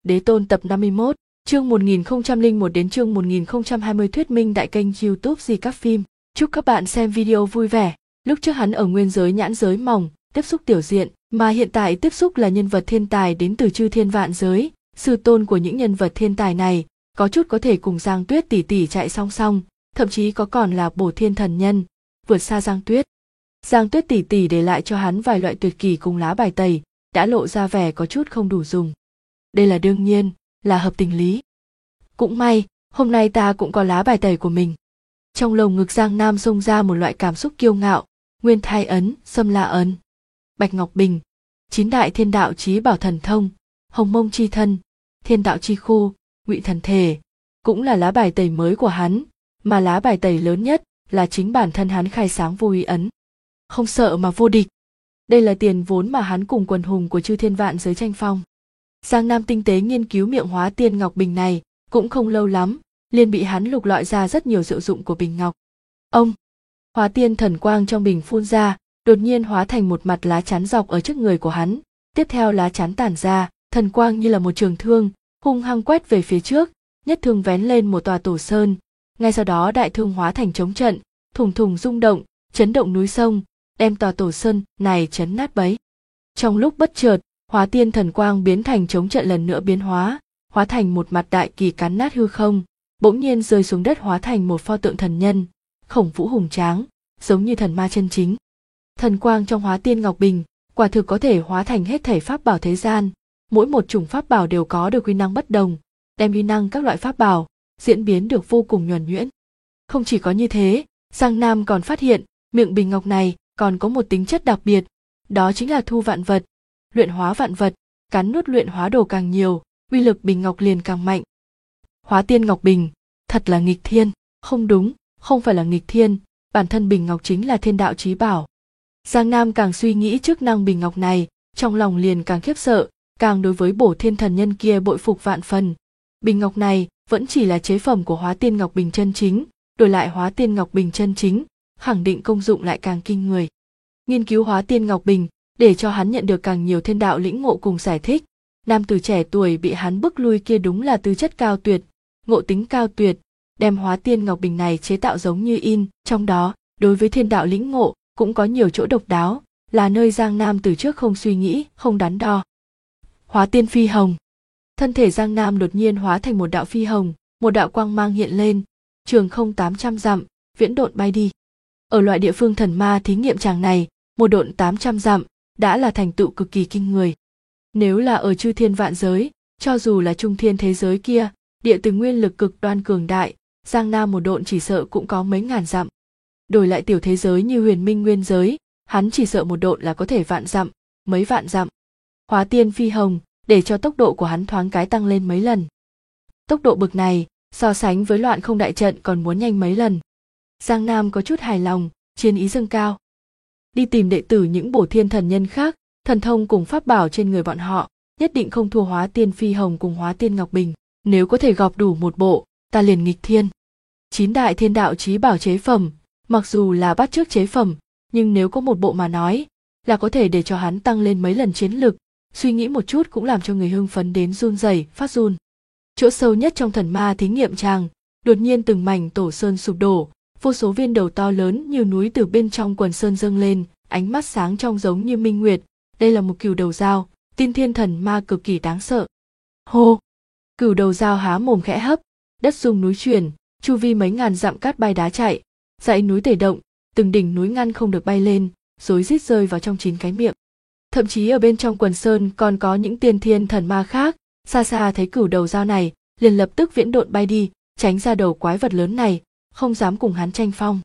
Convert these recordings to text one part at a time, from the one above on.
Đế Tôn tập 51, chương 1001 đến chương 1020 thuyết minh đại kênh YouTube Di Các Phim. Chúc các bạn xem video vui vẻ. Lúc trước hắn ở nguyên giới nhãn giới mỏng, tiếp xúc tiểu diện, mà hiện tại tiếp xúc là nhân vật thiên tài đến từ chư thiên vạn giới. Sư tôn của những nhân vật thiên tài này, có chút có thể cùng Giang Tuyết tỷ tỷ chạy song song, thậm chí có còn là bổ thiên thần nhân, vượt xa Giang Tuyết. Giang Tuyết tỷ tỷ để lại cho hắn vài loại tuyệt kỳ cùng lá bài tẩy, đã lộ ra vẻ có chút không đủ dùng. Đây là đương nhiên, là hợp tình lý. Cũng may, hôm nay ta cũng có lá bài tẩy của mình. Trong lồng ngực Giang Nam xông ra một loại cảm xúc kiêu ngạo, Nguyên Thai ấn, Sâm La ấn, Bạch Ngọc Bình, 9 đại thiên đạo chí bảo thần thông, Hồng Mông chi thân, Thiên đạo chi khu, Ngụy thần thể, cũng là lá bài tẩy mới của hắn, mà lá bài tẩy lớn nhất là chính bản thân hắn khai sáng vô ý ấn. Không sợ mà vô địch. Đây là tiền vốn mà hắn cùng quần hùng của chư thiên vạn giới tranh phong. Giang Nam tinh tế nghiên cứu miệng hóa tiên ngọc bình này, cũng không lâu lắm, liền bị hắn lục lọi ra rất nhiều diệu dụng của bình ngọc. Ông, hóa tiên thần quang trong bình phun ra, đột nhiên hóa thành một mặt lá chắn dọc ở trước người của hắn. Tiếp theo lá chắn tản ra, thần quang như là một trường thương, hung hăng quét về phía trước, nhất thương vén lên một tòa tổ sơn. Ngay sau đó đại thương hóa thành chống trận, thùng thùng rung động, chấn động núi sông, đem tòa tổ sơn này chấn nát bấy. Trong lúc bất chợt, hóa tiên thần quang biến thành chống trận lần nữa biến hóa, hóa thành một mặt đại kỳ cắn nát hư không, bỗng nhiên rơi xuống đất hóa thành một pho tượng thần nhân, khổng vũ hùng tráng, giống như thần ma chân chính. Thần quang trong hóa tiên ngọc bình, quả thực có thể hóa thành hết thảy pháp bảo thế gian, mỗi một chủng pháp bảo đều có được uy năng bất đồng, đem uy năng các loại pháp bảo diễn biến được vô cùng nhuần nhuyễn. Không chỉ có như thế, Giang Nam còn phát hiện, miệng bình ngọc này còn có một tính chất đặc biệt, đó chính là thu vạn vật, luyện hóa vạn vật, cắn nuốt luyện hóa đồ càng nhiều, uy lực bình ngọc liền càng mạnh. Hóa tiên ngọc bình, thật là nghịch thiên. Không đúng, không phải là nghịch thiên, bản thân bình ngọc chính là thiên đạo chí bảo. Giang Nam càng suy nghĩ chức năng bình ngọc này, trong lòng liền càng khiếp sợ, càng đối với bổ thiên thần nhân kia bội phục vạn phần. Bình ngọc này vẫn chỉ là chế phẩm của hóa tiên ngọc bình chân chính, đổi lại hóa tiên ngọc bình chân chính, khẳng định công dụng lại càng kinh người. Nghiên cứu hóa tiên ngọc bình, để cho hắn nhận được càng nhiều thiên đạo lĩnh ngộ cùng giải thích. Nam tử trẻ tuổi bị hắn bức lui kia đúng là tư chất cao tuyệt, ngộ tính cao tuyệt, đem hóa tiên ngọc bình này chế tạo giống như in, trong đó, đối với thiên đạo lĩnh ngộ, cũng có nhiều chỗ độc đáo, là nơi Giang Nam từ trước không suy nghĩ, không đắn đo. Hóa tiên phi hồng. Thân thể Giang Nam đột nhiên hóa thành một đạo phi hồng, một đạo quang mang hiện lên, trường không 800 dặm, viễn độn bay đi. Ở loại địa phương thần ma thí nghiệm tràng này, một độn 800 dặm, đã là thành tựu cực kỳ kinh người. Nếu là ở chư thiên vạn giới, cho dù là trung thiên thế giới kia, địa từ nguyên lực cực đoan cường đại, Giang Nam một độn chỉ sợ cũng có mấy ngàn dặm. Đổi lại tiểu thế giới như huyền minh nguyên giới, hắn chỉ sợ một độn là có thể vạn dặm, mấy vạn dặm. Hóa tiên phi hồng, để cho tốc độ của hắn thoáng cái tăng lên mấy lần. Tốc độ bực này, so sánh với loạn không đại trận còn muốn nhanh mấy lần. Giang Nam có chút hài lòng, chiến ý dâng cao. Đi tìm đệ tử những bổ thiên thần nhân khác, thần thông cùng pháp bảo trên người bọn họ, nhất định không thua hóa tiên phi hồng cùng hóa tiên ngọc bình. Nếu có thể gọp đủ một bộ, ta liền nghịch thiên. 9 đại thiên đạo chí bảo chế phẩm, mặc dù là bắt chước chế phẩm, nhưng nếu có một bộ mà nói, là có thể để cho hắn tăng lên mấy lần chiến lực, suy nghĩ một chút cũng làm cho người hưng phấn đến run rẩy, phát run. Chỗ sâu nhất trong thần ma thí nghiệm tràng, đột nhiên từng mảnh tổ sơn sụp đổ, vô số viên đầu to lớn như núi từ bên trong quần sơn dâng lên, ánh mắt sáng trong giống như minh nguyệt. Đây là một cừu đầu dao, tiên thiên thần ma cực kỳ đáng sợ. Hô! Cừu đầu dao há mồm khẽ hấp, đất rung núi chuyển, chu vi mấy ngàn dặm cát bay đá chạy, dãy núi tể động, từng đỉnh núi ngăn không được bay lên, rối rít rơi vào trong 9 cái miệng. Thậm chí ở bên trong quần sơn còn có những tiên thiên thần ma khác, xa xa thấy cừu đầu dao này, liền lập tức viễn độn bay đi, tránh ra đầu quái vật lớn này, không dám cùng hắn tranh phong.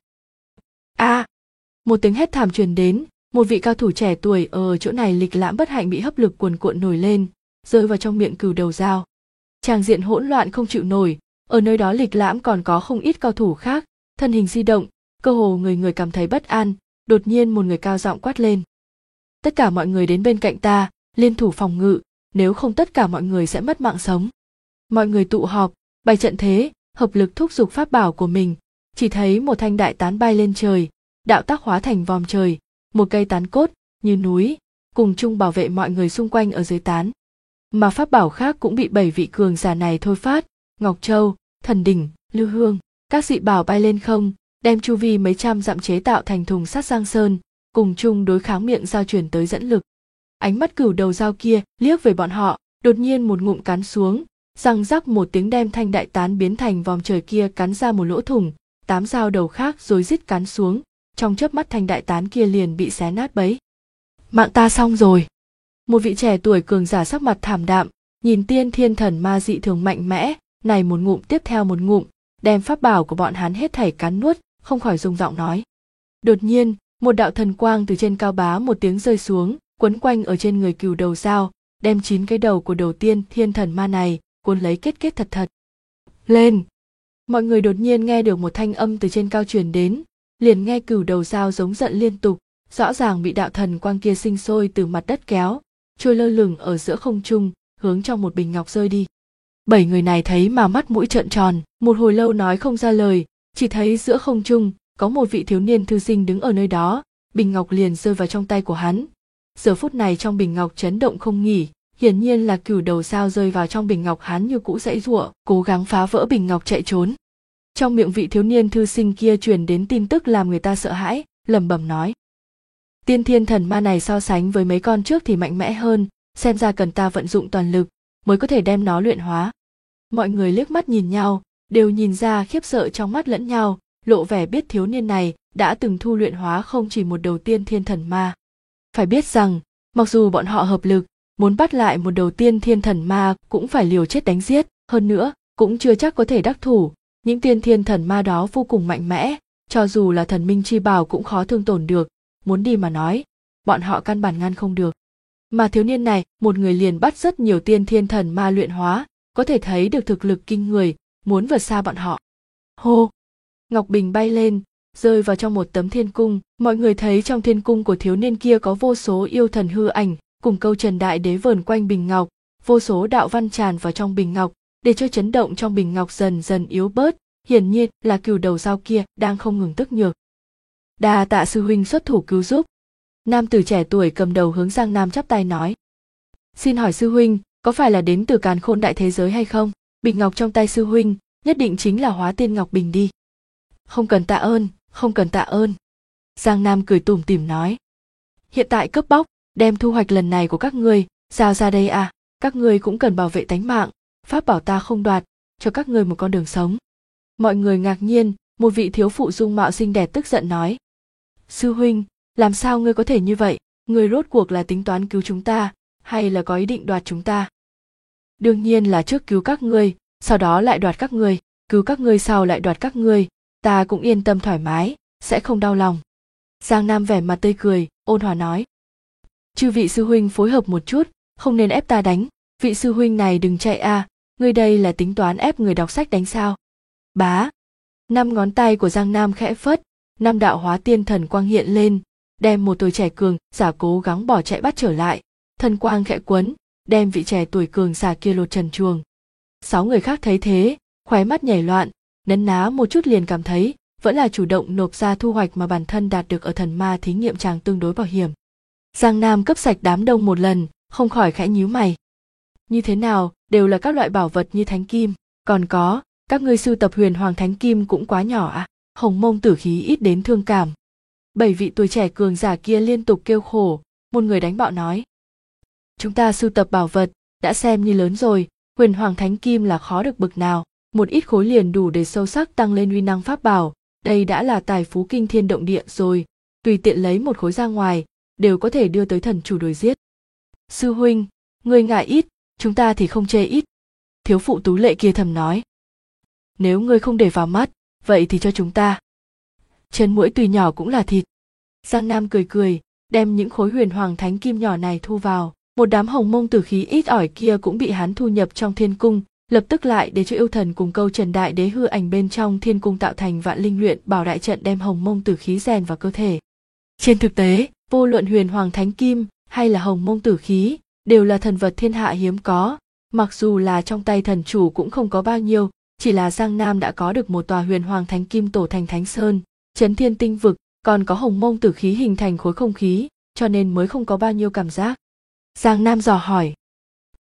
A! Một tiếng hét thảm truyền đến, một vị cao thủ trẻ tuổi ở chỗ này lịch lãm bất hạnh bị hấp lực cuồn cuộn nổi lên, rơi vào trong miệng cừu đầu dao. Tràng diện hỗn loạn không chịu nổi, ở nơi đó lịch lãm còn có không ít cao thủ khác, thân hình di động, cơ hồ người người cảm thấy bất an, đột nhiên một người cao giọng quát lên. Tất cả mọi người đến bên cạnh ta, liên thủ phòng ngự, nếu không tất cả mọi người sẽ mất mạng sống. Mọi người tụ họp, bày trận thế, hợp lực thúc giục pháp bảo của mình, chỉ thấy một thanh đại tán bay lên trời, đạo tắc hóa thành vòm trời, một cây tán cốt, như núi, cùng chung bảo vệ mọi người xung quanh ở dưới tán. mà pháp bảo khác cũng bị 7 vị cường giả này thôi phát, Ngọc Châu, Thần Đỉnh, Lưu Hương, các dị bảo bay lên không, đem chu vi mấy trăm dặm chế tạo thành thùng sắt Giang Sơn, cùng chung đối kháng miệng dao truyền tới dẫn lực. Ánh mắt cửu đầu dao kia liếc về bọn họ, đột nhiên một ngụm cắn xuống, răng rắc một tiếng đem thanh đại tán biến thành vòm trời kia cắn ra một lỗ thủng, 8 dao đầu khác rồi rít cắn xuống, trong chớp mắt thanh đại tán kia liền bị xé nát bấy. Mạng ta xong rồi. Một vị trẻ tuổi cường giả sắc mặt thảm đạm, nhìn tiên thiên thần ma dị thường mạnh mẽ, này một ngụm tiếp theo một ngụm, đem pháp bảo của bọn hắn hết thảy cắn nuốt, không khỏi rung giọng nói. Đột nhiên, một đạo thần quang từ trên cao bá một tiếng rơi xuống, quấn quanh ở trên người cừu đầu dao, đem 9 cái đầu của đầu tiên thiên thần ma này cuốn lấy kết thật thật. Lên! Mọi người đột nhiên nghe được một thanh âm từ trên cao truyền đến, liền nghe cừu đầu dao giống giận liên tục, rõ ràng bị đạo thần quang kia sinh sôi từ mặt đất kéo, trôi lơ lửng ở giữa không trung, hướng trong một bình ngọc rơi đi. 7 người này thấy mà mắt mũi trợn tròn, một hồi lâu nói không ra lời, chỉ thấy giữa không trung có một vị thiếu niên thư sinh đứng ở nơi đó, bình ngọc liền rơi vào trong tay của hắn. Giờ phút này trong bình ngọc chấn động không nghỉ, hiển nhiên là cừu đầu dao rơi vào trong bình ngọc, hắn như cũ giãy giụa, cố gắng phá vỡ bình ngọc chạy trốn. Trong miệng vị thiếu niên thư sinh kia truyền đến tin tức làm người ta sợ hãi, lẩm bẩm nói: Tiên thiên thần ma này so sánh với mấy con trước thì mạnh mẽ hơn, xem ra cần ta vận dụng toàn lực mới có thể đem nó luyện hóa. Mọi người liếc mắt nhìn nhau, đều nhìn ra khiếp sợ trong mắt lẫn nhau, lộ vẻ biết thiếu niên này đã từng thu luyện hóa không chỉ một đầu tiên thiên thần ma. Phải biết rằng, mặc dù bọn họ hợp lực, muốn bắt lại một đầu tiên thiên thần ma cũng phải liều chết đánh giết, hơn nữa, cũng chưa chắc có thể đắc thủ, những tiên thiên thần ma đó vô cùng mạnh mẽ, cho dù là thần minh chi bảo cũng khó thương tổn được, muốn đi mà nói, bọn họ căn bản ngăn không được. Mà thiếu niên này, một người liền bắt rất nhiều tiên thiên thần ma luyện hóa, có thể thấy được thực lực kinh người, muốn vượt xa bọn họ. Hô! Ngọc Bình bay lên, rơi vào trong một tấm thiên cung, mọi người thấy trong thiên cung của thiếu niên kia có vô số yêu thần hư ảnh, cùng câu trần đại đế vờn quanh bình ngọc, vô số đạo văn tràn vào trong bình ngọc, để cho chấn động trong bình ngọc dần dần yếu bớt, hiển nhiên là cừu đầu dao kia đang không ngừng tức nhược. Đa tạ sư huynh xuất thủ cứu giúp. Nam tử trẻ tuổi cầm đầu hướng Giang Nam chắp tay nói. Xin hỏi sư huynh, có phải là đến từ Càn Khôn đại thế giới hay không? Bình ngọc trong tay sư huynh, nhất định chính là Hóa Tiên Ngọc Bình đi. Không cần tạ ơn, không cần tạ ơn. Giang Nam cười tủm tỉm nói. Hiện tại cướp bóc, đem thu hoạch lần này của các ngươi, giao ra đây à, các ngươi cũng cần bảo vệ tánh mạng, pháp bảo ta không đoạt, cho các ngươi một con đường sống. Mọi người ngạc nhiên, một vị thiếu phụ dung mạo xinh đẹp tức giận nói. Sư huynh, làm sao ngươi có thể như vậy, ngươi rốt cuộc là tính toán cứu chúng ta, hay là có ý định đoạt chúng ta? Đương nhiên là trước cứu các ngươi, sau đó lại đoạt các ngươi, cứu các ngươi sau lại đoạt các ngươi, ta cũng yên tâm thoải mái, sẽ không đau lòng. Giang Nam vẻ mặt tươi cười, ôn hòa nói. Chư vị sư huynh phối hợp một chút, không nên ép ta đánh, vị sư huynh này đừng chạy à, ngươi đây là tính toán ép người đọc sách đánh sao? Bá! 5 ngón tay của Giang Nam khẽ phất, 5 đạo hóa tiên thần quang hiện lên, đem một tuổi trẻ cường giả cố gắng bỏ chạy bắt trở lại, thần quang khẽ quấn, đem vị trẻ tuổi cường giả kia lột trần truồng. 6 người khác thấy thế, khóe mắt nhảy loạn, nấn ná một chút liền cảm thấy vẫn là chủ động nộp ra thu hoạch mà bản thân đạt được ở thần ma thí nghiệm tràng tương đối bảo hiểm. Giang Nam cấp sạch đám đông một lần, không khỏi khẽ nhíu mày. Như thế nào, đều là các loại bảo vật như thánh kim, còn có, các ngươi sưu tập huyền hoàng thánh kim cũng quá nhỏ à, hồng mông tử khí ít đến thương cảm. 7 vị tuổi trẻ cường giả kia liên tục kêu khổ, một người đánh bạo nói. Chúng ta sưu tập bảo vật, đã xem như lớn rồi, huyền hoàng thánh kim là khó được bực nào, một ít khối liền đủ để sâu sắc tăng lên uy năng pháp bảo, đây đã là tài phú kinh thiên động địa rồi, tùy tiện lấy một khối ra ngoài, đều có thể đưa tới thần chủ đuổi giết. Sư huynh, ngươi ngại ít, chúng ta thì không chê ít. Thiếu phụ tú lệ kia thầm nói. Nếu ngươi không để vào mắt, vậy thì cho chúng ta. Chân muỗi tuy nhỏ cũng là thịt. Giang Nam cười cười, đem những khối huyền hoàng thánh kim nhỏ này thu vào, một đám hồng mông tử khí ít ỏi kia cũng bị hắn thu nhập trong thiên cung, lập tức lại để cho yêu thần cùng câu trần đại đế hư ảnh bên trong thiên cung tạo thành vạn linh luyện bảo đại trận đem hồng mông tử khí rèn vào cơ thể. Trên thực tế, vô luận huyền hoàng thánh kim hay là hồng mông tử khí đều là thần vật thiên hạ hiếm có, mặc dù là trong tay thần chủ cũng không có bao nhiêu, chỉ là Giang Nam đã có được một tòa huyền hoàng thánh kim tổ thành thánh sơn, chấn thiên tinh vực, còn có hồng mông tử khí hình thành khối không khí, cho nên mới không có bao nhiêu cảm giác. Giang Nam dò hỏi.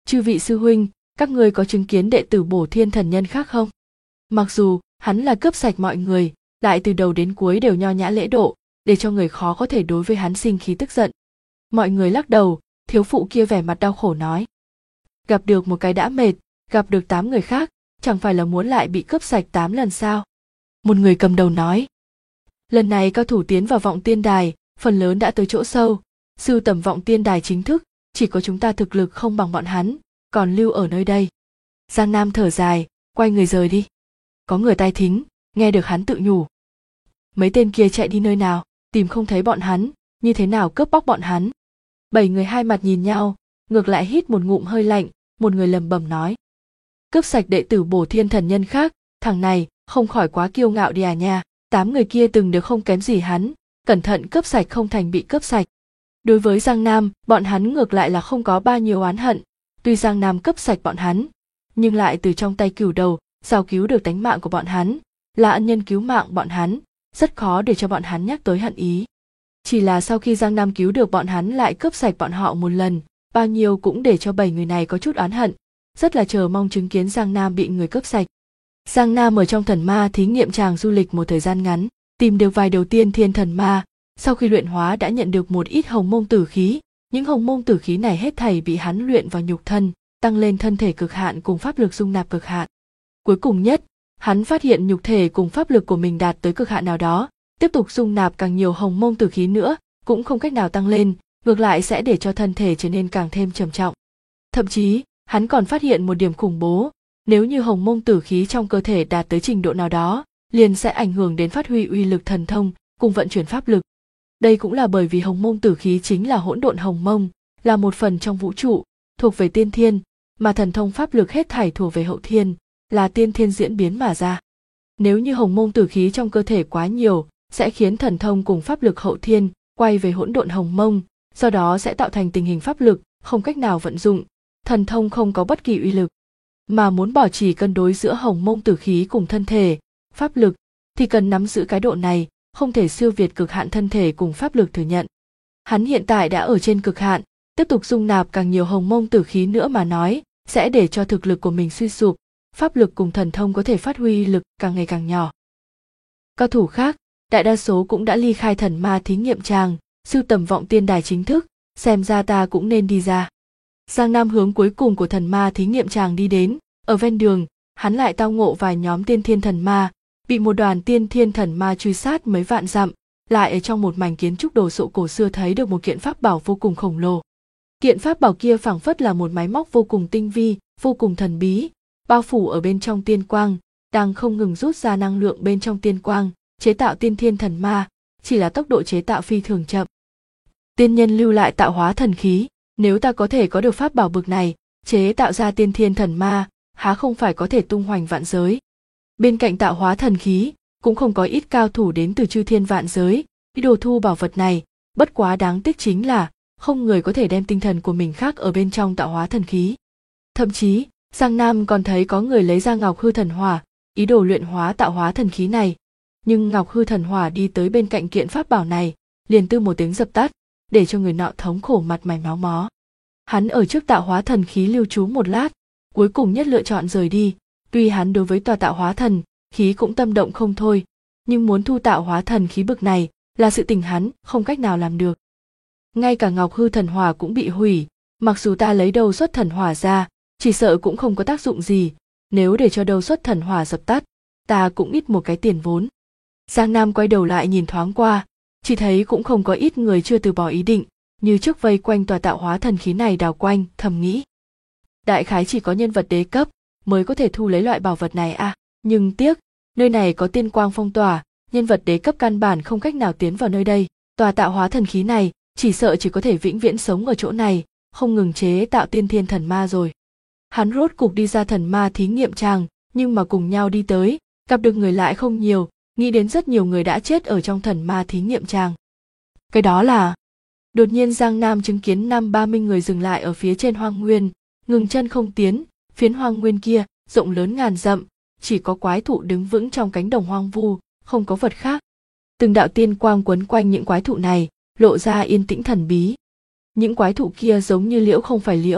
Chư vị sư huynh, các ngươi có chứng kiến đệ tử Bổ Thiên thần nhân khác không? Mặc dù hắn là cướp sạch mọi người, lại từ đầu đến cuối đều nho nhã lễ độ, để cho người khó có thể đối với hắn sinh khí tức giận. Mọi người lắc đầu, thiếu phụ kia vẻ mặt đau khổ nói. Gặp được một cái đã mệt, gặp được 8 người khác, chẳng phải là muốn lại bị cướp sạch 8 lần sao? Một người cầm đầu nói. Lần này cao thủ tiến vào vọng tiên đài, phần lớn đã tới chỗ sâu, sưu tầm vọng tiên đài chính thức, chỉ có chúng ta thực lực không bằng bọn hắn, còn lưu ở nơi đây. Giang Nam thở dài, quay người rời đi. Có người tai thính, nghe được hắn tự nhủ. Mấy tên kia chạy đi nơi nào, tìm không thấy bọn hắn, như thế nào cướp bóc bọn hắn. 7 người hai mặt nhìn nhau, ngược lại hít một ngụm hơi lạnh, một người lẩm bẩm nói. Cướp sạch đệ tử Bổ Thiên thần nhân khác, thằng này không khỏi quá kiêu ngạo đi à nha. 8 người kia từng đều không kém gì hắn, cẩn thận cướp sạch không thành bị cướp sạch. Đối với Giang Nam, bọn hắn ngược lại là không có bao nhiêu oán hận, tuy Giang Nam cướp sạch bọn hắn, nhưng lại từ trong tay Cửu Đầu sao cứu được tánh mạng của bọn hắn, là ân nhân cứu mạng bọn hắn, rất khó để cho bọn hắn nhắc tới hận ý. Chỉ là sau khi Giang Nam cứu được bọn hắn lại cướp sạch bọn họ một lần, bao nhiêu cũng để cho 7 người này có chút oán hận, rất là chờ mong chứng kiến Giang Nam bị người cướp sạch. Giang Nam ở trong thần ma thí nghiệm tràng du lịch một thời gian ngắn, tìm được vài đầu tiên thiên thần ma, sau khi luyện hóa đã nhận được một ít hồng mông tử khí, những hồng mông tử khí này hết thảy bị hắn luyện vào nhục thân, tăng lên thân thể cực hạn cùng pháp lực dung nạp cực hạn. Cuối cùng nhất, hắn phát hiện nhục thể cùng pháp lực của mình đạt tới cực hạn nào đó, tiếp tục dung nạp càng nhiều hồng mông tử khí nữa, cũng không cách nào tăng lên, ngược lại sẽ để cho thân thể trở nên càng thêm trầm trọng. Thậm chí, hắn còn phát hiện một điểm khủng bố, nếu như hồng mông tử khí trong cơ thể đạt tới trình độ nào đó, liền sẽ ảnh hưởng đến phát huy uy lực thần thông cùng vận chuyển pháp lực. Đây cũng là bởi vì hồng mông tử khí chính là hỗn độn hồng mông, là một phần trong vũ trụ, thuộc về tiên thiên, mà thần thông pháp lực hết thảy thuộc về hậu thiên, là tiên thiên diễn biến mà ra. Nếu như hồng mông tử khí trong cơ thể quá nhiều, sẽ khiến thần thông cùng pháp lực hậu thiên quay về hỗn độn hồng mông, do đó sẽ tạo thành tình hình pháp lực không cách nào vận dụng, thần thông không có bất kỳ uy lực. Mà muốn bảo trì cân đối giữa hồng mông tử khí cùng thân thể, pháp lực, thì cần nắm giữ cái độ này, không thể siêu việt cực hạn thân thể cùng pháp lực thừa nhận. Hắn hiện tại đã ở trên cực hạn, tiếp tục dung nạp càng nhiều hồng mông tử khí nữa mà nói, sẽ để cho thực lực của mình suy sụp, pháp lực cùng thần thông có thể phát huy lực càng ngày càng nhỏ. Cao thủ khác, đại đa số cũng đã ly khai thần ma thí nghiệm tràng, sưu tầm vọng tiên đài chính thức, xem ra ta cũng nên đi ra. Giang Nam hướng cuối cùng của thần ma thí nghiệm tràng đi đến, ở ven đường, hắn lại tao ngộ vài nhóm tiên thiên thần ma, bị một đoàn tiên thiên thần ma truy sát mấy vạn dặm, lại ở trong một mảnh kiến trúc đồ sộ cổ xưa thấy được một kiện pháp bảo vô cùng khổng lồ. Kiện pháp bảo kia phảng phất là một máy móc vô cùng tinh vi, vô cùng thần bí, bao phủ ở bên trong tiên quang, đang không ngừng rút ra năng lượng bên trong tiên quang, chế tạo tiên thiên thần ma, chỉ là tốc độ chế tạo phi thường chậm. Tiên nhân lưu lại tạo hóa thần khí, nếu ta có thể có được pháp bảo bực này, chế tạo ra tiên thiên thần ma, há không phải có thể tung hoành vạn giới. Bên cạnh tạo hóa thần khí, cũng không có ít cao thủ đến từ chư thiên vạn giới, ý đồ thu bảo vật này, bất quá đáng tiếc chính là, không người có thể đem tinh thần của mình khác ở bên trong tạo hóa thần khí. Thậm chí, Giang Nam còn thấy có người lấy ra Ngọc Hư Thần Hỏa, ý đồ luyện hóa tạo hóa thần khí này. Nhưng Ngọc Hư Thần Hỏa đi tới bên cạnh kiện pháp bảo này, liền tư một tiếng dập tắt, để cho người nọ thống khổ mặt mày méo mó. Hắn ở trước tạo hóa thần khí lưu trú một lát, cuối cùng nhất lựa chọn rời đi. Tuy hắn đối với tòa tạo hóa thần khí cũng tâm động không thôi, nhưng muốn thu tạo hóa thần khí bực này là sự tình hắn không cách nào làm được. Ngay cả Ngọc Hư Thần Hỏa cũng bị hủy, mặc dù ta lấy đầu xuất thần hỏa ra, chỉ sợ cũng không có tác dụng gì, nếu để cho đầu xuất thần hỏa dập tắt, ta cũng ít một cái tiền vốn. Giang Nam quay đầu lại nhìn thoáng qua, chỉ thấy cũng không có ít người chưa từ bỏ ý định, như trước vây quanh tòa tạo hóa thần khí này đào quanh, thầm nghĩ. Đại khái chỉ có nhân vật đế cấp mới có thể thu lấy loại bảo vật này à, nhưng tiếc, nơi này có tiên quang phong tỏa, nhân vật đế cấp căn bản không cách nào tiến vào nơi đây. Tòa tạo hóa thần khí này, chỉ sợ chỉ có thể vĩnh viễn sống ở chỗ này, không ngừng chế tạo tiên thiên thần ma rồi. Hắn rốt cục đi ra thần ma thí nghiệm tràng, nhưng mà cùng nhau đi tới, gặp được người lại không nhiều, nghĩ đến rất nhiều người đã chết ở trong thần ma thí nghiệm tràng. Cái đó là... Đột nhiên Giang Nam chứng kiến 50-30 người dừng lại ở phía trên hoang nguyên, ngừng chân không tiến, phiến hoang nguyên kia, rộng lớn ngàn dặm, chỉ có quái thụ đứng vững trong cánh đồng hoang vu, không có vật khác. Từng đạo tiên quang quấn quanh những quái thụ này, lộ ra yên tĩnh thần bí. Những quái thụ kia giống như liễu không phải liễu,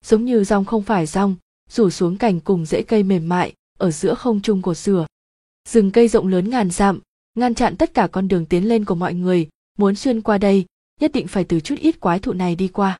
giống như rong không phải rong, rủ xuống cành cùng rễ cây mềm mại ở giữa không trung cột sửa. Rừng cây rộng lớn ngàn dặm, ngăn chặn tất cả con đường tiến lên của mọi người, muốn xuyên qua đây, nhất định phải từ chút ít quái thụ này đi qua.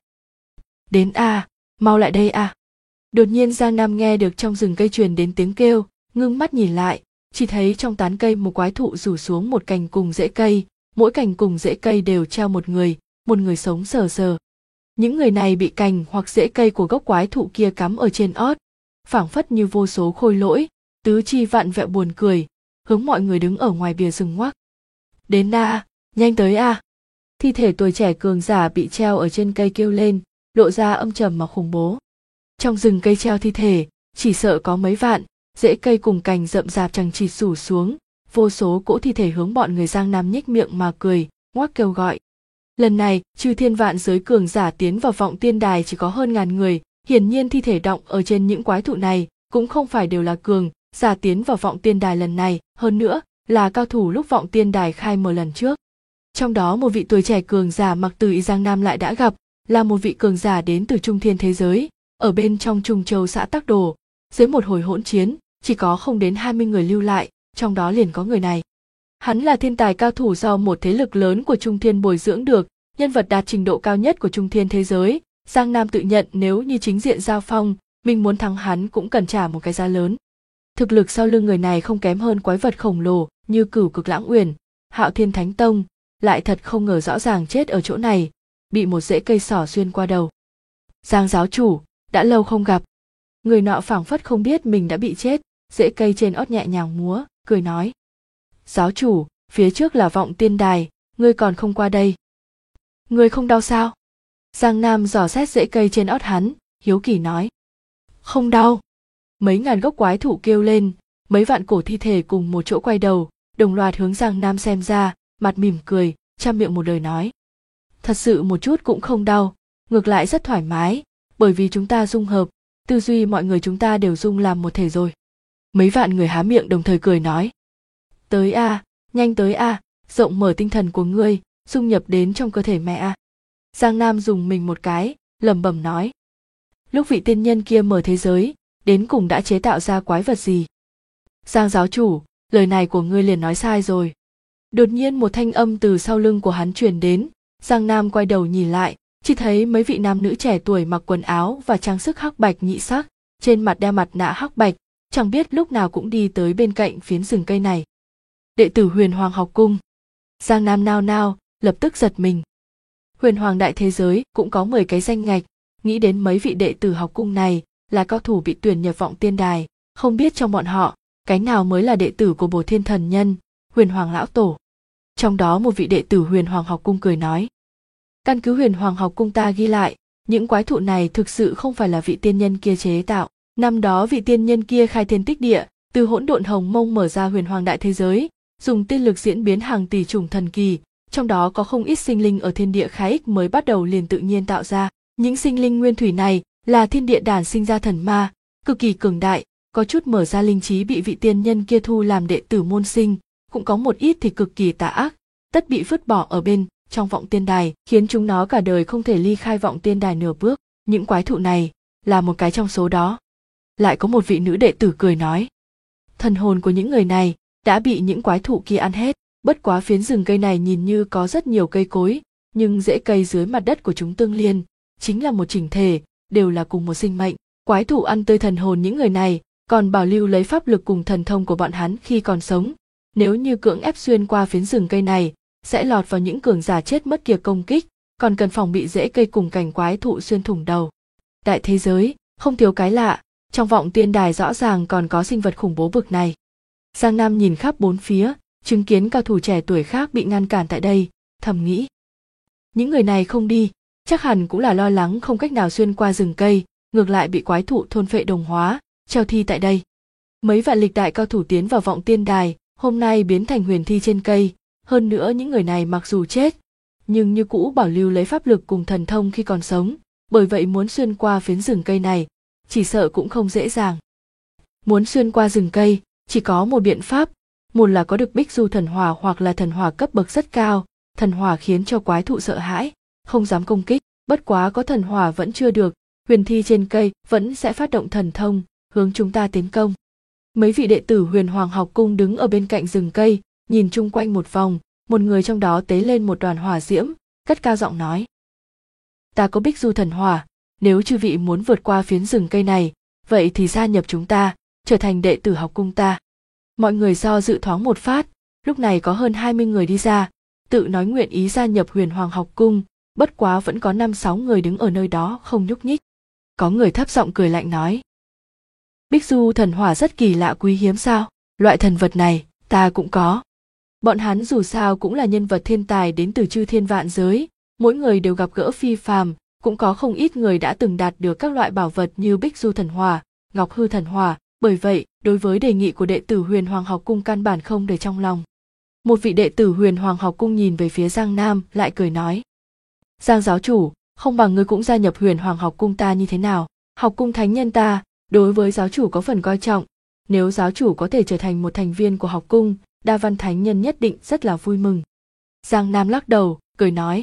Đến a, mau lại đây a. Đột nhiên Giang Nam nghe được trong rừng cây truyền đến tiếng kêu, ngưng mắt nhìn lại, chỉ thấy trong tán cây một quái thụ rủ xuống một cành cùng rễ cây, mỗi cành cùng rễ cây đều treo một người sống sờ sờ. Những người này bị cành hoặc rễ cây của gốc quái thụ kia cắm ở trên ót, phảng phất như vô số khôi lỗi, tứ chi vặn vẹo buồn cười, hướng mọi người đứng ở ngoài bìa rừng ngoắc. Đến a, nhanh tới a. Thi thể tuổi trẻ cường giả bị treo ở trên cây kêu lên, lộ ra âm trầm mà khủng bố. Trong rừng cây treo thi thể, chỉ sợ có mấy vạn, rễ cây cùng cành rậm rạp chằng chịt rủ xuống, vô số cỗ thi thể hướng bọn người Giang Nam nhếch miệng mà cười, ngoác kêu gọi. Lần này, chư thiên vạn giới cường giả tiến vào vọng tiên đài chỉ có hơn ngàn người, hiển nhiên thi thể đọng ở trên những quái thụ này cũng không phải đều là cường giả tiến vào vọng tiên đài lần này, hơn nữa là cao thủ lúc vọng tiên đài khai mở lần trước. Trong đó một vị tuổi trẻ cường giả mặc từ y Giang Nam lại đã gặp, là một vị cường giả đến từ Trung Thiên thế giới, ở bên trong Trung Châu xã Tắc Đồ. Dưới một hồi hỗn chiến, chỉ có không đến 20 người lưu lại, trong đó liền có người này. Hắn là thiên tài cao thủ do một thế lực lớn của Trung Thiên bồi dưỡng được, nhân vật đạt trình độ cao nhất của Trung Thiên thế giới. Giang Nam tự nhận nếu như chính diện giao phong, mình muốn thắng hắn cũng cần trả một cái giá lớn. Thực lực sau lưng người này không kém hơn quái vật khổng lồ như Cửu Cực Lãng Uyển, Hạo Thiên Thánh Tông, lại thật không ngờ rõ ràng chết ở chỗ này, bị một rễ cây xỏ xuyên qua đầu. Giang giáo chủ, đã lâu không gặp. Người nọ phảng phất không biết mình đã bị chết, rễ cây trên ót nhẹ nhàng múa, cười nói. Giáo chủ, phía trước là vọng tiên đài, ngươi còn không qua đây. Ngươi không đau sao? Giang Nam dò xét rễ cây trên ót hắn, hiếu kỳ nói. Không đau. Mấy ngàn gốc quái thụ kêu lên, mấy vạn cổ thi thể cùng một chỗ quay đầu, đồng loạt hướng Giang Nam xem ra, mặt mỉm cười, trăm miệng một lời nói. Thật sự một chút cũng không đau, ngược lại rất thoải mái, bởi vì chúng ta dung hợp, tư duy mọi người chúng ta đều dung làm một thể rồi. Mấy vạn người há miệng đồng thời cười nói. Tới a, nhanh tới a, rộng mở tinh thần của ngươi, dung nhập đến trong cơ thể mẹ a. Giang Nam dùng mình một cái, lẩm bẩm nói. Lúc vị tiên nhân kia mở thế giới, đến cùng đã chế tạo ra quái vật gì? Giang giáo chủ, lời này của ngươi liền nói sai rồi. Đột nhiên một thanh âm từ sau lưng của hắn truyền đến, Giang Nam quay đầu nhìn lại, chỉ thấy mấy vị nam nữ trẻ tuổi mặc quần áo và trang sức hắc bạch nhị sắc, trên mặt đeo mặt nạ hắc bạch, chẳng biết lúc nào cũng đi tới bên cạnh phiến rừng cây này. Đệ tử Huyền Hoàng học cung. Giang Nam nao nao, lập tức giật mình. Huyền Hoàng đại thế giới cũng có 10 cái danh ngạch, nghĩ đến mấy vị đệ tử học cung này là cao thủ bị tuyển nhập vọng tiên đài, không biết trong bọn họ, cái nào mới là đệ tử của Bồ Thiên Thần Nhân, Huyền Hoàng lão tổ. Trong đó một vị đệ tử Huyền Hoàng học cung cười nói. Căn cứ Huyền Hoàng học cung ta ghi lại, những quái thụ này thực sự không phải là vị tiên nhân kia chế tạo. Năm đó vị tiên nhân kia khai thiên tích địa, từ hỗn độn hồng mông mở ra Huyền Hoàng đại thế giới, dùng tiên lực diễn biến hàng tỷ chủng thần kỳ, trong đó có không ít sinh linh ở thiên địa khai ích mới bắt đầu liền tự nhiên tạo ra. Những sinh linh nguyên thủy này là thiên địa đản sinh ra thần ma, cực kỳ cường đại, có chút mở ra linh trí bị vị tiên nhân kia thu làm đệ tử môn sinh, cũng có một ít thì cực kỳ tà ác, tất bị vứt bỏ ở bên trong vọng tiên đài, khiến chúng nó cả đời không thể ly khai vọng tiên đài nửa bước. Những quái thụ này là một cái trong số đó. Lại có một vị nữ đệ tử cười nói. Thần hồn của những người này đã bị những quái thụ kia ăn hết, bất quá phiến rừng cây này nhìn như có rất nhiều cây cối, nhưng rễ cây dưới mặt đất của chúng tương liên, chính là một chỉnh thể, đều là cùng một sinh mệnh. Quái thụ ăn tươi thần hồn những người này, còn bảo lưu lấy pháp lực cùng thần thông của bọn hắn khi còn sống. Nếu như cưỡng ép xuyên qua phiến rừng cây này, sẽ lọt vào những cường giả chết mất kia công kích, còn cần phòng bị rễ cây cùng cành quái thụ xuyên thủng đầu. Đại thế giới, không thiếu cái lạ, trong vọng tiên đài rõ ràng còn có sinh vật khủng bố bực này. Giang Nam nhìn khắp bốn phía, chứng kiến cao thủ trẻ tuổi khác bị ngăn cản tại đây, thầm nghĩ. Những người này không đi, chắc hẳn cũng là lo lắng không cách nào xuyên qua rừng cây, ngược lại bị quái thụ thôn phệ đồng hóa, treo thi tại đây. Mấy vạn lịch đại cao thủ tiến vào vọng tiên đài, hôm nay biến thành huyền thi trên cây, hơn nữa những người này mặc dù chết, nhưng như cũ bảo lưu lấy pháp lực cùng thần thông khi còn sống, bởi vậy muốn xuyên qua phiến rừng cây này, chỉ sợ cũng không dễ dàng. Muốn xuyên qua rừng cây, chỉ có một biện pháp, một là có được Bích Du thần hỏa hoặc là thần hỏa cấp bậc rất cao, thần hỏa khiến cho quái thụ sợ hãi, không dám công kích, bất quá có thần hỏa vẫn chưa được, huyền thi trên cây vẫn sẽ phát động thần thông, hướng chúng ta tiến công. Mấy vị đệ tử Huyền Hoàng học cung đứng ở bên cạnh rừng cây, nhìn chung quanh một vòng, một người trong đó tế lên một đoàn hỏa diễm, cất cao giọng nói. Ta có Bích Du thần hỏa, nếu chư vị muốn vượt qua phiến rừng cây này, vậy thì gia nhập chúng ta, trở thành đệ tử học cung ta. Mọi người do dự thoáng một phát, lúc này có hơn 20 người đi ra, tự nói nguyện ý gia nhập Huyền Hoàng học cung, bất quá vẫn có 5-6 người đứng ở nơi đó không nhúc nhích. Có người thấp giọng cười lạnh nói. Bích Du thần hỏa rất kỳ lạ quý hiếm sao, loại thần vật này, ta cũng có. Bọn hắn dù sao cũng là nhân vật thiên tài đến từ chư thiên vạn giới, mỗi người đều gặp gỡ phi phàm, cũng có không ít người đã từng đạt được các loại bảo vật như Bích Du thần hỏa, Ngọc Hư thần hỏa, bởi vậy, đối với đề nghị của đệ tử Huyền Hoàng học cung căn bản không để trong lòng. Một vị đệ tử Huyền Hoàng học cung nhìn về phía Giang Nam, lại cười nói: Giang giáo chủ, không bằng ngươi cũng gia nhập Huyền Hoàng học cung ta như thế nào? Học cung thánh nhân ta, đối với giáo chủ có phần coi trọng, nếu giáo chủ có thể trở thành một thành viên của học cung, Đa Văn thánh nhân nhất định rất là vui mừng. Giang Nam lắc đầu, cười nói: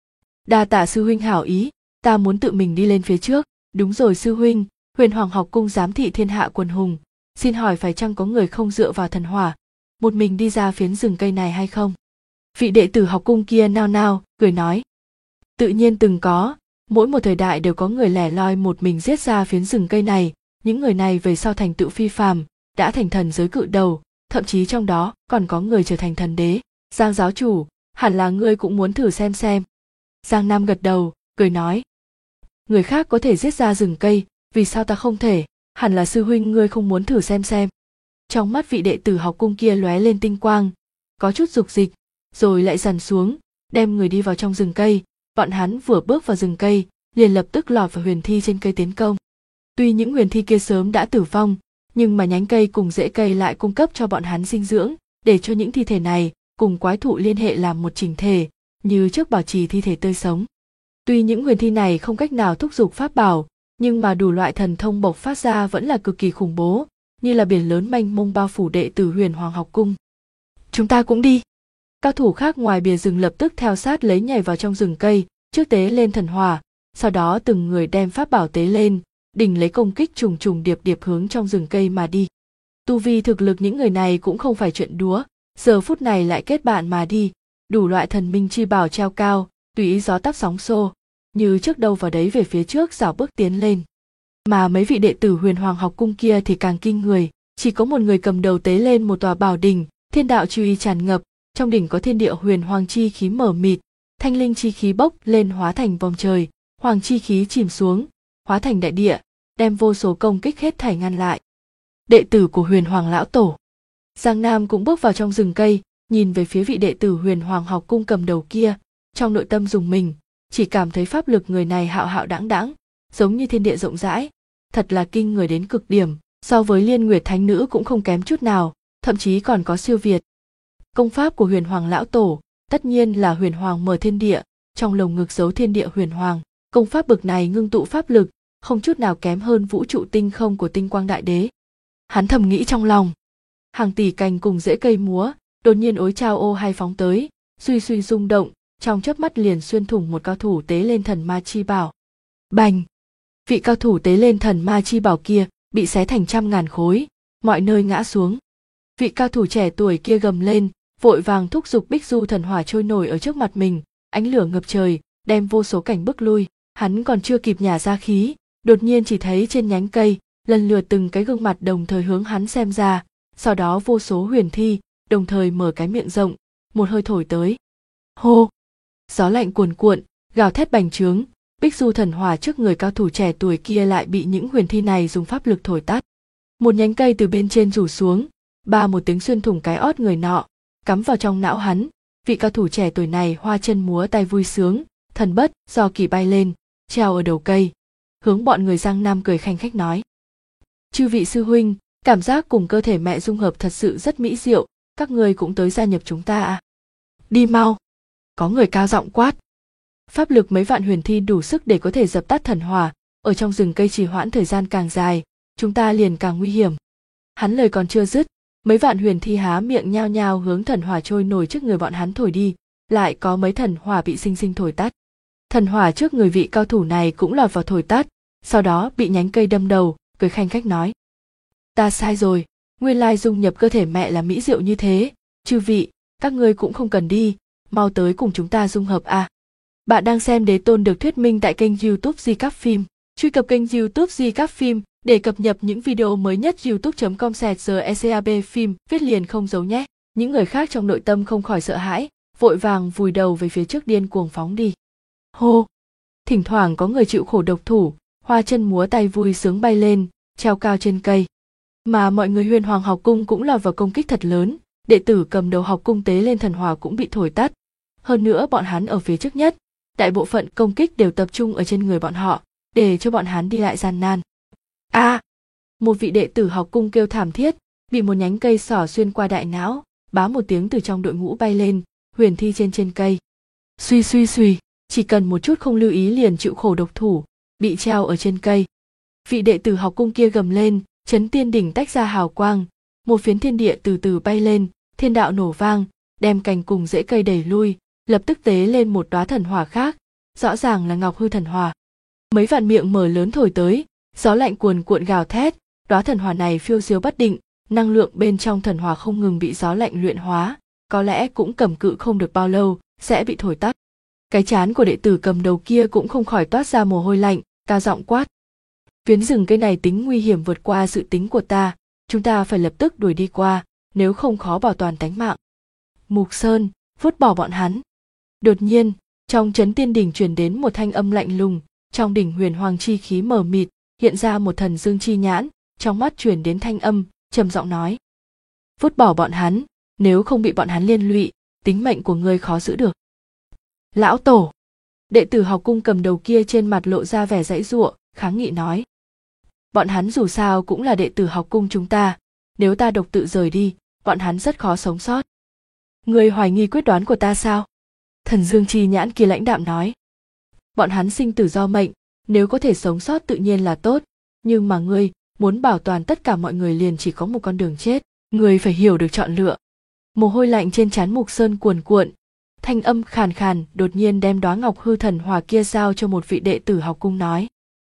Đa tạ sư huynh hảo ý, ta muốn tự mình đi lên phía trước. Đúng rồi sư huynh, Huyền Hoàng học cung giám thị thiên hạ quần hùng, xin hỏi phải chăng có người không dựa vào thần hỏa, một mình đi ra phiến rừng cây này hay không? Vị đệ tử học cung kia nao nao, cười nói: Tự nhiên từng có, mỗi một thời đại đều có người lẻ loi một mình giết ra phiến rừng cây này, những người này về sau thành tựu phi phàm, đã thành thần giới cự đầu, thậm chí trong đó còn có người trở thành thần đế. Giang giáo chủ, hẳn là ngươi cũng muốn thử xem. Giang Nam gật đầu, cười nói: Người khác có thể giết ra rừng cây, vì sao ta không thể? Hẳn là sư huynh ngươi không muốn thử xem. Trong mắt vị đệ tử học cung kia lóe lên tinh quang, có chút dục dịch, rồi lại dần xuống, đem người đi vào trong rừng cây. Bọn hắn vừa bước vào rừng cây, liền lập tức lọt vào huyền thi trên cây tiến công. Tuy những huyền thi kia sớm đã tử vong, nhưng mà nhánh cây cùng rễ cây lại cung cấp cho bọn hắn dinh dưỡng, để cho những thi thể này cùng quái thụ liên hệ làm một chỉnh thể, như trước bảo trì thi thể tươi sống. Tuy những huyền thi này không cách nào thúc giục pháp bảo, nhưng mà đủ loại thần thông bộc phát ra vẫn là cực kỳ khủng bố, như là biển lớn mênh mông bao phủ đệ tử Huyền Hoàng học cung. Chúng ta cũng đi. Cao thủ khác ngoài bìa rừng lập tức theo sát lấy nhảy vào trong rừng cây, trước tế lên thần hỏa, sau đó từng người đem pháp bảo tế lên, đỉnh lấy công kích trùng trùng điệp điệp hướng trong rừng cây mà đi. Tu vi thực lực những người này cũng không phải chuyện đùa, giờ phút này lại kết bạn mà đi, đủ loại thần minh chi bảo treo cao, tùy ý gió táp sóng xô, như trước đâu vào đấy về phía trước rảo bước tiến lên. Mà mấy vị đệ tử Huyền Hoàng học cung kia thì càng kinh người, chỉ có một người cầm đầu tế lên một tòa bảo đỉnh, thiên đạo chi uy tràn ngập, trong đỉnh có thiên địa huyền hoàng chi khí mở mịt, thanh linh chi khí bốc lên hóa thành vòng trời, hoàng chi khí chìm xuống, hóa thành đại địa, đem vô số công kích hết thảy ngăn lại. Đệ tử của Huyền Hoàng lão tổ. Giang Nam cũng bước vào trong rừng cây, nhìn về phía vị đệ tử Huyền Hoàng học cung cầm đầu kia, trong nội tâm rùng mình, chỉ cảm thấy pháp lực người này hạo hạo đãng đãng, giống như thiên địa rộng rãi, thật là kinh người đến cực điểm, so với Liên Nguyệt Thánh Nữ cũng không kém chút nào, thậm chí còn có siêu việt. Công pháp của Huyền Hoàng lão tổ, tất nhiên là Huyền Hoàng mở thiên địa, trong lồng ngực giấu thiên địa huyền hoàng, công pháp bực này ngưng tụ pháp lực, không chút nào kém hơn vũ trụ tinh không của Tinh Quang Đại Đế. Hắn thầm nghĩ trong lòng, hàng tỷ cành cùng rễ cây múa, đột nhiên ối trao ô hay phóng tới, suy suy rung động, trong chớp mắt liền xuyên thủng một cao thủ tế lên thần ma chi bảo. Bành! Vị cao thủ tế lên thần ma chi bảo kia bị xé thành trăm ngàn khối, mọi nơi ngã xuống. Vị cao thủ trẻ tuổi kia gầm lên, vội vàng thúc giục Bích Du thần hỏa trôi nổi ở trước mặt mình, ánh lửa ngập trời, đem vô số cảnh bức lui. Hắn còn chưa kịp nhả ra khí, đột nhiên chỉ thấy trên nhánh cây, lần lượt từng cái gương mặt đồng thời hướng hắn xem ra, sau đó vô số huyền thi đồng thời mở cái miệng rộng, một hơi thổi tới. Hô! Gió lạnh cuồn cuộn, gào thét bành trướng, Bích Du thần hỏa trước người cao thủ trẻ tuổi kia lại bị những huyền thi này dùng pháp lực thổi tắt. Một nhánh cây từ bên trên rủ xuống, ba một tiếng xuyên thủng cái ót người nọ, cắm vào trong não hắn. Vị cao thủ trẻ tuổi này hoa chân múa tay vui sướng, thần bất do kỳ bay lên, treo ở đầu cây, hướng bọn người Giang Nam cười khanh khách nói: Chư vị sư huynh, cảm giác cùng cơ thể mẹ dung hợp thật sự rất mỹ diệu, các người cũng tới gia nhập chúng ta à? Đi mau! Có người cao giọng quát. Pháp lực mấy vạn huyền thi đủ sức để có thể dập tắt thần hỏa, ở trong rừng cây trì hoãn thời gian càng dài, chúng ta liền càng nguy hiểm. Hắn lời còn chưa dứt, mấy vạn huyền thi há miệng nhao nhao hướng thần hỏa trôi nổi trước người bọn hắn thổi đi, lại có mấy thần hỏa bị sinh sinh thổi tắt. Thần hỏa trước người vị cao thủ này cũng lọt vào thổi tắt, sau đó bị nhánh cây đâm đầu, cười khanh khách nói. Ta sai rồi, nguyên lai dung nhập cơ thể mẹ là mỹ diệu như thế, chư vị, các ngươi cũng không cần đi, mau tới cùng chúng ta dung hợp à. Bạn đang xem Đế Tôn được thuyết minh tại kênh YouTube Recap Phim. Truy cập kênh YouTube Recap Phim để cập nhật những video mới nhất youtube.com/recap phim viết liền không giấu nhé. Những người khác trong nội tâm không khỏi sợ hãi, vội vàng vùi đầu về phía trước điên cuồng phóng đi. Hô! Thỉnh thoảng có người chịu khổ độc thủ, hoa chân múa tay vui sướng bay lên, treo cao trên cây. Mà mọi người Huyền Hoàng học cung cũng lọt vào công kích thật lớn, đệ tử cầm đầu học cung tế lên thần hỏa cũng bị thổi tắt. Hơn nữa bọn hắn ở phía trước nhất, đại bộ phận công kích đều tập trung ở trên người bọn họ, để cho bọn hắn đi lại gian nan. Một vị đệ tử học cung kêu thảm thiết, bị một nhánh cây xỏ xuyên qua đại não, bá một tiếng từ trong đội ngũ bay lên, huyền thi trên cây. Suy suy suy, chỉ cần một chút không lưu ý liền chịu khổ độc thủ, bị treo ở trên cây. Vị đệ tử học cung kia gầm lên, chấn tiên đỉnh tách ra hào quang, một phiến thiên địa từ từ bay lên, thiên đạo nổ vang, đem cành cùng rễ cây đẩy lui, lập tức tế lên một đóa thần hỏa khác, rõ ràng là ngọc hư thần hỏa. Mấy vạn miệng mở lớn thổi tới, gió lạnh cuồn cuộn gào thét, đóa thần hỏa này phiêu diêu bất định, năng lượng bên trong thần hỏa không ngừng bị gió lạnh luyện hóa, có lẽ cũng cầm cự không được bao lâu, sẽ bị thổi tắt. Cái trán của đệ tử cầm đầu kia cũng không khỏi toát ra mồ hôi lạnh, cao giọng quát. Phiến rừng cây này tính nguy hiểm vượt qua dự tính của ta, chúng ta phải lập tức đuổi đi qua, nếu không khó bảo toàn tánh mạng. Mục Sơn, vứt bỏ bọn hắn. Đột nhiên, trong trấn tiên đỉnh truyền đến một thanh âm lạnh lùng, trong đỉnh huyền hoàng chi khí mờ mịt, hiện ra một thần dương chi nhãn, trong mắt truyền đến thanh âm, trầm giọng nói. Vứt bỏ bọn hắn, nếu không bị bọn hắn liên lụy, tính mệnh của ngươi khó giữ được. Lão tổ! Đệ tử học cung cầm đầu kia trên mặt lộ ra vẻ giãy giụa, kháng nghị nói. Bọn hắn dù sao cũng là đệ tử học cung chúng ta, nếu ta độc tự rời đi, bọn hắn rất khó sống sót. Ngươi hoài nghi quyết đoán của ta sao? Thần dương chi nhãn kia lãnh đạm nói. Bọn hắn sinh tử do mệnh, nếu có thể sống sót tự nhiên là tốt, nhưng mà ngươi muốn bảo toàn tất cả mọi người liền chỉ có một con đường chết, ngươi phải hiểu được chọn lựa. Mồ hôi lạnh trên trán Mục Sơn cuồn cuộn, thanh âm khàn khàn đột nhiên đem đóa ngọc hư thần hỏa kia giao cho một vị đệ tử học cung nói.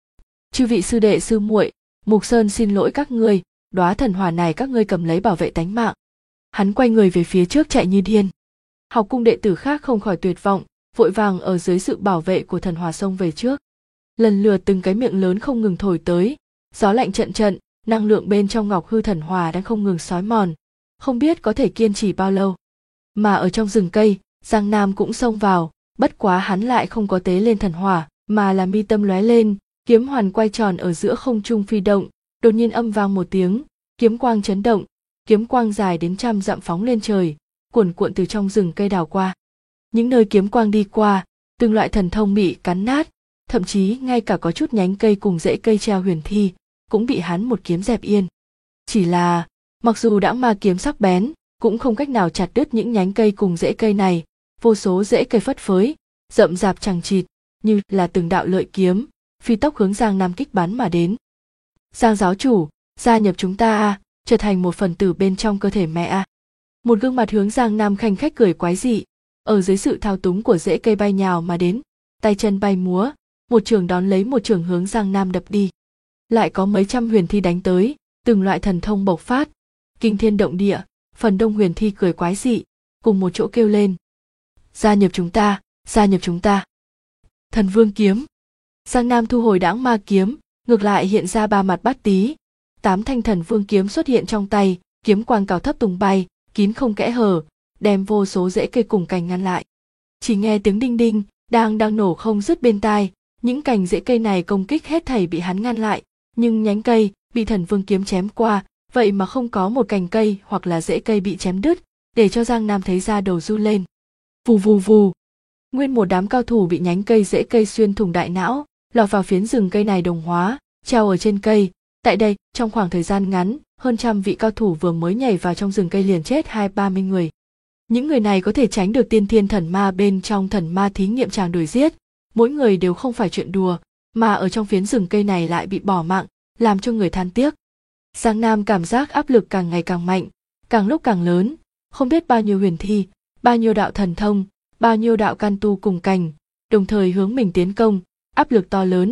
Chư vị sư đệ sư muội, Mục Sơn xin lỗi các ngươi, đóa thần hỏa này các ngươi cầm lấy bảo vệ tánh mạng. Hắn quay người về phía trước chạy như điên. Học cung đệ tử khác không khỏi tuyệt vọng, vội vàng ở dưới sự bảo vệ của thần hỏa xông về trước. Lần lượt từng cái miệng lớn không ngừng thổi tới, gió lạnh trận trận, năng lượng bên trong ngọc hư thần hỏa đang không ngừng xói mòn, không biết có thể kiên trì bao lâu. Mà ở trong rừng cây, Giang Nam cũng xông vào, bất quá hắn lại không có tế lên thần hỏa, mà là mi tâm lóe lên, kiếm hoàn quay tròn ở giữa không trung phi động, đột nhiên âm vang một tiếng, kiếm quang chấn động, kiếm quang dài đến 100 dặm phóng lên trời, cuồn cuộn từ trong rừng cây đào qua. Những nơi kiếm quang đi qua, từng loại thần thông bị cắn nát, thậm chí ngay cả có chút nhánh cây cùng rễ cây treo huyền thi cũng bị hắn một kiếm dẹp yên. Chỉ là, mặc dù đã ma kiếm sắc bén, cũng không cách nào chặt đứt những nhánh cây cùng rễ cây này, vô số rễ cây phất phới, rậm rạp chằng chịt, như là từng đạo lợi kiếm, phi tốc hướng Giang Nam kích bắn mà đến. Giang giáo chủ, gia nhập chúng ta a, trở thành một phần tử bên trong cơ thể mẹ a. Một gương mặt hướng Giang Nam khanh khách cười quái dị, ở dưới sự thao túng của rễ cây bay nhào mà đến, tay chân bay múa, một trường đón lấy một trường hướng Giang Nam đập đi. Lại có mấy trăm huyền thi đánh tới, từng loại thần thông bộc phát, kinh thiên động địa, phần đông huyền thi cười quái dị, cùng một chỗ kêu lên. Gia nhập chúng ta, gia nhập chúng ta. Thần vương kiếm. Giang Nam thu hồi đãng ma kiếm, ngược lại hiện ra 3 mặt bát tí. 8 thanh thần vương kiếm xuất hiện trong tay, kiếm quang cao thấp tung bay, kín không kẽ hở, đem vô số rễ cây cùng cành ngăn lại. Chỉ nghe tiếng đinh đinh, đang nổ không dứt bên tai, những cành rễ cây này công kích hết thảy bị hắn ngăn lại, nhưng nhánh cây bị thần vương kiếm chém qua, vậy mà không có một cành cây hoặc là rễ cây bị chém đứt, để cho Giang Nam thấy da đầu run lên. Vù vù vù. Nguyên một đám cao thủ bị nhánh cây rễ cây xuyên thủng đại não, lọt vào phiến rừng cây này đồng hóa, treo ở trên cây. Tại đây, trong khoảng thời gian ngắn, hơn 100 vị cao thủ vừa mới nhảy vào trong rừng cây liền chết 20-30 người. Những người này có thể tránh được tiên thiên thần ma bên trong thần ma thí nghiệm tràng đuổi giết, mỗi người đều không phải chuyện đùa, mà ở trong phiến rừng cây này lại bị bỏ mạng, làm cho người than tiếc. Giang Nam cảm giác áp lực càng ngày càng mạnh, càng lúc càng lớn, không biết bao nhiêu huyền thi, bao nhiêu đạo thần thông, bao nhiêu đạo can tu cùng cành, đồng thời hướng mình tiến công, áp lực to lớn,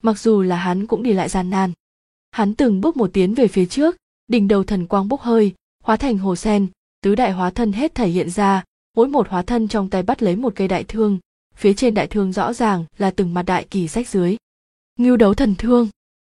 mặc dù là hắn cũng đi lại gian nan. Hắn từng bước một tiến về phía trước, đỉnh đầu thần quang bốc hơi, hóa thành hồ sen, tứ đại hóa thân hết thảy hiện ra, mỗi một hóa thân trong tay bắt lấy một cây đại thương, phía trên đại thương rõ ràng là từng mặt đại kỳ rách dưới. Ngưu đấu thần thương.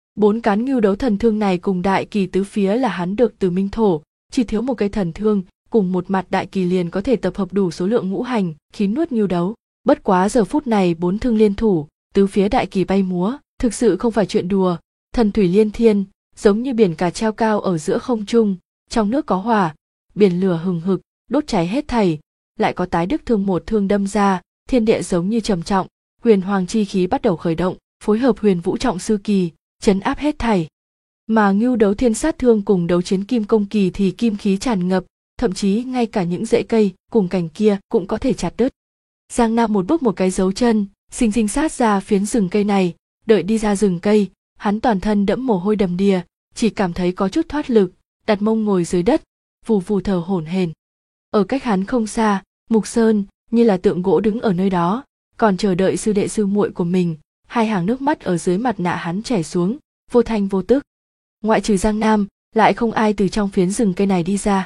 4 cán ngưu đấu thần thương này cùng đại kỳ tứ phía là hắn được từ Minh Thổ, chỉ thiếu một cây thần thương, cùng một mặt đại kỳ liền có thể tập hợp đủ số lượng ngũ hành, khí nuốt ngưu đấu. Bất quá giờ phút này 4 thương liên thủ, tứ phía đại kỳ bay múa, thực sự không phải chuyện đùa, thần thủy liên thiên, giống như biển cả treo cao ở giữa không trung, trong nước có hỏa, biển lửa hừng hực, đốt cháy hết thảy, lại có tái đức thương một thương đâm ra, thiên địa giống như trầm trọng, huyền hoàng chi khí bắt đầu khởi động, phối hợp huyền vũ trọng sư kỳ, trấn áp hết thảy. Mà ngưu đấu thiên sát thương cùng đấu chiến kim công kỳ thì kim khí tràn ngập, thậm chí ngay cả những rễ cây cùng cành kia cũng có thể chặt đứt. Giang Nam một bước một cái dấu chân, xinh xinh sát ra phiến rừng cây này, đợi đi ra rừng cây, hắn toàn thân đẫm mồ hôi đầm đìa, chỉ cảm thấy có chút thoát lực, đặt mông ngồi dưới đất, vù vù thở hổn hển. Ở cách hắn không xa, Mục Sơn như là tượng gỗ đứng ở nơi đó, còn chờ đợi sư đệ sư muội của mình, hai hàng nước mắt ở dưới mặt nạ hắn chảy xuống, vô thanh vô tức. Ngoại trừ Giang Nam, lại không ai từ trong phiến rừng cây này đi ra.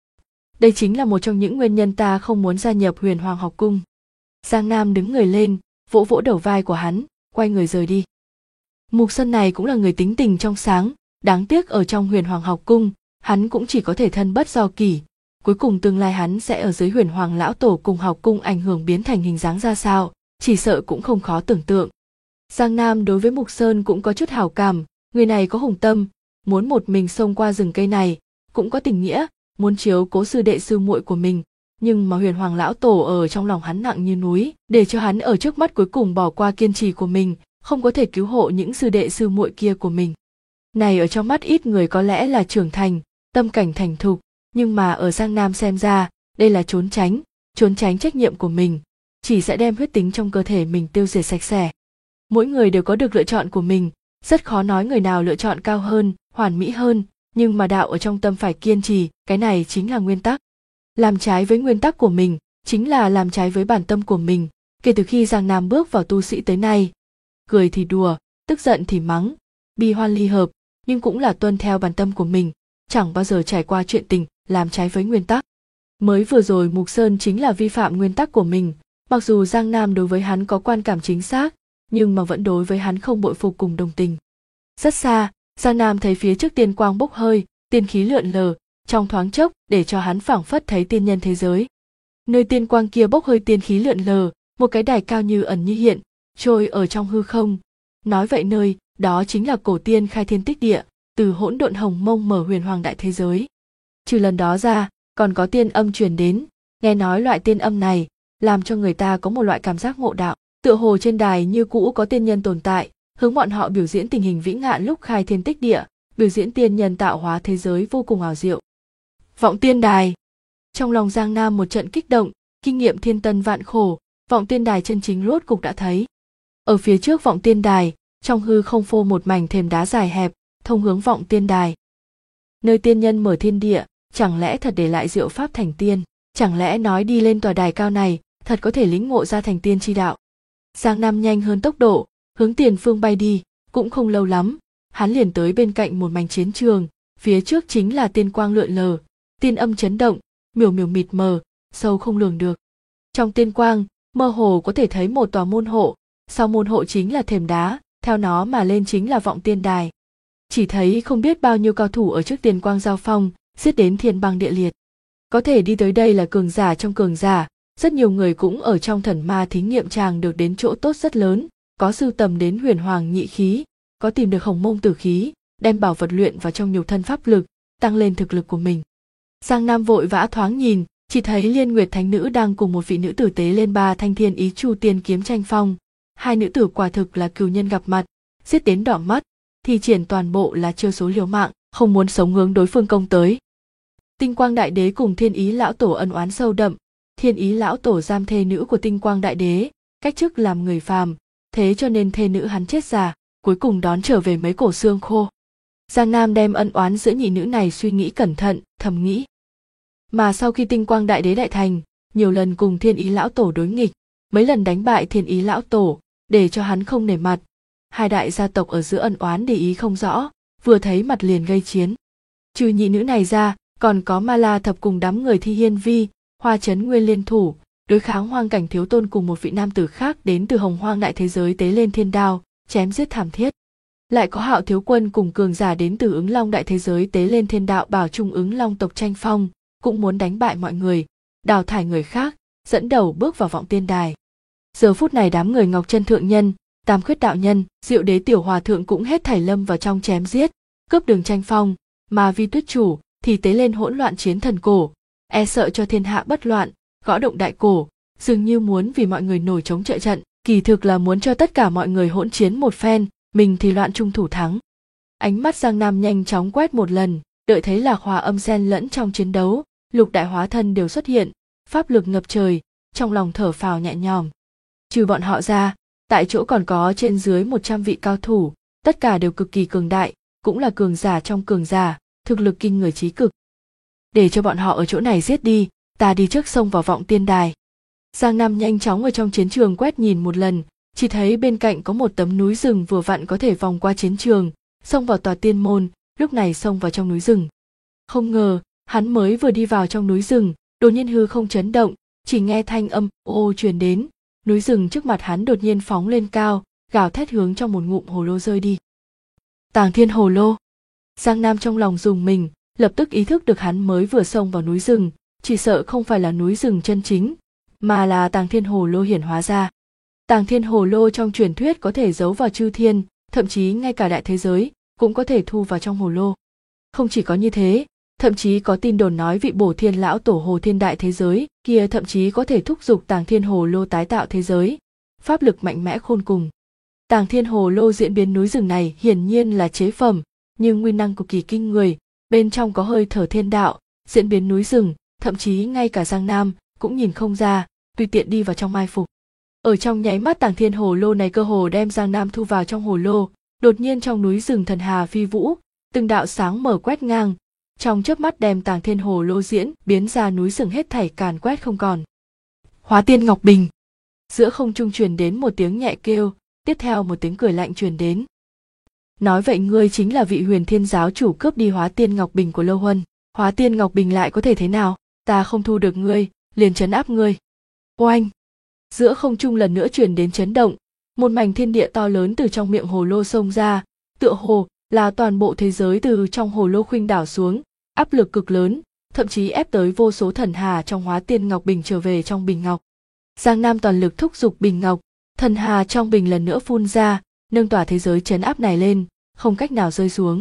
Đây chính là một trong những nguyên nhân ta không muốn gia nhập Huyền Hoàng học cung. Giang Nam đứng người lên, vỗ vỗ đầu vai của hắn, quay người rời đi. Mục Sơn này cũng là người tính tình trong sáng, đáng tiếc ở trong Huyền Hoàng học cung, hắn cũng chỉ có thể thân bất do kỷ. Cuối cùng tương lai hắn sẽ ở dưới Huyền Hoàng lão tổ cùng học cung ảnh hưởng biến thành hình dáng ra sao, chỉ sợ cũng không khó tưởng tượng. Giang Nam đối với Mục Sơn cũng có chút hảo cảm, người này có hùng tâm, muốn một mình xông qua rừng cây này, cũng có tình nghĩa, muốn chiếu cố sư đệ sư muội của mình, nhưng mà Huyền Hoàng lão tổ ở trong lòng hắn nặng như núi, để cho hắn ở trước mắt cuối cùng bỏ qua kiên trì của mình, không có thể cứu hộ những sư đệ sư muội kia của mình. Này ở trong mắt ít người có lẽ là trưởng thành, tâm cảnh thành thục, nhưng mà ở Giang Nam xem ra, đây là trốn tránh trách nhiệm của mình, chỉ sẽ đem huyết tính trong cơ thể mình tiêu diệt sạch sẽ. Mỗi người đều có được lựa chọn của mình, rất khó nói người nào lựa chọn cao hơn, hoàn mỹ hơn, nhưng mà đạo ở trong tâm phải kiên trì, cái này chính là nguyên tắc. Làm trái với nguyên tắc của mình, chính là làm trái với bản tâm của mình. Kể từ khi Giang Nam bước vào tu sĩ tới nay, cười thì đùa, tức giận thì mắng, bi hoan ly hợp, nhưng cũng là tuân theo bản tâm của mình, chẳng bao giờ trải qua chuyện tình làm trái với nguyên tắc. Mới vừa rồi Mục Sơn chính là vi phạm nguyên tắc của mình, mặc dù Giang Nam đối với hắn có quan cảm chính xác, nhưng mà vẫn đối với hắn không bội phục cùng đồng tình. Rất xa, Giang Nam thấy phía trước tiên quang bốc hơi, tiên khí lượn lờ, trong thoáng chốc để cho hắn phảng phất thấy tiên nhân thế giới. Nơi tiên quang kia bốc hơi tiên khí lượn lờ, một cái đài cao như ẩn như hiện, trôi ở trong hư không. Nói vậy nơi đó chính là cổ tiên khai thiên tích địa, từ hỗn độn hồng mông mở huyền hoàng đại thế giới. Trừ lần đó ra, còn có tiên âm truyền đến, nghe nói loại tiên âm này làm cho người ta có một loại cảm giác ngộ đạo, tựa hồ trên đài như cũ có tiên nhân tồn tại, hướng bọn họ biểu diễn tình hình vĩ ngạn lúc khai thiên tích địa, biểu diễn tiên nhân tạo hóa thế giới vô cùng ảo diệu. Vọng tiên đài. Trong lòng Giang Nam một trận kích động, kinh nghiệm thiên tân vạn khổ, vọng tiên đài chân chính rốt cục đã thấy. Ở phía trước vọng tiên đài, trong hư không phô một mảnh thềm đá dài hẹp, thông hướng vọng tiên đài. Nơi tiên nhân mở thiên địa, chẳng lẽ thật để lại diệu pháp thành tiên, chẳng lẽ nói đi lên tòa đài cao này, thật có thể lĩnh ngộ ra thành tiên chi đạo. Giang Nam nhanh hơn tốc độ, hướng tiền phương bay đi, cũng không lâu lắm, hắn liền tới bên cạnh một mảnh chiến trường, phía trước chính là tiên quang lượn lờ, tiên âm chấn động, miểu miểu mịt mờ, sâu không lường được. Trong tiên quang, mơ hồ có thể thấy một tòa môn hộ, sau môn hộ chính là thềm đá, theo nó mà lên chính là vọng tiên đài. Chỉ thấy không biết bao nhiêu cao thủ ở trước tiên quang giao phong, giết đến thiên băng địa liệt. Có thể đi tới đây là cường giả trong cường giả, rất nhiều người cũng ở trong thần ma thí nghiệm tràng được đến chỗ tốt rất lớn, có sưu tầm đến huyền hoàng nhị khí, có tìm được hồng mông tử khí, đem bảo vật luyện vào trong nhiều thân pháp lực, tăng lên thực lực của mình. Giang Nam vội vã thoáng nhìn, chỉ thấy Liên Nguyệt Thánh Nữ đang cùng một vị nữ tử tế lên 3 thanh thiên ý chu tiên kiếm tranh phong. Hai nữ tử quả thực là cừu nhân gặp mặt, giết đến đỏ mắt, thi triển toàn bộ là chiêu số liều mạng, không muốn sống hướng đối phương công tới. Tinh Quang Đại Đế cùng Thiên Ý lão tổ ân oán sâu đậm, Thiên Ý lão tổ giam thê nữ của Tinh Quang Đại Đế, cách chức làm người phàm, thế cho nên thê nữ hắn chết già, cuối cùng đón trở về mấy cổ xương khô. Giang Nam đem ân oán giữa nhị nữ này suy nghĩ cẩn thận, thầm nghĩ. Mà sau khi Tinh Quang Đại Đế đại thành, nhiều lần cùng Thiên Ý lão tổ đối nghịch, mấy lần đánh bại Thiên Ý lão tổ, để cho hắn không nể mặt. hai đại gia tộc ở giữa ân oán để ý không rõ, vừa thấy mặt liền gây chiến. Trừ nhị nữ này ra, còn có Ma La Thập cùng đám người Thi Hiên Vi, Hoa Chấn Nguyên liên thủ, đối kháng Hoang Cảnh Thiếu Tôn cùng một vị nam tử khác đến từ Hồng Hoang đại thế giới tế lên thiên đao, chém giết thảm thiết. Lại có Hạo Thiếu Quân cùng cường giả đến từ Ứng Long đại thế giới tế lên thiên đạo bảo trung Ứng Long tộc tranh phong, cũng muốn đánh bại mọi người, đào thải người khác, dẫn đầu bước vào vọng tiên đài. Giờ phút này đám người Ngọc Chân Thượng Nhân, Tam Khuyết đạo nhân, Diệu Đế tiểu hòa thượng cũng hết thảy lâm vào trong chém giết, cướp đường tranh phong, mà Vi Tuyết chủ thì tế lên hỗn loạn chiến thần cổ, e sợ cho thiên hạ bất loạn, gõ động đại cổ, dường như muốn vì mọi người nổi trống trợ trận, kỳ thực là muốn cho tất cả mọi người hỗn chiến một phen, mình thì loạn trung thủ thắng. Ánh mắt Giang Nam nhanh chóng quét một lần, đợi thấy Lạc Hòa âm xen lẫn trong chiến đấu, lục đại hóa thân đều xuất hiện, pháp lực ngập trời, trong lòng thở phào nhẹ nhõm. Trừ bọn họ ra, tại chỗ còn có trên dưới 100 vị cao thủ, tất cả đều cực kỳ cường đại, cũng là cường giả trong cường giả, thực lực kinh người chí cực. Để cho bọn họ ở chỗ này giết đi, ta đi trước xông vào vọng tiên đài. Giang Nam nhanh chóng ở trong chiến trường quét nhìn một lần, chỉ thấy bên cạnh có một tấm núi rừng vừa vặn có thể vòng qua chiến trường, xông vào tòa tiên môn, lúc này xông vào trong núi rừng. Không ngờ, hắn mới vừa đi vào trong núi rừng, đột nhiên hư không chấn động, chỉ nghe thanh âm ô truyền đến, núi rừng trước mặt hắn đột nhiên phóng lên cao, gào thét hướng trong một ngụm hồ lô rơi đi. Tàng Thiên Hồ Lô. Giang Nam trong lòng rùng mình, lập tức ý thức được hắn mới vừa xông vào núi rừng, chỉ sợ không phải là núi rừng chân chính, mà là Tàng Thiên Hồ Lô hiển hóa ra. Tàng Thiên Hồ Lô trong truyền thuyết có thể giấu vào chư thiên, thậm chí ngay cả đại thế giới cũng có thể thu vào trong hồ lô. Không chỉ có như thế, thậm chí có tin đồn nói vị Bổ Thiên lão tổ Hồ Thiên đại thế giới kia thậm chí có thể thúc giục Tàng Thiên Hồ Lô tái tạo thế giới, pháp lực mạnh mẽ khôn cùng. Tàng Thiên Hồ Lô diễn biến núi rừng này hiển nhiên là chế phẩm, nhưng nguyên năng cực kỳ kinh người, bên trong có hơi thở thiên đạo, diễn biến núi rừng, thậm chí ngay cả Giang Nam cũng nhìn không ra, tùy tiện đi vào trong mai phục. Ở trong nháy mắt Tàng Thiên Hồ Lô này cơ hồ đem Giang Nam thu vào trong hồ lô, đột nhiên trong núi rừng thần hà phi vũ, từng đạo sáng mở quét ngang, trong chớp mắt đem Tàng Thiên Hồ Lô diễn biến ra núi rừng hết thảy càn quét không còn. Hóa Tiên Ngọc Bình. Giữa không trung truyền đến một tiếng nhẹ kêu, tiếp theo một tiếng cười lạnh truyền đến. Nói vậy ngươi chính là vị Huyền Thiên giáo chủ cướp đi Hóa Tiên Ngọc Bình của Lâu Huân. Hóa Tiên Ngọc Bình lại có thể thế nào? Ta không thu được ngươi, liền trấn áp ngươi. Oanh! Giữa không trung lần nữa truyền đến chấn động, một mảnh thiên địa to lớn từ trong miệng hồ lô xông ra, tựa hồ là toàn bộ thế giới từ trong hồ lô khuynh đảo xuống, áp lực cực lớn, thậm chí ép tới vô số thần hà trong Hóa Tiên Ngọc Bình trở về trong bình ngọc. Giang Nam toàn lực thúc giục bình ngọc, thần hà trong bình lần nữa phun ra, nâng tỏa thế giới trấn áp này lên, không cách nào rơi xuống.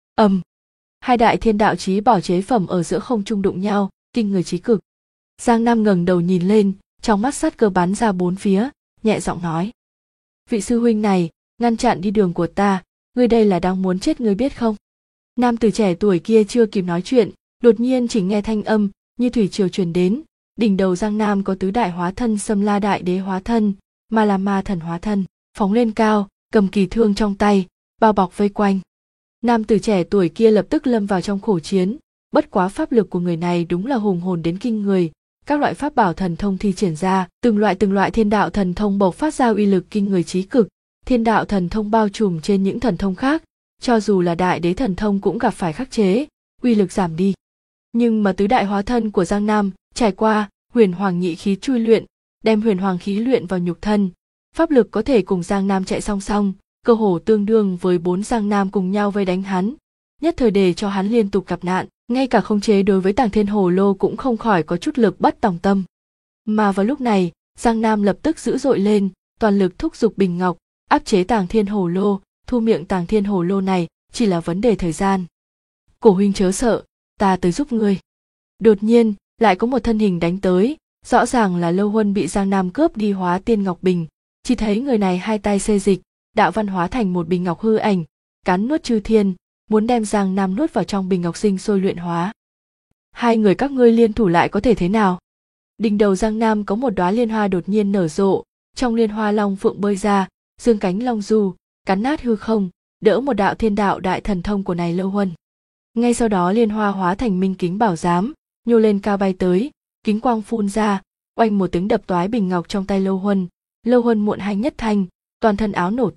Hai đại thiên đạo chí bảo chế phẩm ở giữa không trung đụng nhau, kinh người chí cực. Giang Nam ngẩng đầu nhìn lên, trong mắt sát cơ bắn ra bốn phía, nhẹ giọng nói: vị sư huynh này, ngăn chặn đi đường của ta, ngươi đây là đang muốn chết ngươi biết không? Nam tử trẻ tuổi kia chưa kịp nói chuyện, đột nhiên chỉ nghe thanh âm như thủy triều truyền đến, đỉnh đầu Giang Nam có tứ đại hóa thân Sâm La đại đế hóa thân, Ma La ma thần hóa thân, phóng lên cao, cầm kỳ thương trong tay, bao bọc vây quanh. Nam tử trẻ tuổi kia lập tức lâm vào trong khổ chiến, bất quá pháp lực của người này đúng là hùng hồn đến kinh người, các loại pháp bảo thần thông thi triển ra, từng loại thiên đạo thần thông bộc phát ra uy lực kinh người chí cực, thiên đạo thần thông bao trùm trên những thần thông khác, cho dù là đại đế thần thông cũng gặp phải khắc chế, uy lực giảm đi. Nhưng mà tứ đại hóa thân của Giang Nam trải qua huyền hoàng nhị khí chui luyện, đem huyền hoàng khí luyện vào nhục thân, pháp lực có thể cùng Giang Nam chạy song song, cơ hồ tương đương với 4 Giang Nam cùng nhau vây đánh hắn, nhất thời để cho hắn liên tục gặp nạn, ngay cả khống chế đối với Tàng Thiên Hồ Lô cũng không khỏi có chút lực bất tòng tâm. Mà vào lúc này, Giang Nam lập tức dữ dội lên, toàn lực thúc giục bình ngọc, áp chế Tàng Thiên Hồ Lô, thu miệng Tàng Thiên Hồ Lô này chỉ là vấn đề thời gian. Cổ huynh chớ sợ, ta tới giúp ngươi. Đột nhiên, lại có một thân hình đánh tới, rõ ràng là Lâu Huân bị Giang Nam cướp đi Hóa Tiên Ngọc Bình, chỉ thấy người này hai tay xê dịch, đạo văn hóa thành một bình ngọc hư ảnh, cắn nuốt chư thiên, muốn đem Giang Nam nuốt vào trong bình ngọc sinh sôi luyện hóa. Hai người các ngươi liên thủ lại có thể thế nào? Đỉnh đầu Giang Nam có một đóa liên hoa đột nhiên nở rộ, trong liên hoa long phượng bơi ra, dương cánh long du, cắn nát hư không, đỡ một đạo thiên đạo đại thần thông của này Lâu Huân. Ngay sau đó liên hoa hóa thành minh kính bảo giám, nhô lên cao bay tới, kính quang phun ra, oanh một tiếng đập toái bình ngọc trong tay Lâu Huân. Lâu Huân muộn hành nhất thanh, toàn thân áo nổ tung,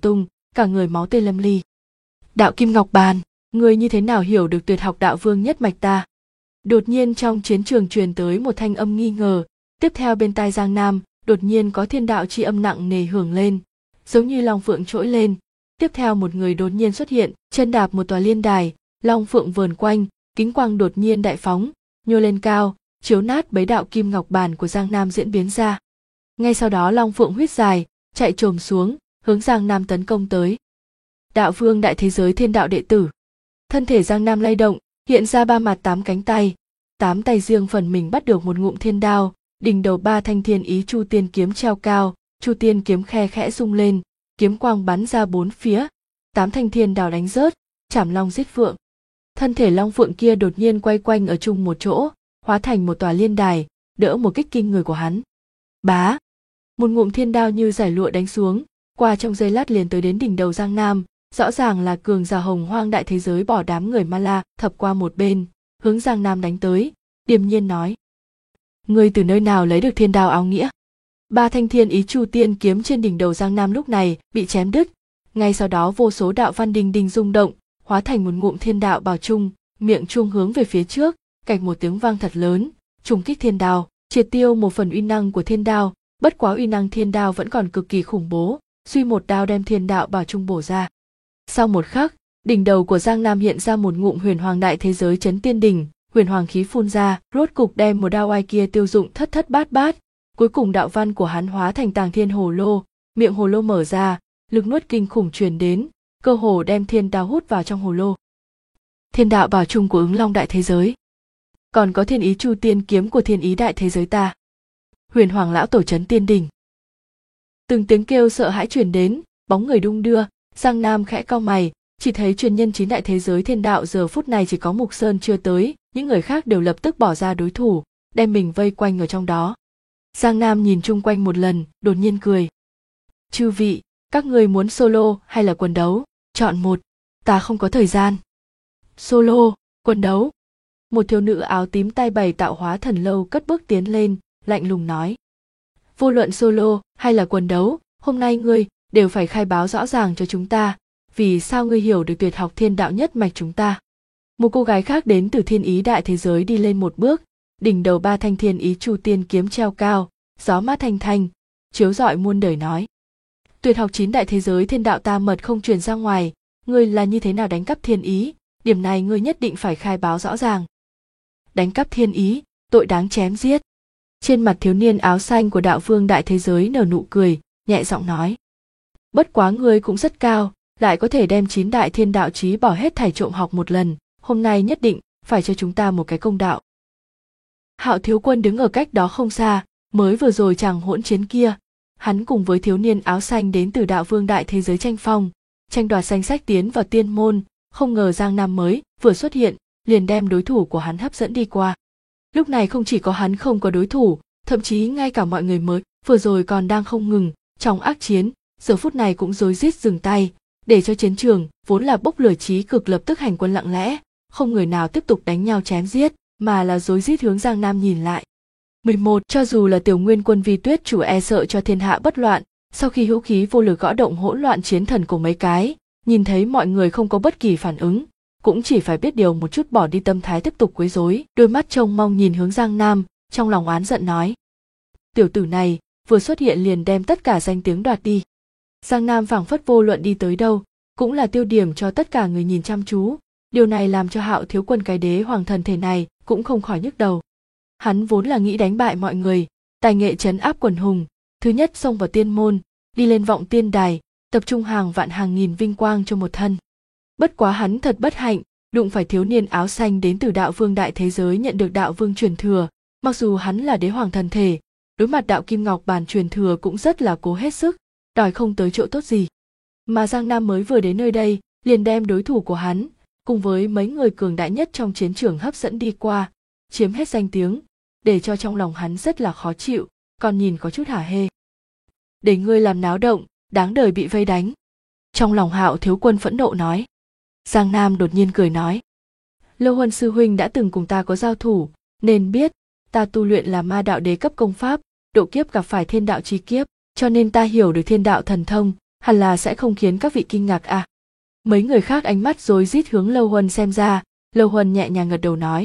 cả người máu tươi lâm ly. Đạo Kim Ngọc Bàn, người như thế nào hiểu được tuyệt học đạo vương nhất mạch ta? Đột nhiên trong chiến trường truyền tới một thanh âm nghi ngờ, tiếp theo bên tai Giang Nam, đột nhiên có thiên đạo chi âm nặng nề hưởng lên, giống như long phượng trỗi lên. Tiếp theo một người đột nhiên xuất hiện, chân đạp một tòa liên đài, long phượng vờn quanh, kính quang đột nhiên đại phóng, nhô lên cao, chiếu nát bấy đạo Kim Ngọc Bàn của Giang Nam diễn biến ra. Ngay sau đó long phượng huýt dài, chạy trồm xuống, hướng Giang Nam tấn công tới. Đạo vương đại thế giới thiên đạo đệ tử. Thân thể Giang Nam lay động, hiện ra 3 mặt 8 cánh tay, 8 tay riêng phần mình bắt được một ngụm thiên đao, đỉnh đầu 3 thanh thiên ý chu tiên kiếm treo cao, chu tiên kiếm khe khẽ rung lên, kiếm quang bắn ra 4 phía, 8 thanh thiên đao đánh rớt, chảm long giết phượng. Thân thể long phượng kia đột nhiên quay quanh ở chung một chỗ, hóa thành một tòa liên đài, đỡ một kích kinh người của hắn. Bá, một ngụm thiên đao như giải lụa đánh xuống, qua trong giây lát liền tới đến đỉnh đầu Giang Nam, rõ ràng là cường giả hồng hoang đại thế giới bỏ đám người ma la thập qua một bên, hướng Giang Nam đánh tới, điềm nhiên nói: Ngươi từ nơi nào lấy được thiên đao áo nghĩa? 3 thanh thiên ý chu tiên kiếm trên đỉnh đầu Giang Nam lúc này bị chém đứt, ngay sau đó vô số đạo văn đình đình rung động, hóa thành một ngụm thiên đạo bảo trung, miệng chuông hướng về phía trước, cạch một tiếng vang thật lớn, trùng kích thiên đao, triệt tiêu một phần uy năng của thiên đao, bất quá uy năng thiên đao vẫn còn cực kỳ khủng bố, suy một đao đem thiên đạo bảo trung bổ ra. Sau một khắc, đỉnh đầu của Giang Nam hiện ra một ngụm huyền hoàng đại thế giới chấn tiên đỉnh, huyền hoàng khí phun ra, rốt cục đem một đao oai kia tiêu dụng thất thất bát bát. Cuối cùng đạo văn của hắn hóa thành tàng thiên hồ lô, miệng hồ lô mở ra, lực nuốt kinh khủng truyền đến, cơ hồ đem thiên đao hút vào trong hồ lô. Thiên đạo bảo trung của Ứng Long đại thế giới, còn có thiên ý chu tiên kiếm của thiên ý đại thế giới ta. Huyền hoàng lão tổ chấn tiên đỉnh. Từng tiếng kêu sợ hãi truyền đến, bóng người đung đưa. Giang Nam khẽ cau mày, chỉ thấy truyền nhân 9 đại thế giới thiên đạo giờ phút này chỉ có Mục Sơn chưa tới, những người khác đều lập tức bỏ ra đối thủ, đem mình vây quanh ở trong đó. Giang Nam nhìn chung quanh một lần, đột nhiên cười. Chư vị, các người muốn solo hay là quần đấu? Chọn một, ta không có thời gian. Solo, quần đấu. Một thiếu nữ áo tím tay bày tạo hóa thần lâu cất bước tiến lên, lạnh lùng nói. Vô luận solo hay là quần đấu, hôm nay ngươi đều phải khai báo rõ ràng cho chúng ta, vì sao ngươi hiểu được tuyệt học thiên đạo nhất mạch chúng ta. Một cô gái khác đến từ thiên ý đại thế giới đi lên một bước, đỉnh đầu 3 thanh thiên ý chu tiên kiếm treo cao, gió mát thanh thanh, chiếu rọi muôn đời nói. Tuyệt học 9 đại thế giới thiên đạo ta mật không truyền ra ngoài, ngươi là như thế nào đánh cắp thiên ý, điểm này ngươi nhất định phải khai báo rõ ràng. Đánh cắp thiên ý, tội đáng chém giết. Trên mặt thiếu niên áo xanh của đạo vương đại thế giới nở nụ cười, nhẹ giọng nói. Bất quá ngươi cũng rất cao, lại có thể đem 9 đại thiên đạo chí bỏ hết thảy trộm học một lần, hôm nay nhất định phải cho chúng ta một cái công đạo. Hạo thiếu quân đứng ở cách đó không xa, mới vừa rồi chàng hỗn chiến kia, hắn cùng với thiếu niên áo xanh đến từ đạo vương đại thế giới tranh phong, tranh đoạt danh sách tiến vào tiên môn, không ngờ Giang Nam mới vừa xuất hiện, liền đem đối thủ của hắn hấp dẫn đi qua. Lúc này không chỉ có hắn không có đối thủ, thậm chí ngay cả mọi người mới vừa rồi còn đang không ngừng trong ác chiến, giờ phút này cũng rối rít dừng tay, để cho chiến trường vốn là bốc lửa chí cực lập tức hành quân lặng lẽ, không người nào tiếp tục đánh nhau chém giết, mà là rối rít hướng Giang Nam nhìn lại. 11. Cho dù là Tiểu Nguyên Quân Vi Tuyết chủ e sợ cho thiên hạ bất loạn, sau khi hữu khí vô lực gõ động hỗn loạn chiến thần của mấy cái, nhìn thấy mọi người không có bất kỳ phản ứng, cũng chỉ phải biết điều một chút bỏ đi tâm thái tiếp tục quấy rối, đôi mắt trông mong nhìn hướng Giang Nam, trong lòng oán giận nói: tiểu tử này vừa xuất hiện liền đem tất cả danh tiếng đoạt đi. Giang Nam phảng phất vô luận đi tới đâu cũng là tiêu điểm cho tất cả người nhìn chăm chú, điều này làm cho Hạo thiếu quân cái đế hoàng thần thể này cũng không khỏi nhức đầu. Hắn vốn là nghĩ đánh bại mọi người, tài nghệ trấn áp quần hùng, thứ nhất xông vào tiên môn, đi lên vọng tiên đài, tập trung hàng vạn hàng nghìn vinh quang cho một thân. Bất quá hắn thật bất hạnh, đụng phải thiếu niên áo xanh đến từ đạo vương đại thế giới nhận được đạo vương truyền thừa, mặc dù hắn là đế hoàng thần thể, đối mặt đạo Kim Ngọc Bàn truyền thừa cũng rất là cố hết sức, đòi không tới chỗ tốt gì. Mà Giang Nam mới vừa đến nơi đây, liền đem đối thủ của hắn, cùng với mấy người cường đại nhất trong chiến trường hấp dẫn đi qua, chiếm hết danh tiếng, để cho trong lòng hắn rất là khó chịu, còn nhìn có chút hả hê. Để ngươi làm náo động, đáng đời bị vây đánh. Trong lòng Hạo thiếu quân phẫn nộ nói. Giang Nam đột nhiên cười nói. Lâu Huân sư huynh đã từng cùng ta có giao thủ, nên biết, ta tu luyện là ma đạo đế cấp công pháp, độ kiếp gặp phải thiên đạo chi kiếp, cho nên ta hiểu được thiên đạo thần thông, hẳn là sẽ không khiến các vị kinh ngạc à. Mấy người khác ánh mắt rối rít hướng Lâu Huân xem ra, Lâu Huân nhẹ nhàng gật đầu nói.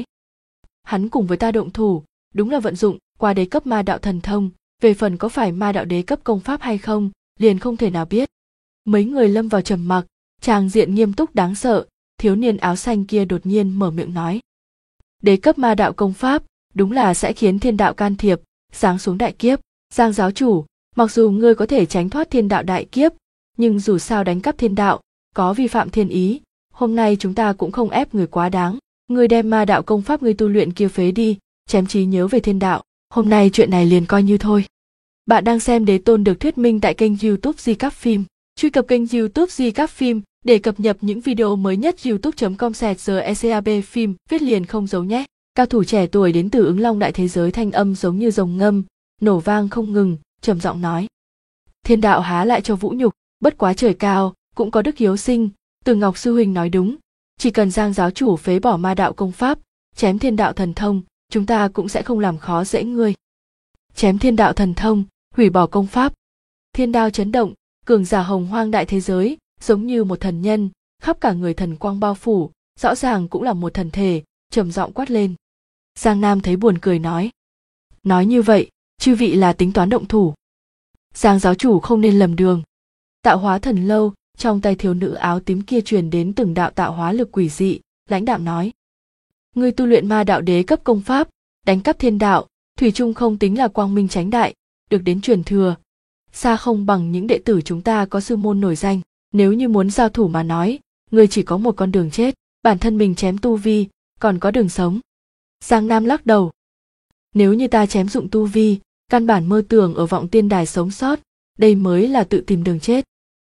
Hắn cùng với ta động thủ, đúng là vận dụng qua đế cấp ma đạo thần thông, về phần có phải ma đạo đế cấp công pháp hay không, liền không thể nào biết. Mấy người lâm vào trầm mặc, tràng diện nghiêm túc đáng sợ, thiếu niên áo xanh kia đột nhiên mở miệng nói. Đế cấp ma đạo công pháp, đúng là sẽ khiến thiên đạo can thiệp, giáng xuống đại kiếp. Giang giáo chủ, mặc dù ngươi có thể tránh thoát thiên đạo đại kiếp, nhưng dù sao đánh cắp thiên đạo, có vi phạm thiên ý, hôm nay chúng ta cũng không ép người quá đáng. Ngươi đem ma đạo công pháp ngươi tu luyện kia phế đi, chém trí nhớ về thiên đạo, hôm nay chuyện này liền coi như thôi. Bạn đang xem Đế Tôn được thuyết minh tại kênh YouTube Di Các Phim. Truy cập kênh YouTube Di Các Phim để cập nhật những video mới nhất. youtube.com/GECAB phim viết liền không giấu nhé. Cao thủ trẻ tuổi đến từ Ứng Long đại thế giới, thanh âm giống như rồng ngâm, nổ vang không ngừng, trầm giọng nói. Thiên đạo há lại cho vũ nhục, bất quá trời cao, cũng có đức hiếu sinh, Từ Ngọc sư huynh nói đúng, chỉ cần Giang giáo chủ phế bỏ ma đạo công pháp, chém thiên đạo thần thông, chúng ta cũng sẽ không làm khó dễ ngươi. Chém thiên đạo thần thông, hủy bỏ công pháp. Thiên đao chấn động, cường giả hồng hoang đại thế giới, giống như một thần nhân, khắp cả người thần quang bao phủ, rõ ràng cũng là một thần thể, trầm giọng quát lên. Giang Nam thấy buồn cười nói. Nói như vậy, chư vị là tính toán động thủ. Giang giáo chủ không nên lầm đường. Tạo hóa thần lâu, trong tay thiếu nữ áo tím kia truyền đến từng đạo tạo hóa lực quỷ dị, lãnh đạm nói. Ngươi tu luyện ma đạo đế cấp công pháp, đánh cắp thiên đạo, thủy chung không tính là quang minh chánh đại, được đến truyền thừa. Xa không bằng những đệ tử chúng ta có sư môn nổi danh, nếu như muốn giao thủ mà nói, ngươi chỉ có một con đường chết, bản thân mình chém tu vi, còn có đường sống. Giang Nam lắc đầu. Nếu như ta chém dụng tu vi, căn bản mơ tưởng ở vọng tiên đài sống sót, đây mới là tự tìm đường chết.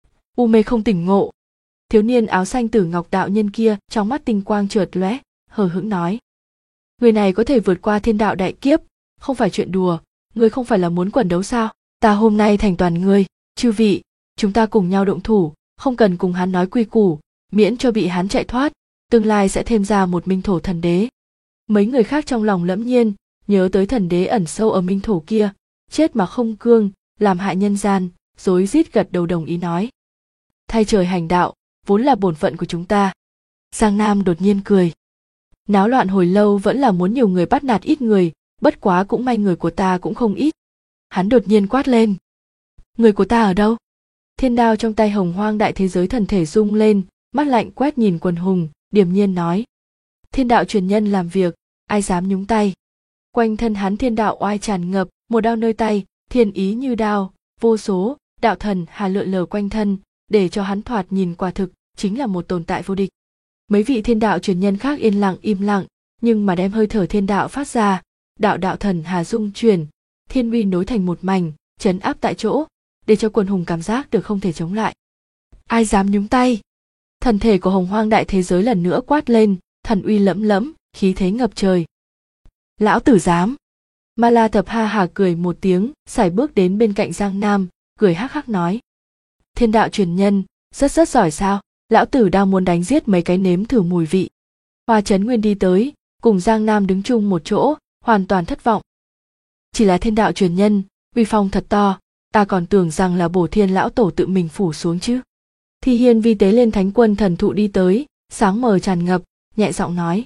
U mê không tỉnh ngộ. Thiếu niên áo xanh Tử Ngọc đạo nhân kia trong mắt tinh quang chợt lóe, hờ hững nói. Người này có thể vượt qua thiên đạo đại kiếp, không phải chuyện đùa, ngươi không phải là muốn quần đấu sao? Ta hôm nay thành toàn ngươi, chư vị, chúng ta cùng nhau động thủ, không cần cùng hắn nói quy củ, miễn cho bị hắn chạy thoát, tương lai sẽ thêm ra một minh thổ thần đế. Mấy người khác trong lòng lẫm nhiên, nhớ tới thần đế ẩn sâu ở minh thổ kia, chết mà không cương, làm hại nhân gian, rối rít gật đầu đồng ý nói. Thay trời hành đạo, vốn là bổn phận của chúng ta. Giang Nam đột nhiên cười. Náo loạn hồi lâu vẫn là muốn nhiều người bắt nạt ít người, bất quá cũng may người của ta cũng không ít. Hắn đột nhiên quát lên. Người của ta ở đâu? Thiên đao trong tay hồng hoang đại thế giới thần thể rung lên, mắt lạnh quét nhìn quần hùng, điềm nhiên nói. Thiên đạo truyền nhân làm việc, ai dám nhúng tay. Quanh thân hắn thiên đạo oai tràn ngập, một đao nơi tay, thiên ý như đao, vô số, đạo thần hà lượn lờ quanh thân, để cho hắn thoạt nhìn quả thực, chính là một tồn tại vô địch. Mấy vị thiên đạo truyền nhân khác yên lặng im lặng, nhưng mà đem hơi thở thiên đạo phát ra, đạo thần hà dung chuyển, thiên uy nối thành một mảnh, trấn áp tại chỗ, để cho quần hùng cảm giác được không thể chống lại. Ai dám nhúng tay? Thần thể của hồng hoang đại thế giới lần nữa quát lên, thần uy lẫm lẫm, khí thế ngập trời. Lão tử dám. Ma La Thập ha hà cười một tiếng, sải bước đến bên cạnh Giang Nam, cười hắc hắc nói. Thiên đạo truyền nhân, rất giỏi sao, lão tử đang muốn đánh giết mấy cái nếm thử mùi vị. Hoa Chấn Nguyên đi tới, cùng Giang Nam đứng chung một chỗ, hoàn toàn thất vọng. Chỉ là thiên đạo truyền nhân, uy phong thật to, ta còn tưởng rằng là Bổ Thiên lão tổ tự mình phủ xuống chứ. Thi Hiên vi tế lên thánh quân thần thụ đi tới, sáng mờ tràn ngập, nhẹ giọng nói.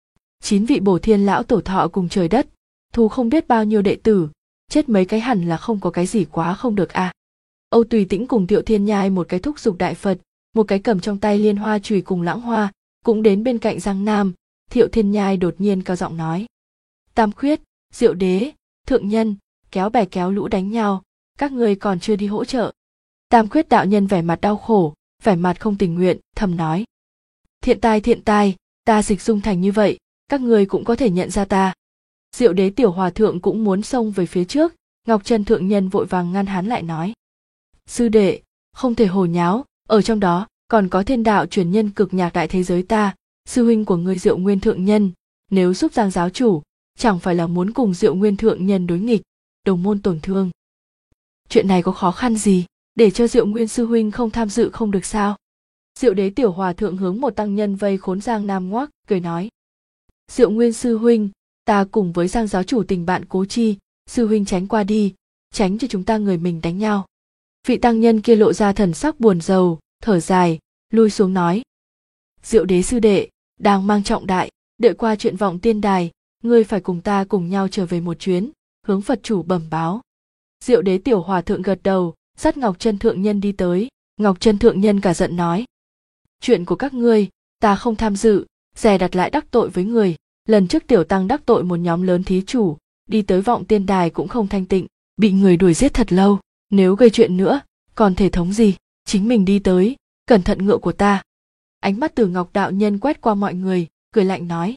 9 vị Bổ Thiên lão tổ thọ cùng trời đất, thu không biết bao nhiêu đệ tử, chết mấy cái hẳn là không có cái gì quá không được à. Âu Tùy Tĩnh cùng Thiệu Thiên Nhai một cái thúc giục đại Phật, một cái cầm trong tay liên hoa chùy cùng lãng hoa, cũng đến bên cạnh Giang Nam. Thiệu Thiên Nhai đột nhiên cao giọng nói. Tam Khuyết, Diệu Đế, Thượng Nhân, kéo bè kéo lũ đánh nhau, các ngươi còn chưa đi hỗ trợ. Tam Khuyết đạo nhân vẻ mặt đau khổ, vẻ mặt không tình nguyện, thầm nói. Thiện tai, ta dịch dung thành như vậy, các ngươi cũng có thể nhận ra ta. Diệu Đế tiểu hòa thượng cũng muốn xông về phía trước, Ngọc Trân Thượng Nhân vội vàng ngăn hắn lại nói. Sư đệ, không thể hồ nháo, ở trong đó còn có thiên đạo truyền nhân cực nhạc đại thế giới ta, sư huynh của ngươi Diệu Nguyên Thượng Nhân, nếu giúp Giang giáo chủ, chẳng phải là muốn cùng Diệu Nguyên Thượng Nhân đối nghịch, đồng môn tổn thương. Chuyện này có khó khăn gì, để cho Diệu Nguyên sư huynh không tham dự không được sao? Diệu Đế tiểu hòa thượng hướng một tăng nhân vây khốn Giang Nam ngoác, cười nói. Diệu Nguyên sư huynh, ta cùng với Giang giáo chủ tình bạn cố chi, sư huynh tránh qua đi, tránh cho chúng ta người mình đánh nhau. Vị tăng nhân kia lộ ra thần sắc buồn rầu, thở dài, lui xuống nói: Diệu đế sư đệ, đang mang trọng đại, đợi qua chuyện vọng tiên đài, ngươi phải cùng ta cùng nhau trở về một chuyến, hướng Phật chủ bẩm báo. Diệu đế tiểu hòa thượng gật đầu, dắt Ngọc Chân thượng nhân đi tới. Ngọc Chân thượng nhân cả giận nói: Chuyện của các ngươi, ta không tham dự, dè đặt lại đắc tội với người. Lần trước tiểu tăng đắc tội một nhóm lớn thí chủ, đi tới vọng tiên đài cũng không thanh tịnh, bị người đuổi giết thật lâu. Nếu gây chuyện nữa, còn thể thống gì? Chính mình đi tới, cẩn thận ngựa của ta. Ánh mắt Từ Ngọc đạo nhân quét qua mọi người, cười lạnh nói: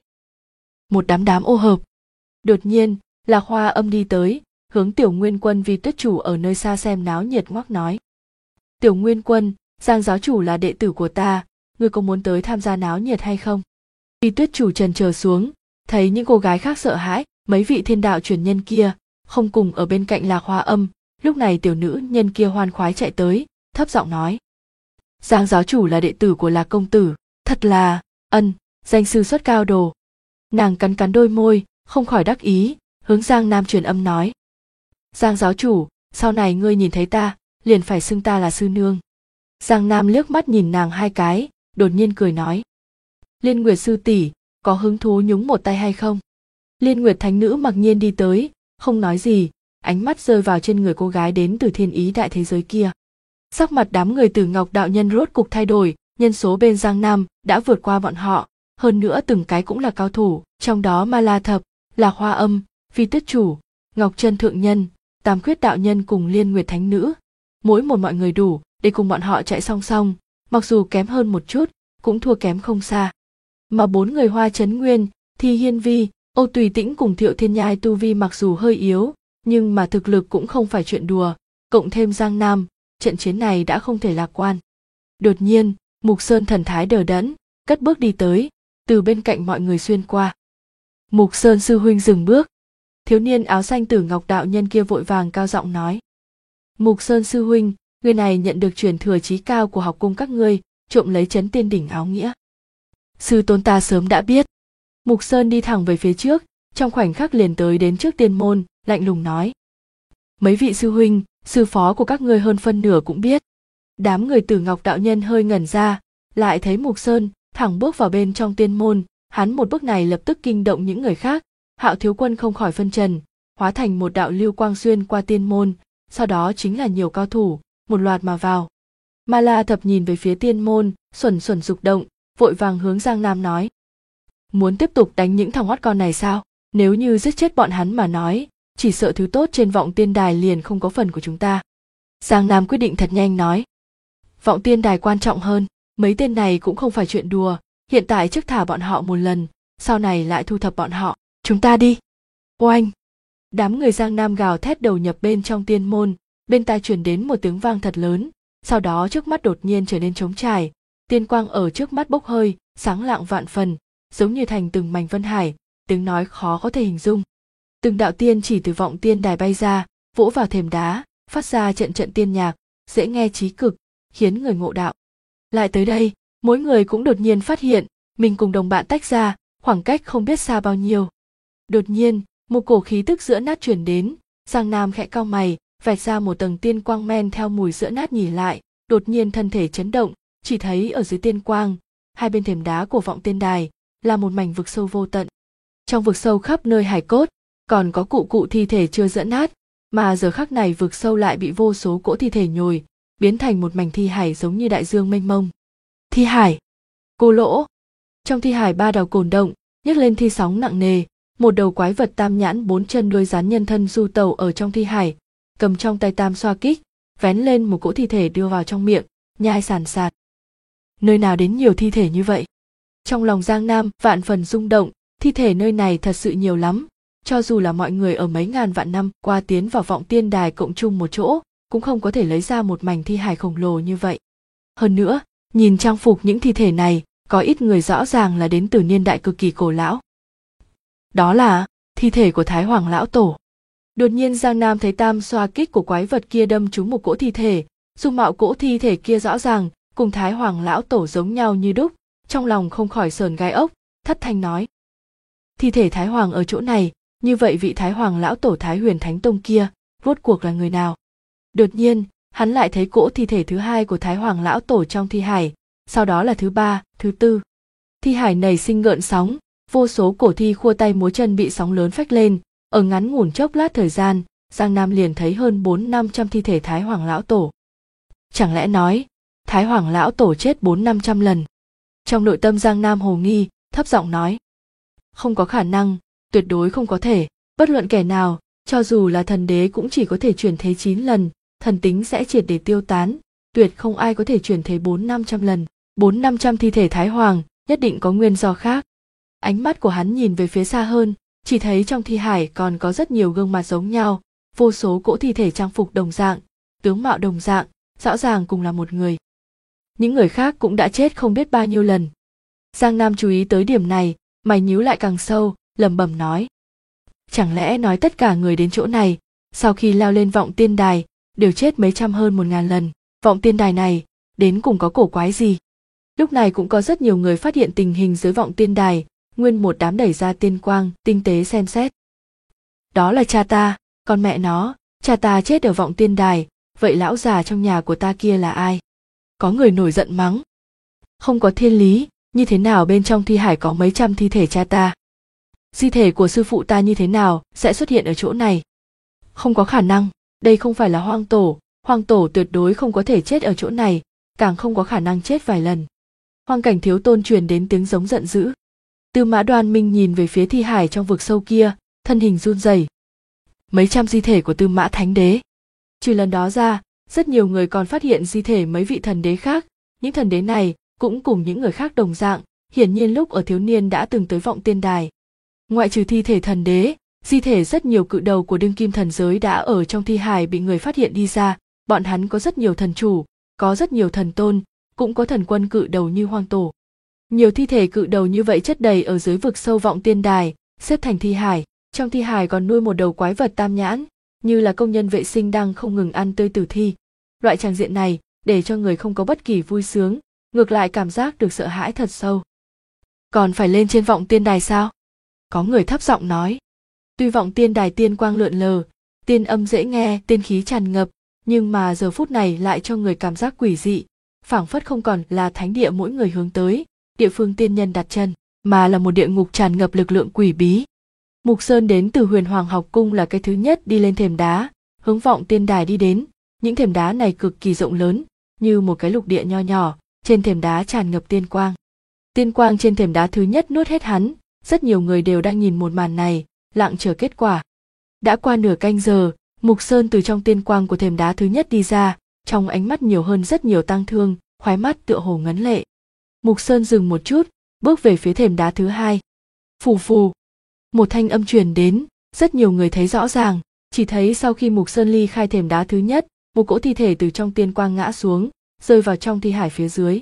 Một đám ô hợp. Đột nhiên, Lạc Hoa Âm đi tới, hướng Tiểu Nguyên Quân Vi Tuyết chủ ở nơi xa xem náo nhiệt ngoắc nói: Tiểu Nguyên Quân, Giang giáo chủ là đệ tử của ta, ngươi có muốn tới tham gia náo nhiệt hay không? Vi Tuyết chủ trần chờ xuống, thấy những cô gái khác sợ hãi, mấy vị thiên đạo truyền nhân kia không cùng ở bên cạnh Lạc Hoa Âm. Lúc này tiểu nữ nhân kia hoan khoái chạy tới, thấp giọng nói: Giang giáo chủ là đệ tử của Lạc công tử, thật là danh sư xuất cao đồ. Nàng cắn cắn đôi môi, không khỏi đắc ý, hướng Giang Nam truyền âm nói: Giang giáo chủ, sau này ngươi nhìn thấy ta, liền phải xưng ta là sư nương. Giang Nam liếc mắt nhìn nàng hai cái, đột nhiên cười nói: Liên Nguyệt sư tỷ, có hứng thú nhúng một tay hay không? Liên Nguyệt thánh nữ mặc nhiên đi tới, không nói gì, ánh mắt rơi vào trên người cô gái đến từ thiên ý đại thế giới kia. Sắc mặt đám người Từ Ngọc đạo nhân rốt cục thay đổi, nhân số bên Giang Nam đã vượt qua bọn họ, hơn nữa từng cái cũng là cao thủ, trong đó Ma La Thập, Lạc Hoa Âm, Vi Tuyết chủ, Ngọc Chân thượng nhân, Tam Quyết đạo nhân cùng Liên Nguyệt thánh nữ, mỗi một mọi người đủ để cùng bọn họ chạy song song, mặc dù kém hơn một chút, cũng thua kém không xa. Mà bốn người Hoa Chấn Nguyên, Thi Hiên Vi, Âu Tùy Tĩnh cùng Thiệu Thiên Nhai tu vi mặc dù hơi yếu, nhưng mà thực lực cũng không phải chuyện đùa, cộng thêm Giang Nam, trận chiến này đã không thể lạc quan. Đột nhiên, Mục Sơn thần thái đờ đẫn, cất bước đi tới, từ bên cạnh mọi người xuyên qua. Mục Sơn sư huynh dừng bước. Thiếu niên áo xanh Tử Ngọc đạo nhân kia vội vàng cao giọng nói: Mục Sơn sư huynh, người này nhận được truyền thừa chí cao của học cung các ngươi, trộm lấy Chấn Tiên đỉnh áo nghĩa. Sư tôn ta sớm đã biết. Mục Sơn đi thẳng về phía trước, trong khoảnh khắc liền tới đến trước tiên môn, lạnh lùng nói: Mấy vị sư huynh, sư phó của các ngươi hơn phân nửa cũng biết. Đám người Tử Ngọc đạo nhân hơi ngẩn ra, lại thấy Mục Sơn thẳng bước vào bên trong tiên môn, hắn một bước này lập tức kinh động những người khác. Hạo thiếu quân không khỏi phân trần, hóa thành một đạo lưu quang xuyên qua tiên môn, sau đó chính là nhiều cao thủ, một loạt mà vào. Ma La Thập nhìn về phía tiên môn, xuẩn dục động, vội vàng hướng Giang Nam nói: Muốn tiếp tục đánh những thằng hót con này sao? Nếu như giết chết bọn hắn mà nói, chỉ sợ thứ tốt trên vọng tiên đài liền không có phần của chúng ta. Giang Nam quyết định thật nhanh nói: Vọng tiên đài quan trọng hơn, mấy tên này cũng không phải chuyện đùa, hiện tại trước thả bọn họ một lần, sau này lại thu thập bọn họ, chúng ta đi. Oanh! Đám người Giang Nam gào thét đầu nhập bên trong tiên môn, bên tai truyền đến một tiếng vang thật lớn, sau đó trước mắt đột nhiên trở nên trống trải, tiên quang ở trước mắt bốc hơi, sáng lạng vạn phần, giống như thành từng mảnh vân hải, tiếng nói khó có thể hình dung. Từng đạo tiên chỉ từ vọng tiên đài bay ra, vỗ vào thềm đá, phát ra trận trận tiên nhạc, dễ nghe chí cực, khiến người ngộ đạo. Lại tới đây, mỗi người cũng đột nhiên phát hiện, mình cùng đồng bạn tách ra, khoảng cách không biết xa bao nhiêu. Đột nhiên, một cổ khí tức giữa nát truyền đến, Giang Nam khẽ cau mày, vạch ra một tầng tiên quang men theo mùi giữa nát nhìn lại, đột nhiên thân thể chấn động, chỉ thấy ở dưới tiên quang, hai bên thềm đá của vọng tiên đài là một mảnh vực sâu vô tận. Trong vực sâu khắp nơi hài cốt, còn có cụ thi thể chưa giã nát, mà giờ khắc này vực sâu lại bị vô số cỗ thi thể nhồi, biến thành một mảnh thi hải giống như đại dương mênh mông. Thi hải, cô lỗ. Trong thi hải ba đầu cồn động, nhấc lên thi sóng nặng nề, một đầu quái vật tam nhãn bốn chân đuôi rắn nhân thân du tẩu ở trong thi hải, cầm trong tay tam xoa kích, vén lên một cỗ thi thể đưa vào trong miệng, nhai sàn sạt. Nơi nào đến nhiều thi thể như vậy? Trong lòng Giang Nam vạn phần rung động, thi thể nơi này thật sự nhiều lắm, cho dù là mọi người ở mấy ngàn vạn năm qua tiến vào vọng tiên đài cộng chung một chỗ, cũng không có thể lấy ra một mảnh thi hài khổng lồ như vậy. Hơn nữa, nhìn trang phục những thi thể này, có ít người rõ ràng là đến từ niên đại cực kỳ cổ lão. Đó là thi thể của Thái Hoàng lão tổ. Đột nhiên Giang Nam thấy tam xoa kích của quái vật kia đâm trúng một cỗ thi thể, dung mạo cỗ thi thể kia rõ ràng cùng Thái Hoàng lão tổ giống nhau như đúc, trong lòng không khỏi sờn gai ốc, thất thanh nói: Thi thể Thái Hoàng ở chỗ này, như vậy vị Thái Hoàng lão tổ Thái Huyền Thánh Tông kia, rốt cuộc là người nào? Đột nhiên, hắn lại thấy cỗ thi thể thứ hai của Thái Hoàng lão tổ trong thi hải, sau đó là thứ ba, thứ tư. Thi hải nảy sinh gợn sóng, vô số cổ thi khua tay múa chân bị sóng lớn phách lên, ở ngắn ngủn chốc lát thời gian, Giang Nam liền thấy hơn 400-500 thi thể Thái Hoàng lão tổ. Chẳng lẽ nói, Thái Hoàng lão tổ chết 400-500 lần? Trong nội tâm Giang Nam hồ nghi, thấp giọng nói. Không có khả năng, tuyệt đối không có thể, bất luận kẻ nào, cho dù là thần đế cũng chỉ có thể chuyển thế 9 lần, thần tính sẽ triệt để tiêu tán, tuyệt không ai có thể chuyển thế 400-500 lần. 400-500 thi thể Thái Hoàng, nhất định có nguyên do khác. Ánh mắt của hắn nhìn về phía xa hơn, chỉ thấy trong thi hải còn có rất nhiều gương mặt giống nhau, vô số cỗ thi thể trang phục đồng dạng, tướng mạo đồng dạng, rõ ràng cùng là một người. Những người khác cũng đã chết không biết bao nhiêu lần. Giang Nam chú ý tới điểm này, mày nhíu lại càng sâu, lẩm bẩm nói. Chẳng lẽ nói tất cả người đến chỗ này, sau khi leo lên vọng tiên đài, đều chết mấy trăm hơn 1000 lần. Vọng tiên đài này, đến cùng có cổ quái gì? Lúc này cũng có rất nhiều người phát hiện tình hình dưới vọng tiên đài, nguyên một đám đẩy ra tiên quang, tinh tế xem xét. Đó là cha ta, con mẹ nó, cha ta chết ở vọng tiên đài, vậy lão già trong nhà của ta kia là ai? Có người nổi giận mắng. Không có thiên lý, như thế nào bên trong thi hải có mấy trăm thi thể cha ta? Di thể của sư phụ ta như thế nào sẽ xuất hiện ở chỗ này? Không có khả năng, đây không phải là hoang tổ tuyệt đối không có thể chết ở chỗ này, càng không có khả năng chết vài lần. Hoang Cảnh Thiếu Tôn truyền đến tiếng giống giận dữ. Tư Mã Đoan Minh nhìn về phía thi hải trong vực sâu kia, thân hình run rẩy. Mấy trăm di thể của Tư Mã Thánh Đế. Trừ lần đó ra, rất nhiều người còn phát hiện di thể mấy vị thần đế khác, những thần đế này cũng cùng những người khác đồng dạng, hiển nhiên lúc ở thiếu niên đã từng tới vọng tiên đài. Ngoại trừ thi thể thần đế, di thể rất nhiều cự đầu của đương kim thần giới đã ở trong thi hải bị người phát hiện đi ra, bọn hắn có rất nhiều thần chủ, có rất nhiều thần tôn, cũng có thần quân cự đầu như Hoang Tổ. Nhiều thi thể cự đầu như vậy chất đầy ở dưới vực sâu vọng tiên đài, xếp thành thi hải, trong thi hải còn nuôi một đầu quái vật tam nhãn, như là công nhân vệ sinh đang không ngừng ăn tươi tử thi. Loại tràng diện này, để cho người không có bất kỳ vui sướng, ngược lại cảm giác được sợ hãi thật sâu. Còn phải lên trên vọng tiên đài sao? Có người thấp giọng nói. Tuy vọng tiên đài tiên quang lượn lờ, tiên âm dễ nghe, tiên khí tràn ngập, nhưng mà giờ phút này lại cho người cảm giác quỷ dị, phảng phất không còn là thánh địa mỗi người hướng tới, địa phương tiên nhân đặt chân, mà là một địa ngục tràn ngập lực lượng quỷ bí. Mục Sơn đến từ Huyền Hoàng học cung là cái thứ nhất đi lên thềm đá, hướng vọng tiên đài đi đến. Những thềm đá này cực kỳ rộng lớn, như một cái lục địa nho nhỏ, trên thềm đá tràn ngập tiên quang. Tiên quang trên thềm đá thứ nhất nuốt hết hắn, rất nhiều người đều đang nhìn một màn này, lặng chờ kết quả. Đã qua nửa canh giờ, Mục Sơn từ trong tiên quang của thềm đá thứ nhất đi ra, trong ánh mắt nhiều hơn rất nhiều tang thương, khóe mắt tựa hồ ngấn lệ. Mục Sơn dừng một chút, bước về phía thềm đá thứ hai. Phù phù. Một thanh âm truyền đến, rất nhiều người thấy rõ ràng, chỉ thấy sau khi Mục Sơn ly khai thềm đá thứ nhất, một cỗ thi thể từ trong tiên quang ngã xuống, rơi vào trong thi hải phía dưới.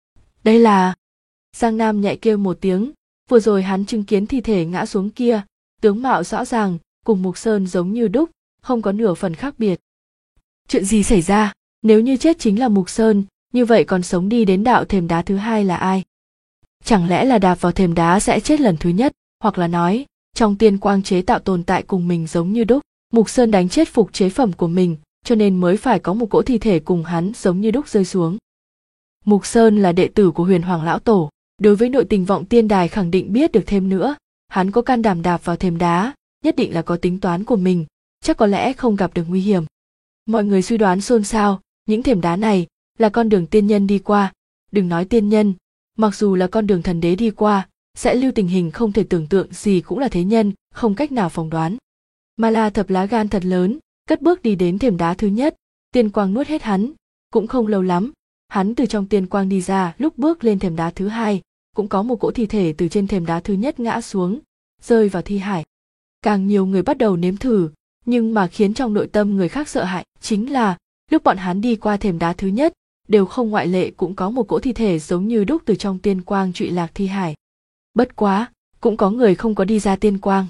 Đây là... Giang Nam nhẹ kêu một tiếng, vừa rồi hắn chứng kiến thi thể ngã xuống kia, tướng mạo rõ ràng, cùng Mục Sơn giống như đúc, không có nửa phần khác biệt. Chuyện gì xảy ra? Nếu như chết chính là Mục Sơn, như vậy còn sống đi đến đạo thềm đá thứ hai là ai? Chẳng lẽ là đạp vào thềm đá sẽ chết lần thứ nhất, hoặc là nói, trong tiên quang chế tạo tồn tại cùng mình giống như đúc, Mục Sơn đánh chết phục chế phẩm của mình, cho nên mới phải có một cỗ thi thể cùng hắn giống như đúc rơi xuống. Mục Sơn là đệ tử của Huyền Hoàng lão tổ, đối với nội tình vọng tiên đài khẳng định biết được thêm nữa, hắn có can đảm đạp vào thềm đá, nhất định là có tính toán của mình, chắc có lẽ không gặp được nguy hiểm. Mọi người suy đoán xôn xao, những thềm đá này là con đường tiên nhân đi qua, đừng nói tiên nhân, mặc dù là con đường thần đế đi qua, sẽ lưu tình hình không thể tưởng tượng gì cũng là thế nhân, không cách nào phỏng đoán. Mà La Thập lá gan thật lớn, cất bước đi đến thềm đá thứ nhất, tiên quang nuốt hết hắn, cũng không lâu lắm, hắn từ trong tiên quang đi ra, lúc bước lên thềm đá thứ hai, cũng có một cỗ thi thể từ trên thềm đá thứ nhất ngã xuống, rơi vào thi hải. Càng nhiều người bắt đầu nếm thử, nhưng mà khiến trong nội tâm người khác sợ hãi, chính là, lúc bọn hắn đi qua thềm đá thứ nhất, đều không ngoại lệ cũng có một cỗ thi thể giống như đúc từ trong tiên quang trụy lạc thi hải. Bất quá, cũng có người không có đi ra tiên quang.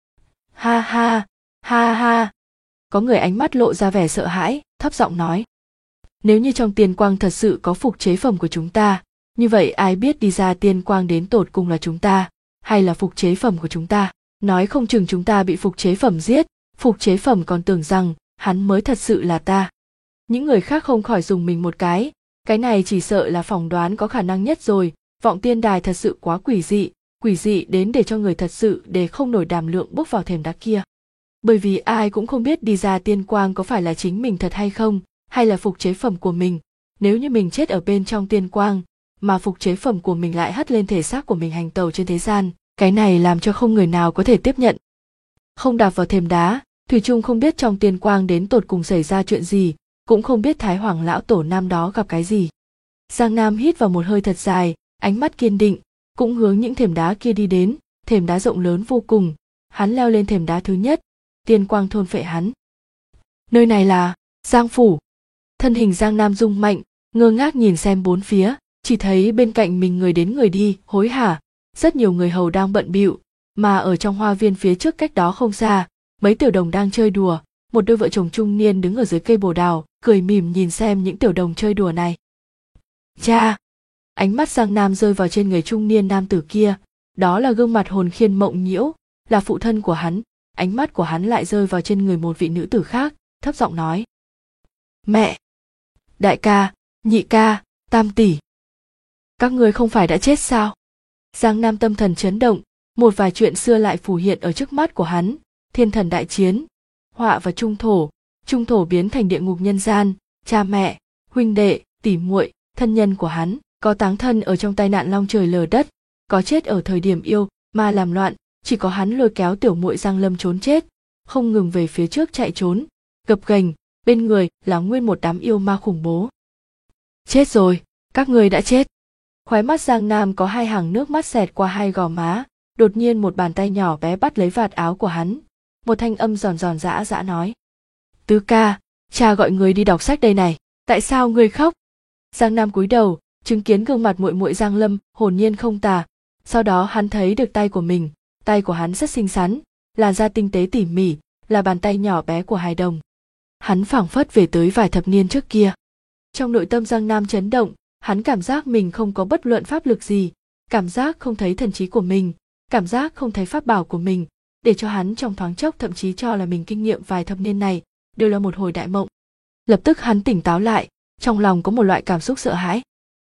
Ha ha, ha ha. Có người ánh mắt lộ ra vẻ sợ hãi, thấp giọng nói. Nếu như trong tiên quang thật sự có phục chế phẩm của chúng ta, như vậy ai biết đi ra tiên quang đến tột cùng là chúng ta, hay là phục chế phẩm của chúng ta. Nói không chừng chúng ta bị phục chế phẩm giết, phục chế phẩm còn tưởng rằng hắn mới thật sự là ta. Những người khác không khỏi dùng mình một cái này chỉ sợ là phỏng đoán có khả năng nhất rồi, vọng tiên đài thật sự quá quỷ dị đến để cho người thật sự để không nổi đảm lượng bước vào thềm đá kia. Bởi vì ai cũng không biết đi ra tiên quang có phải là chính mình thật hay không, hay là phục chế phẩm của mình. Nếu như mình chết ở bên trong tiên quang, mà phục chế phẩm của mình lại hất lên thể xác của mình hành tẩu trên thế gian, cái này làm cho không người nào có thể tiếp nhận. Không đạp vào thềm đá, thủy chung không biết trong tiên quang đến tột cùng xảy ra chuyện gì, cũng không biết Thái Hoàng lão tổ năm đó gặp cái gì. Giang Nam hít vào một hơi thật dài, ánh mắt kiên định, cũng hướng những thềm đá kia đi đến. Thềm đá rộng lớn vô cùng, hắn leo lên thềm đá thứ nhất, tiên quang thôn phệ hắn. Nơi này là Giang phủ. Thân hình Giang Nam rung mạnh, ngơ ngác nhìn xem bốn phía, chỉ thấy bên cạnh mình người đến người đi, hối hả, rất nhiều người hầu đang bận bịu, mà ở trong hoa viên phía trước cách đó không xa, mấy tiểu đồng đang chơi đùa, một đôi vợ chồng trung niên đứng ở dưới cây bồ đào, cười mỉm nhìn xem những tiểu đồng chơi đùa này. Cha! Ánh mắt Giang Nam rơi vào trên người trung niên nam tử kia, đó là gương mặt hồn khiên mộng nhiễu, là phụ thân của hắn. Ánh mắt của hắn lại rơi vào trên người một vị nữ tử khác, thấp giọng nói: Mẹ! Đại ca, nhị ca, tam tỷ! Các ngươi không phải đã chết sao? Giang Nam tâm thần chấn động, một vài chuyện xưa lại phù hiện ở trước mắt của hắn. Thiên thần đại chiến, họa và trung thổ biến thành địa ngục nhân gian, cha mẹ, huynh đệ, tỷ muội, thân nhân của hắn, có táng thân ở trong tai nạn long trời lở đất, có chết ở thời điểm yêu ma làm loạn, chỉ có hắn lôi kéo tiểu muội Giang Lâm trốn chết, không ngừng về phía trước chạy trốn, gập ghềnh, bên người là nguyên một đám yêu ma khủng bố. Chết rồi, các ngươi đã chết. Khóe mắt Giang Nam có hai hàng nước mắt xẹt qua hai gò má, đột nhiên một bàn tay nhỏ bé bắt lấy vạt áo của hắn, một thanh âm giòn giòn giã giã nói: Tứ ca, cha gọi người đi đọc sách đây này, tại sao ngươi khóc? Giang Nam cúi đầu, chứng kiến gương mặt muội muội Giang Lâm hồn nhiên không tả, sau đó hắn thấy được tay của mình, tay của hắn rất xinh xắn, làn da tinh tế tỉ mỉ, là bàn tay nhỏ bé của hài đồng. Hắn phảng phất về tới vài thập niên trước kia. Trong nội tâm Giang Nam chấn động, hắn cảm giác mình không có bất luận pháp lực gì, cảm giác không thấy thần trí của mình, cảm giác không thấy pháp bảo của mình, để cho hắn trong thoáng chốc thậm chí cho là mình kinh nghiệm vài thập niên này đều là một hồi đại mộng. Lập tức hắn tỉnh táo lại, trong lòng có một loại cảm xúc sợ hãi.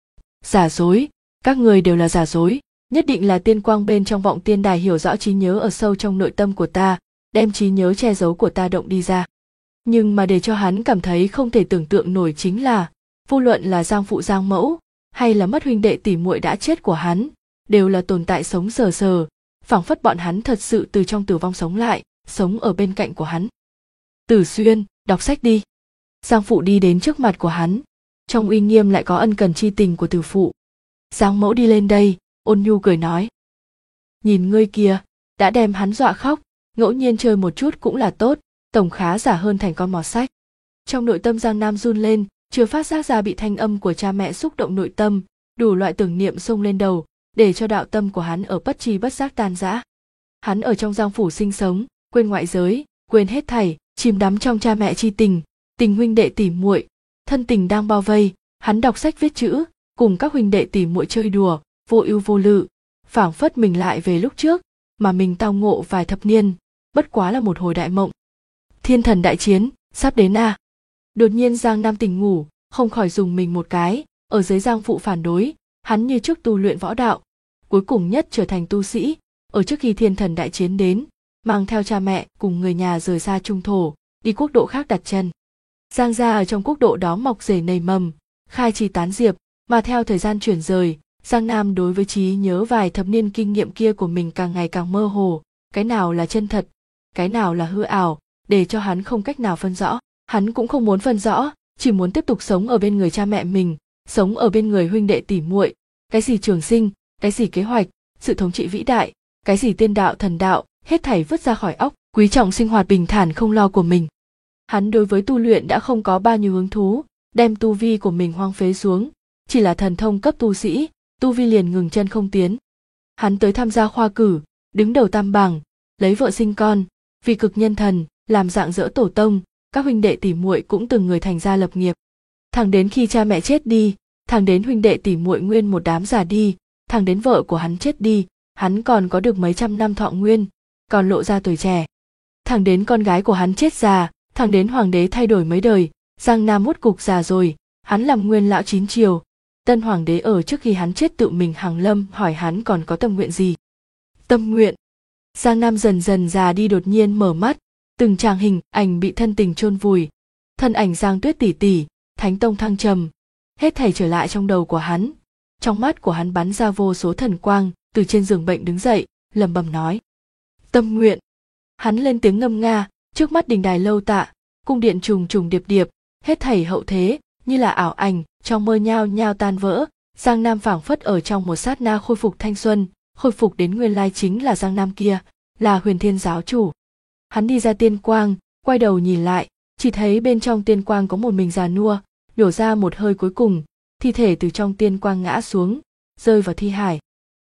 Giả dối, các người đều là giả dối, nhất định là tiên quang bên trong vọng tiên đài hiểu rõ trí nhớ ở sâu trong nội tâm của ta, đem trí nhớ che giấu của ta động đi ra. Nhưng mà để cho hắn cảm thấy không thể tưởng tượng nổi chính là, vô luận là Giang phụ Giang mẫu, hay là mất huynh đệ tỷ muội đã chết của hắn, đều là tồn tại sống sờ sờ, phảng phất bọn hắn thật sự từ trong tử vong sống lại, sống ở bên cạnh của hắn. Tử Xuyên, đọc sách đi. Giang phụ đi đến trước mặt của hắn, trong uy nghiêm lại có ân cần chi tình của tử phụ. Giang mẫu đi lên đây, ôn nhu cười nói: Nhìn ngươi kia, đã đem hắn dọa khóc, ngẫu nhiên chơi một chút cũng là tốt, tổng khá giả hơn thành con mọt sách. Trong nội tâm Giang Nam run lên, chưa phát giác ra bị thanh âm của cha mẹ xúc động nội tâm, đủ loại tưởng niệm xông lên đầu, để cho đạo tâm của hắn ở bất tri bất giác tan rã. Hắn ở trong Giang phủ sinh sống, quên ngoại giới, quên hết thảy, chìm đắm trong cha mẹ chi tình, tình huynh đệ tỉ muội, thân tình đang bao vây, hắn đọc sách viết chữ, cùng các huynh đệ tỉ muội chơi đùa, vô ưu vô lự, phảng phất mình lại về lúc trước, mà mình tao ngộ vài thập niên, bất quá là một hồi đại mộng. Thiên thần đại chiến, sắp đến à? Đột nhiên Giang Nam tỉnh ngủ, không khỏi dùng mình một cái, ở dưới Giang phụ phản đối, hắn như trước tu luyện võ đạo, cuối cùng nhất trở thành tu sĩ, ở trước khi thiên thần đại chiến đến, mang theo cha mẹ cùng người nhà rời xa trung thổ, đi quốc độ khác đặt chân. Giang gia ở trong quốc độ đó mọc rể nảy mầm, khai trì tán diệp, mà theo thời gian chuyển rời, Giang Nam đối với trí nhớ vài thập niên kinh nghiệm kia của mình càng ngày càng mơ hồ, cái nào là chân thật, cái nào là hư ảo, để cho hắn không cách nào phân rõ. Hắn cũng không muốn phân rõ, chỉ muốn tiếp tục sống ở bên người cha mẹ mình, sống ở bên người huynh đệ tỉ muội, cái gì trường sinh, cái gì kế hoạch, sự thống trị vĩ đại, cái gì tiên đạo thần đạo, hết thảy vứt ra khỏi óc, quý trọng sinh hoạt bình thản không lo của mình. Hắn đối với tu luyện đã không có bao nhiêu hứng thú, đem tu vi của mình hoang phế xuống, chỉ là thần thông cấp tu sĩ, tu vi liền ngừng chân không tiến. Hắn tới tham gia khoa cử, đứng đầu tam bảng, lấy vợ sinh con, vì cực nhân thần, làm dạng dỡ tổ tông, các huynh đệ tỷ muội cũng từng người thành gia lập nghiệp. Thẳng đến khi cha mẹ chết đi, thẳng đến huynh đệ tỷ muội nguyên một đám già đi, thẳng đến vợ của hắn chết đi, hắn còn có được mấy trăm năm thọ nguyên, còn lộ ra tuổi trẻ. Thẳng đến con gái của hắn chết già, thẳng đến hoàng đế thay đổi mấy đời, Giang Nam mốt cục già rồi, hắn làm nguyên lão 9 triều. Tân hoàng đế ở trước khi hắn chết tự mình hàng lâm hỏi hắn còn có tâm nguyện gì. Tâm nguyện. Giang Nam dần dần già đi, đột nhiên mở mắt, từng tràng hình ảnh bị thân tình chôn vùi. Thân ảnh Giang Tuyết tỷ tỷ, Thánh Tông Thăng Trầm, hết thảy trở lại trong đầu của hắn. Trong mắt của hắn bắn ra vô số thần quang, từ trên giường bệnh đứng dậy, lẩm bẩm nói. Tâm nguyện. Hắn lên tiếng ngâm nga, trước mắt đình đài lâu tạ, cung điện trùng trùng điệp điệp, hết thảy hậu thế như là ảo ảnh, trong mơ nhao nhao tan vỡ. Giang Nam phảng phất ở trong một sát na khôi phục thanh xuân, khôi phục đến nguyên lai chính là Giang Nam kia, là Huyền Thiên giáo chủ. Hắn đi ra tiên quang, quay đầu nhìn lại, chỉ thấy bên trong tiên quang có một mình già nua, nhổ ra một hơi cuối cùng, thi thể từ trong tiên quang ngã xuống, rơi vào thi hải.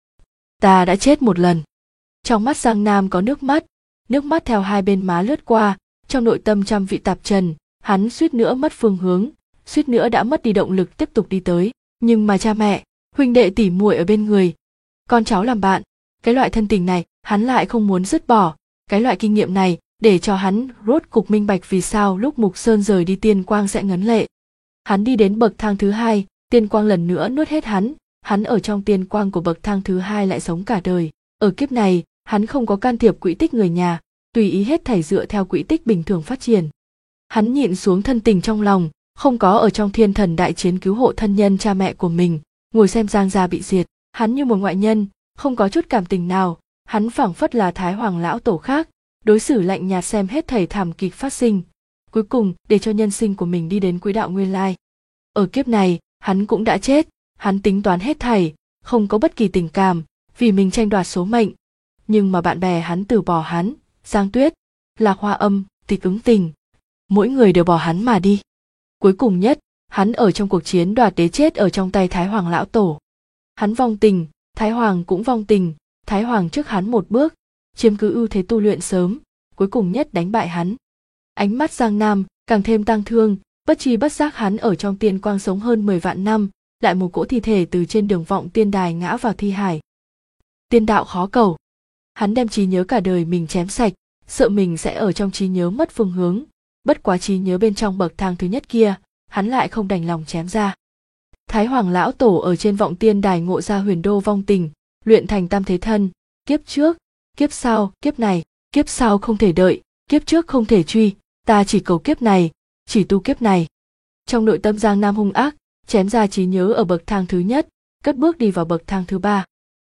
Ta đã chết một lần. Trong mắt Giang Nam có nước mắt theo hai bên má lướt qua, trong nội tâm trăm vị tạp trần, hắn suýt nữa mất phương hướng, suýt nữa đã mất đi động lực tiếp tục đi tới. Nhưng mà cha mẹ, huynh đệ tỉ muội ở bên người, con cháu làm bạn, cái loại thân tình này hắn lại không muốn dứt bỏ, cái loại kinh nghiệm này để cho hắn rốt cục minh bạch vì sao lúc Mục Sơn rời đi tiên quang sẽ ngấn lệ. Hắn đi đến bậc thang thứ hai, tiên quang lần nữa nuốt hết hắn ở trong tiên quang của bậc thang thứ hai lại sống cả đời. Ở kiếp này, hắn không có can thiệp quỹ tích người nhà, tùy ý hết thảy dựa theo quỹ tích bình thường phát triển. Hắn nhịn xuống thân tình trong lòng, không có ở trong thiên thần đại chiến cứu hộ thân nhân cha mẹ của mình, ngồi xem Giang gia bị diệt. Hắn như một ngoại nhân, không có chút cảm tình nào, hắn phảng phất là Thái Hoàng lão tổ khác, đối xử lạnh nhạt xem hết thảy thảm kịch phát sinh, cuối cùng để cho nhân sinh của mình đi đến quỹ đạo nguyên lai. Ở kiếp này, hắn cũng đã chết, hắn tính toán hết thảy, không có bất kỳ tình cảm, vì mình tranh đoạt số mệnh. Nhưng mà bạn bè hắn từ bỏ hắn, Giang Tuyết, Lạc Hoa Âm, Tịch Ứng Tình, mỗi người đều bỏ hắn mà đi. Cuối cùng nhất, hắn ở trong cuộc chiến đoạt đế chết ở trong tay Thái Hoàng lão tổ. Hắn vong tình, Thái Hoàng cũng vong tình, Thái Hoàng trước hắn một bước, chiếm cứ ưu thế tu luyện sớm, cuối cùng nhất đánh bại hắn. Ánh mắt Giang Nam càng thêm tang thương, bất tri bất giác hắn ở trong tiên quang sống hơn 10 vạn năm, lại một cỗ thi thể từ trên đường vọng tiên đài ngã vào thi hải. Tiên đạo khó cầu. Hắn đem trí nhớ cả đời mình chém sạch, sợ mình sẽ ở trong trí nhớ mất phương hướng, bất quá trí nhớ bên trong bậc thang thứ nhất kia, hắn lại không đành lòng chém ra. Thái Hoàng lão tổ ở trên vọng tiên đài ngộ ra huyền đô vong tình, luyện thành tam thế thân, kiếp trước, kiếp sau, kiếp này, kiếp sau không thể đợi, kiếp trước không thể truy, ta chỉ cầu kiếp này, chỉ tu kiếp này. Trong nội tâm Giang Nam hung ác, chém ra trí nhớ ở bậc thang thứ nhất, cất bước đi vào bậc thang thứ ba.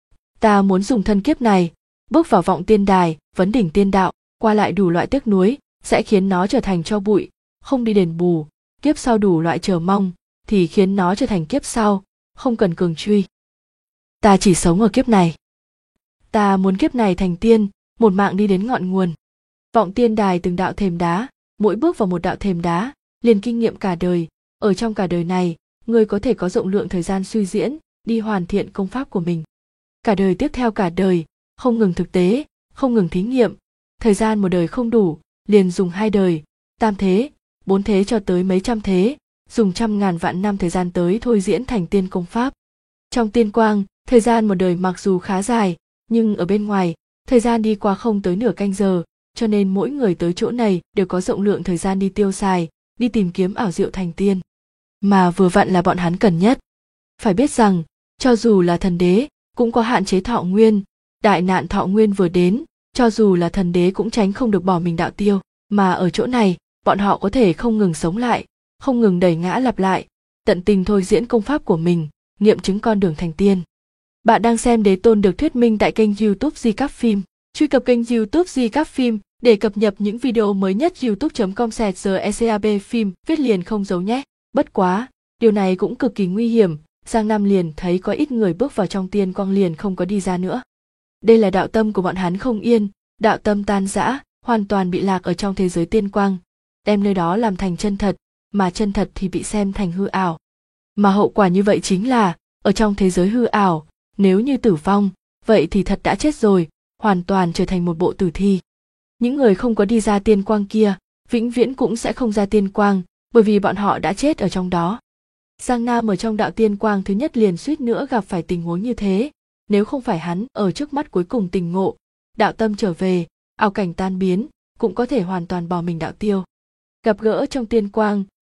Ta muốn dùng thân kiếp này, bước vào vọng tiên đài, vấn đỉnh tiên đạo, qua lại đủ loại tiếc nuối, sẽ khiến nó trở thành tro bụi, không đi đền bù, kiếp sau đủ loại chờ mong, thì khiến nó trở thành kiếp sau, không cần cường truy. Ta chỉ sống ở kiếp này. Ta muốn kiếp này thành tiên, một mạng đi đến ngọn nguồn. Vọng tiên đài từng đạo thềm đá, mỗi bước vào một đạo thềm đá, liền kinh nghiệm cả đời, ở trong cả đời này, người có thể có rộng lượng thời gian suy diễn, đi hoàn thiện công pháp của mình. Cả đời tiếp theo cả đời, không ngừng thực tế, không ngừng thí nghiệm, thời gian một đời không đủ, liền dùng 2 đời, 3 thế, 4 thế cho tới mấy trăm thế, dùng trăm ngàn vạn năm thời gian tới thôi diễn thành tiên công pháp. Trong tiên quang, thời gian một đời mặc dù khá dài, nhưng ở bên ngoài, thời gian đi qua không tới nửa canh giờ, cho nên mỗi người tới chỗ này đều có rộng lượng thời gian đi tiêu xài, đi tìm kiếm ảo diệu thành tiên. Mà vừa vặn là bọn hắn cần nhất. Phải biết rằng, cho dù là thần đế, cũng có hạn chế thọ nguyên, đại nạn thọ nguyên vừa đến, cho dù là thần đế cũng tránh không được bỏ mình đạo tiêu, mà ở chỗ này, bọn họ có thể không ngừng sống lại, không ngừng đẩy ngã lặp lại, tận tình thôi diễn công pháp của mình, nghiệm chứng con đường thành tiên. Bạn đang xem Đế Tôn được thuyết minh tại kênh YouTube Di Cáp Phim. Truy cập kênh YouTube Di Cáp Phim để cập nhật những video mới nhất. youtube.com/secab phim viết liền không dấu nhé. Bất quá, điều này cũng cực kỳ nguy hiểm, Giang Nam liền thấy có ít người bước vào trong tiên quang liền không có đi ra nữa. Đây là đạo tâm của bọn hắn không yên, đạo tâm tan rã, hoàn toàn bị lạc ở trong thế giới tiên quang, đem nơi đó làm thành chân thật, mà chân thật thì bị xem thành hư ảo. Mà hậu quả như vậy chính là, ở trong thế giới hư ảo, nếu như tử vong, vậy thì thật đã chết rồi, hoàn toàn trở thành một bộ tử thi. Những người không có đi ra tiên quang kia, vĩnh viễn cũng sẽ không ra tiên quang, bởi vì bọn họ đã chết ở trong đó. Giang Nam ở trong đạo tiên quang thứ nhất liền suýt nữa gặp phải tình huống như thế, nếu không phải hắn ở trước mắt cuối cùng tỉnh ngộ, đạo tâm trở về, ảo cảnh tan biến, cũng có thể hoàn toàn bỏ mình đạo tiêu. Gặp gỡ trong tiên quang,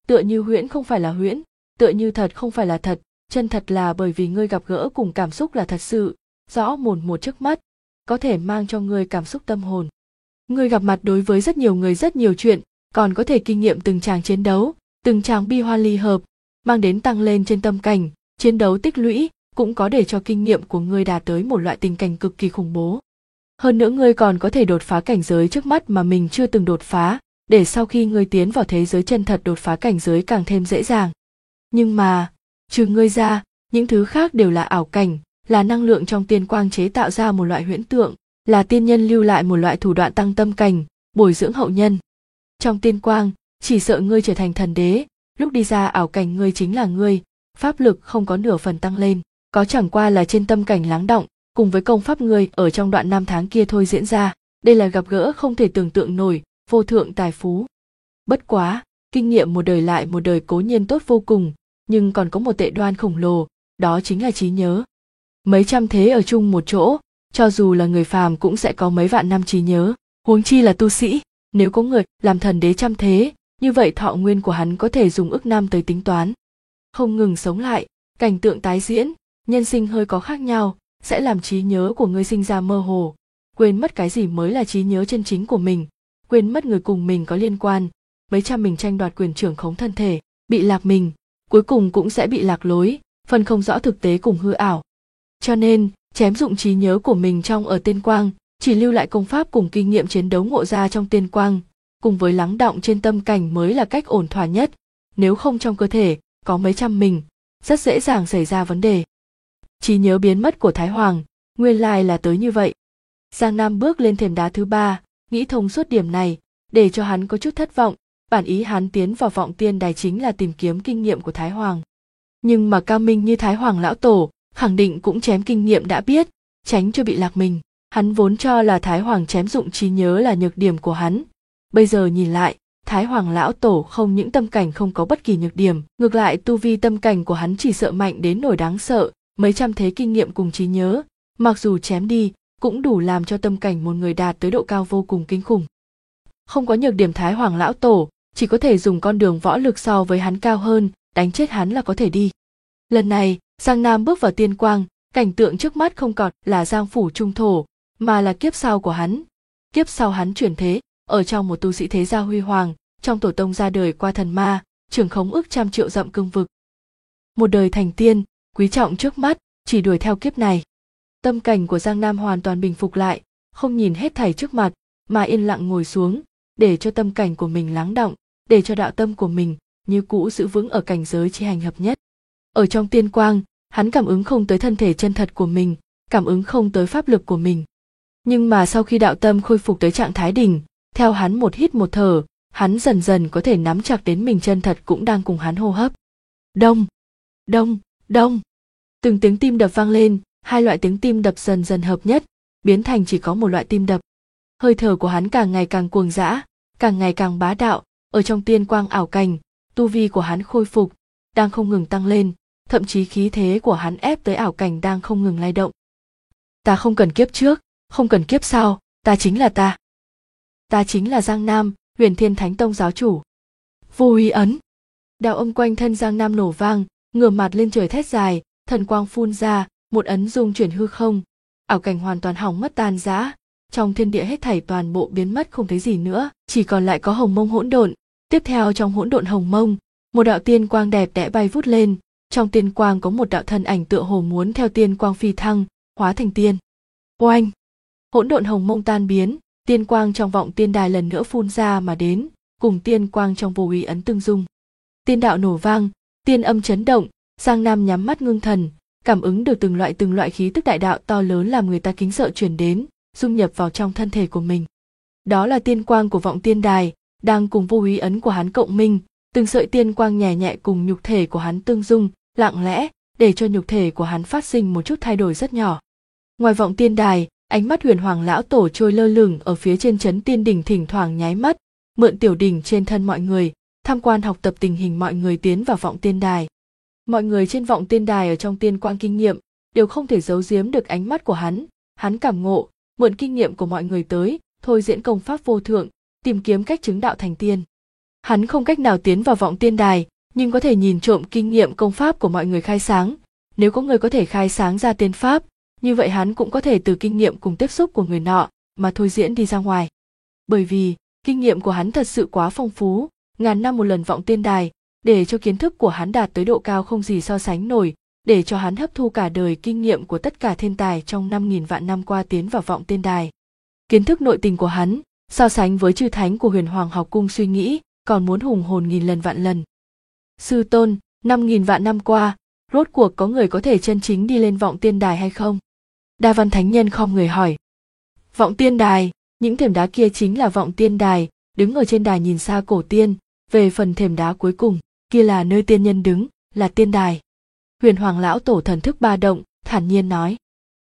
tựa như huyễn không phải là huyễn, tựa như thật không phải là thật, chân thật là bởi vì ngươi gặp gỡ cùng cảm xúc là thật sự, rõ mồn một trước mắt, có thể mang cho ngươi cảm xúc tâm hồn. Ngươi gặp mặt đối với rất nhiều người rất nhiều chuyện, còn có thể kinh nghiệm từng tràng chiến đấu, từng tràng bi hoa ly hợp, mang đến tăng lên trên tâm cảnh, chiến đấu tích lũy, cũng có để cho kinh nghiệm của ngươi đạt tới một loại tình cảnh cực kỳ khủng bố. Hơn nữa ngươi còn có thể đột phá cảnh giới trước mắt mà mình chưa từng đột phá, để sau khi ngươi tiến vào thế giới chân thật đột phá cảnh giới càng thêm dễ dàng. Nhưng mà, trừ ngươi ra, những thứ khác đều là ảo cảnh, là năng lượng trong tiên quang chế tạo ra một loại huyễn tượng, là tiên nhân lưu lại một loại thủ đoạn tăng tâm cảnh, bồi dưỡng hậu nhân. Trong tiên quang, chỉ sợ ngươi trở thành thần đế, lúc đi ra ảo cảnh ngươi chính là ngươi, pháp lực không có nửa phần tăng lên, có chẳng qua là trên tâm cảnh lắng đọng, cùng với công pháp ngươi ở trong đoạn năm tháng kia thôi diễn ra, đây là gặp gỡ không thể tưởng tượng nổi, vô thượng tài phú. Bất quá, kinh nghiệm một đời lại một đời cố nhiên tốt vô cùng, nhưng còn có một tệ đoan khổng lồ, đó chính là trí nhớ. Mấy trăm thế ở chung một chỗ, cho dù là người phàm cũng sẽ có mấy vạn năm trí nhớ, huống chi là tu sĩ, nếu có người làm thần đế trăm thế, như vậy thọ nguyên của hắn có thể dùng ức năm tới tính toán. Không ngừng sống lại, cảnh tượng tái diễn, nhân sinh hơi có khác nhau, sẽ làm trí nhớ của ngươi sinh ra mơ hồ, quên mất cái gì mới là trí nhớ chân chính của mình, quên mất người cùng mình có liên quan, mấy trăm mình tranh đoạt quyền trưởng khống thân thể, bị lạc mình, cuối cùng cũng sẽ bị lạc lối, phân không rõ thực tế cùng hư ảo. Cho nên, chém dụng trí nhớ của mình trong ở tiên quang, chỉ lưu lại công pháp cùng kinh nghiệm chiến đấu ngộ ra trong tiên quang, cùng với lắng đọng trên tâm cảnh mới là cách ổn thỏa nhất, nếu không trong cơ thể có mấy trăm mình, rất dễ dàng xảy ra vấn đề. Trí nhớ biến mất của Thái Hoàng, nguyên lai là tới như vậy. Giang Nam bước lên thềm đá thứ ba, nghĩ thông suốt điểm này, để cho hắn có chút thất vọng, bản ý hắn tiến vào vọng tiên đài chính là tìm kiếm kinh nghiệm của Thái Hoàng. Nhưng mà cao minh như Thái Hoàng lão tổ, khẳng định cũng chém kinh nghiệm đã biết, tránh cho bị lạc mình. Hắn vốn cho là Thái Hoàng chém dụng trí nhớ là nhược điểm của hắn. Bây giờ nhìn lại, Thái Hoàng lão tổ không những tâm cảnh không có bất kỳ nhược điểm, ngược lại tu vi tâm cảnh của hắn chỉ sợ mạnh đến nỗi đáng sợ, mấy trăm thế kinh nghiệm cùng trí nhớ, mặc dù chém đi, cũng đủ làm cho tâm cảnh một người đạt tới độ cao vô cùng kinh khủng. Không có nhược điểm Thái Hoàng lão tổ, chỉ có thể dùng con đường võ lực so với hắn cao hơn, đánh chết hắn là có thể đi. Lần này, Giang Nam bước vào tiên quang, cảnh tượng trước mắt không còn là Giang phủ trung thổ, mà là kiếp sau của hắn. Kiếp sau hắn chuyển thế, ở trong một tu sĩ thế gia huy hoàng, trong tổ tông ra đời qua thần ma, trưởng khống ức trăm triệu dặm cương vực. Một đời thành tiên, quý trọng trước mắt, chỉ đuổi theo kiếp này. Tâm cảnh của Giang Nam hoàn toàn bình phục lại, không nhìn hết thảy trước mặt, mà yên lặng ngồi xuống, để cho tâm cảnh của mình lắng đọng, để cho đạo tâm của mình như cũ giữ vững ở cảnh giới chi hành hợp nhất. Ở trong tiên quang, hắn cảm ứng không tới thân thể chân thật của mình, cảm ứng không tới pháp lực của mình. Nhưng mà sau khi đạo tâm khôi phục tới trạng thái đỉnh, theo hắn một hít một thở, hắn dần dần có thể nắm chặt đến mình chân thật cũng đang cùng hắn hô hấp. Đông, đông, đông. Từng tiếng tim đập vang lên, hai loại tiếng tim đập dần dần hợp nhất, biến thành chỉ có một loại tim đập. Hơi thở của hắn càng ngày càng cuồng dã, càng ngày càng bá đạo, ở trong tiên quang ảo cảnh, tu vi của hắn khôi phục, đang không ngừng tăng lên, thậm chí khí thế của hắn ép tới ảo cảnh đang không ngừng lay động. Ta không cần kiếp trước, không cần kiếp sau, ta chính là ta. Ta chính là Giang Nam, Huyền Thiên Thánh Tông giáo chủ. Vô uy ấn. Đạo âm quanh thân Giang Nam nổ vang, ngửa mặt lên trời thét dài, thần quang phun ra, một ấn dung chuyển hư không, ảo cảnh hoàn toàn hỏng mất tan rã, trong thiên địa hết thảy toàn bộ biến mất không thấy gì nữa, chỉ còn lại có hồng mông hỗn độn. Tiếp theo trong hỗn độn hồng mông, một đạo tiên quang đẹp đẽ bay vút lên, trong tiên quang có một đạo thân ảnh tựa hồ muốn theo tiên quang phi thăng, hóa thành tiên. Oanh! Hỗn độn hồng mông tan biến, tiên quang trong vọng tiên đài lần nữa phun ra mà đến, cùng tiên quang trong vô uy ấn tương dung. Tiên đạo nổ vang, tiên âm chấn động, Giang Nam nhắm mắt ngưng thần, cảm ứng được từng loại khí tức đại đạo to lớn làm người ta kính sợ truyền đến, dung nhập vào trong thân thể của mình. Đó là tiên quang của vọng tiên đài, đang cùng vô uy ấn của hắn cộng minh, từng sợi tiên quang nhẹ nhẹ cùng nhục thể của hắn tương dung, lặng lẽ, để cho nhục thể của hắn phát sinh một chút thay đổi rất nhỏ. Ngoài vọng tiên đài, ánh mắt Huyền Hoàng lão tổ trôi lơ lửng ở phía trên chấn tiên đỉnh, thỉnh thoảng nháy mắt, mượn tiểu đỉnh trên thân mọi người, tham quan học tập tình hình mọi người tiến vào vọng tiên đài. Mọi người trên vọng tiên đài ở trong tiên quang kinh nghiệm, đều không thể giấu giếm được ánh mắt của hắn cảm ngộ, mượn kinh nghiệm của mọi người tới, thôi diễn công pháp vô thượng, tìm kiếm cách chứng đạo thành tiên. Hắn không cách nào tiến vào vọng tiên đài, nhưng có thể nhìn trộm kinh nghiệm công pháp của mọi người khai sáng. Nếu có người có thể khai sáng ra tiên pháp, như vậy hắn cũng có thể từ kinh nghiệm cùng tiếp xúc của người nọ mà thôi diễn đi ra ngoài. Bởi vì kinh nghiệm của hắn thật sự quá phong phú, ngàn năm một lần vọng tiên đài, để cho kiến thức của hắn đạt tới độ cao không gì so sánh nổi, để cho hắn hấp thu cả đời kinh nghiệm của tất cả thiên tài trong 5.000 vạn năm qua tiến vào vọng tiên đài. Kiến thức nội tình của hắn, so sánh với chư thánh của Huyền Hoàng học cung suy nghĩ, còn muốn hùng hồn nghìn lần vạn lần. Sư tôn, 5.000 vạn năm qua, rốt cuộc có người có thể chân chính đi lên vọng tiên đài hay không? Đa Văn Thánh Nhân khom người hỏi. Vọng tiên đài, những thềm đá kia chính là vọng tiên đài, đứng ở trên đài nhìn xa cổ tiên, về phần thềm đá cuối cùng, kia là nơi tiên nhân đứng, là tiên đài. Huyền Hoàng lão tổ thần thức ba động, thản nhiên nói.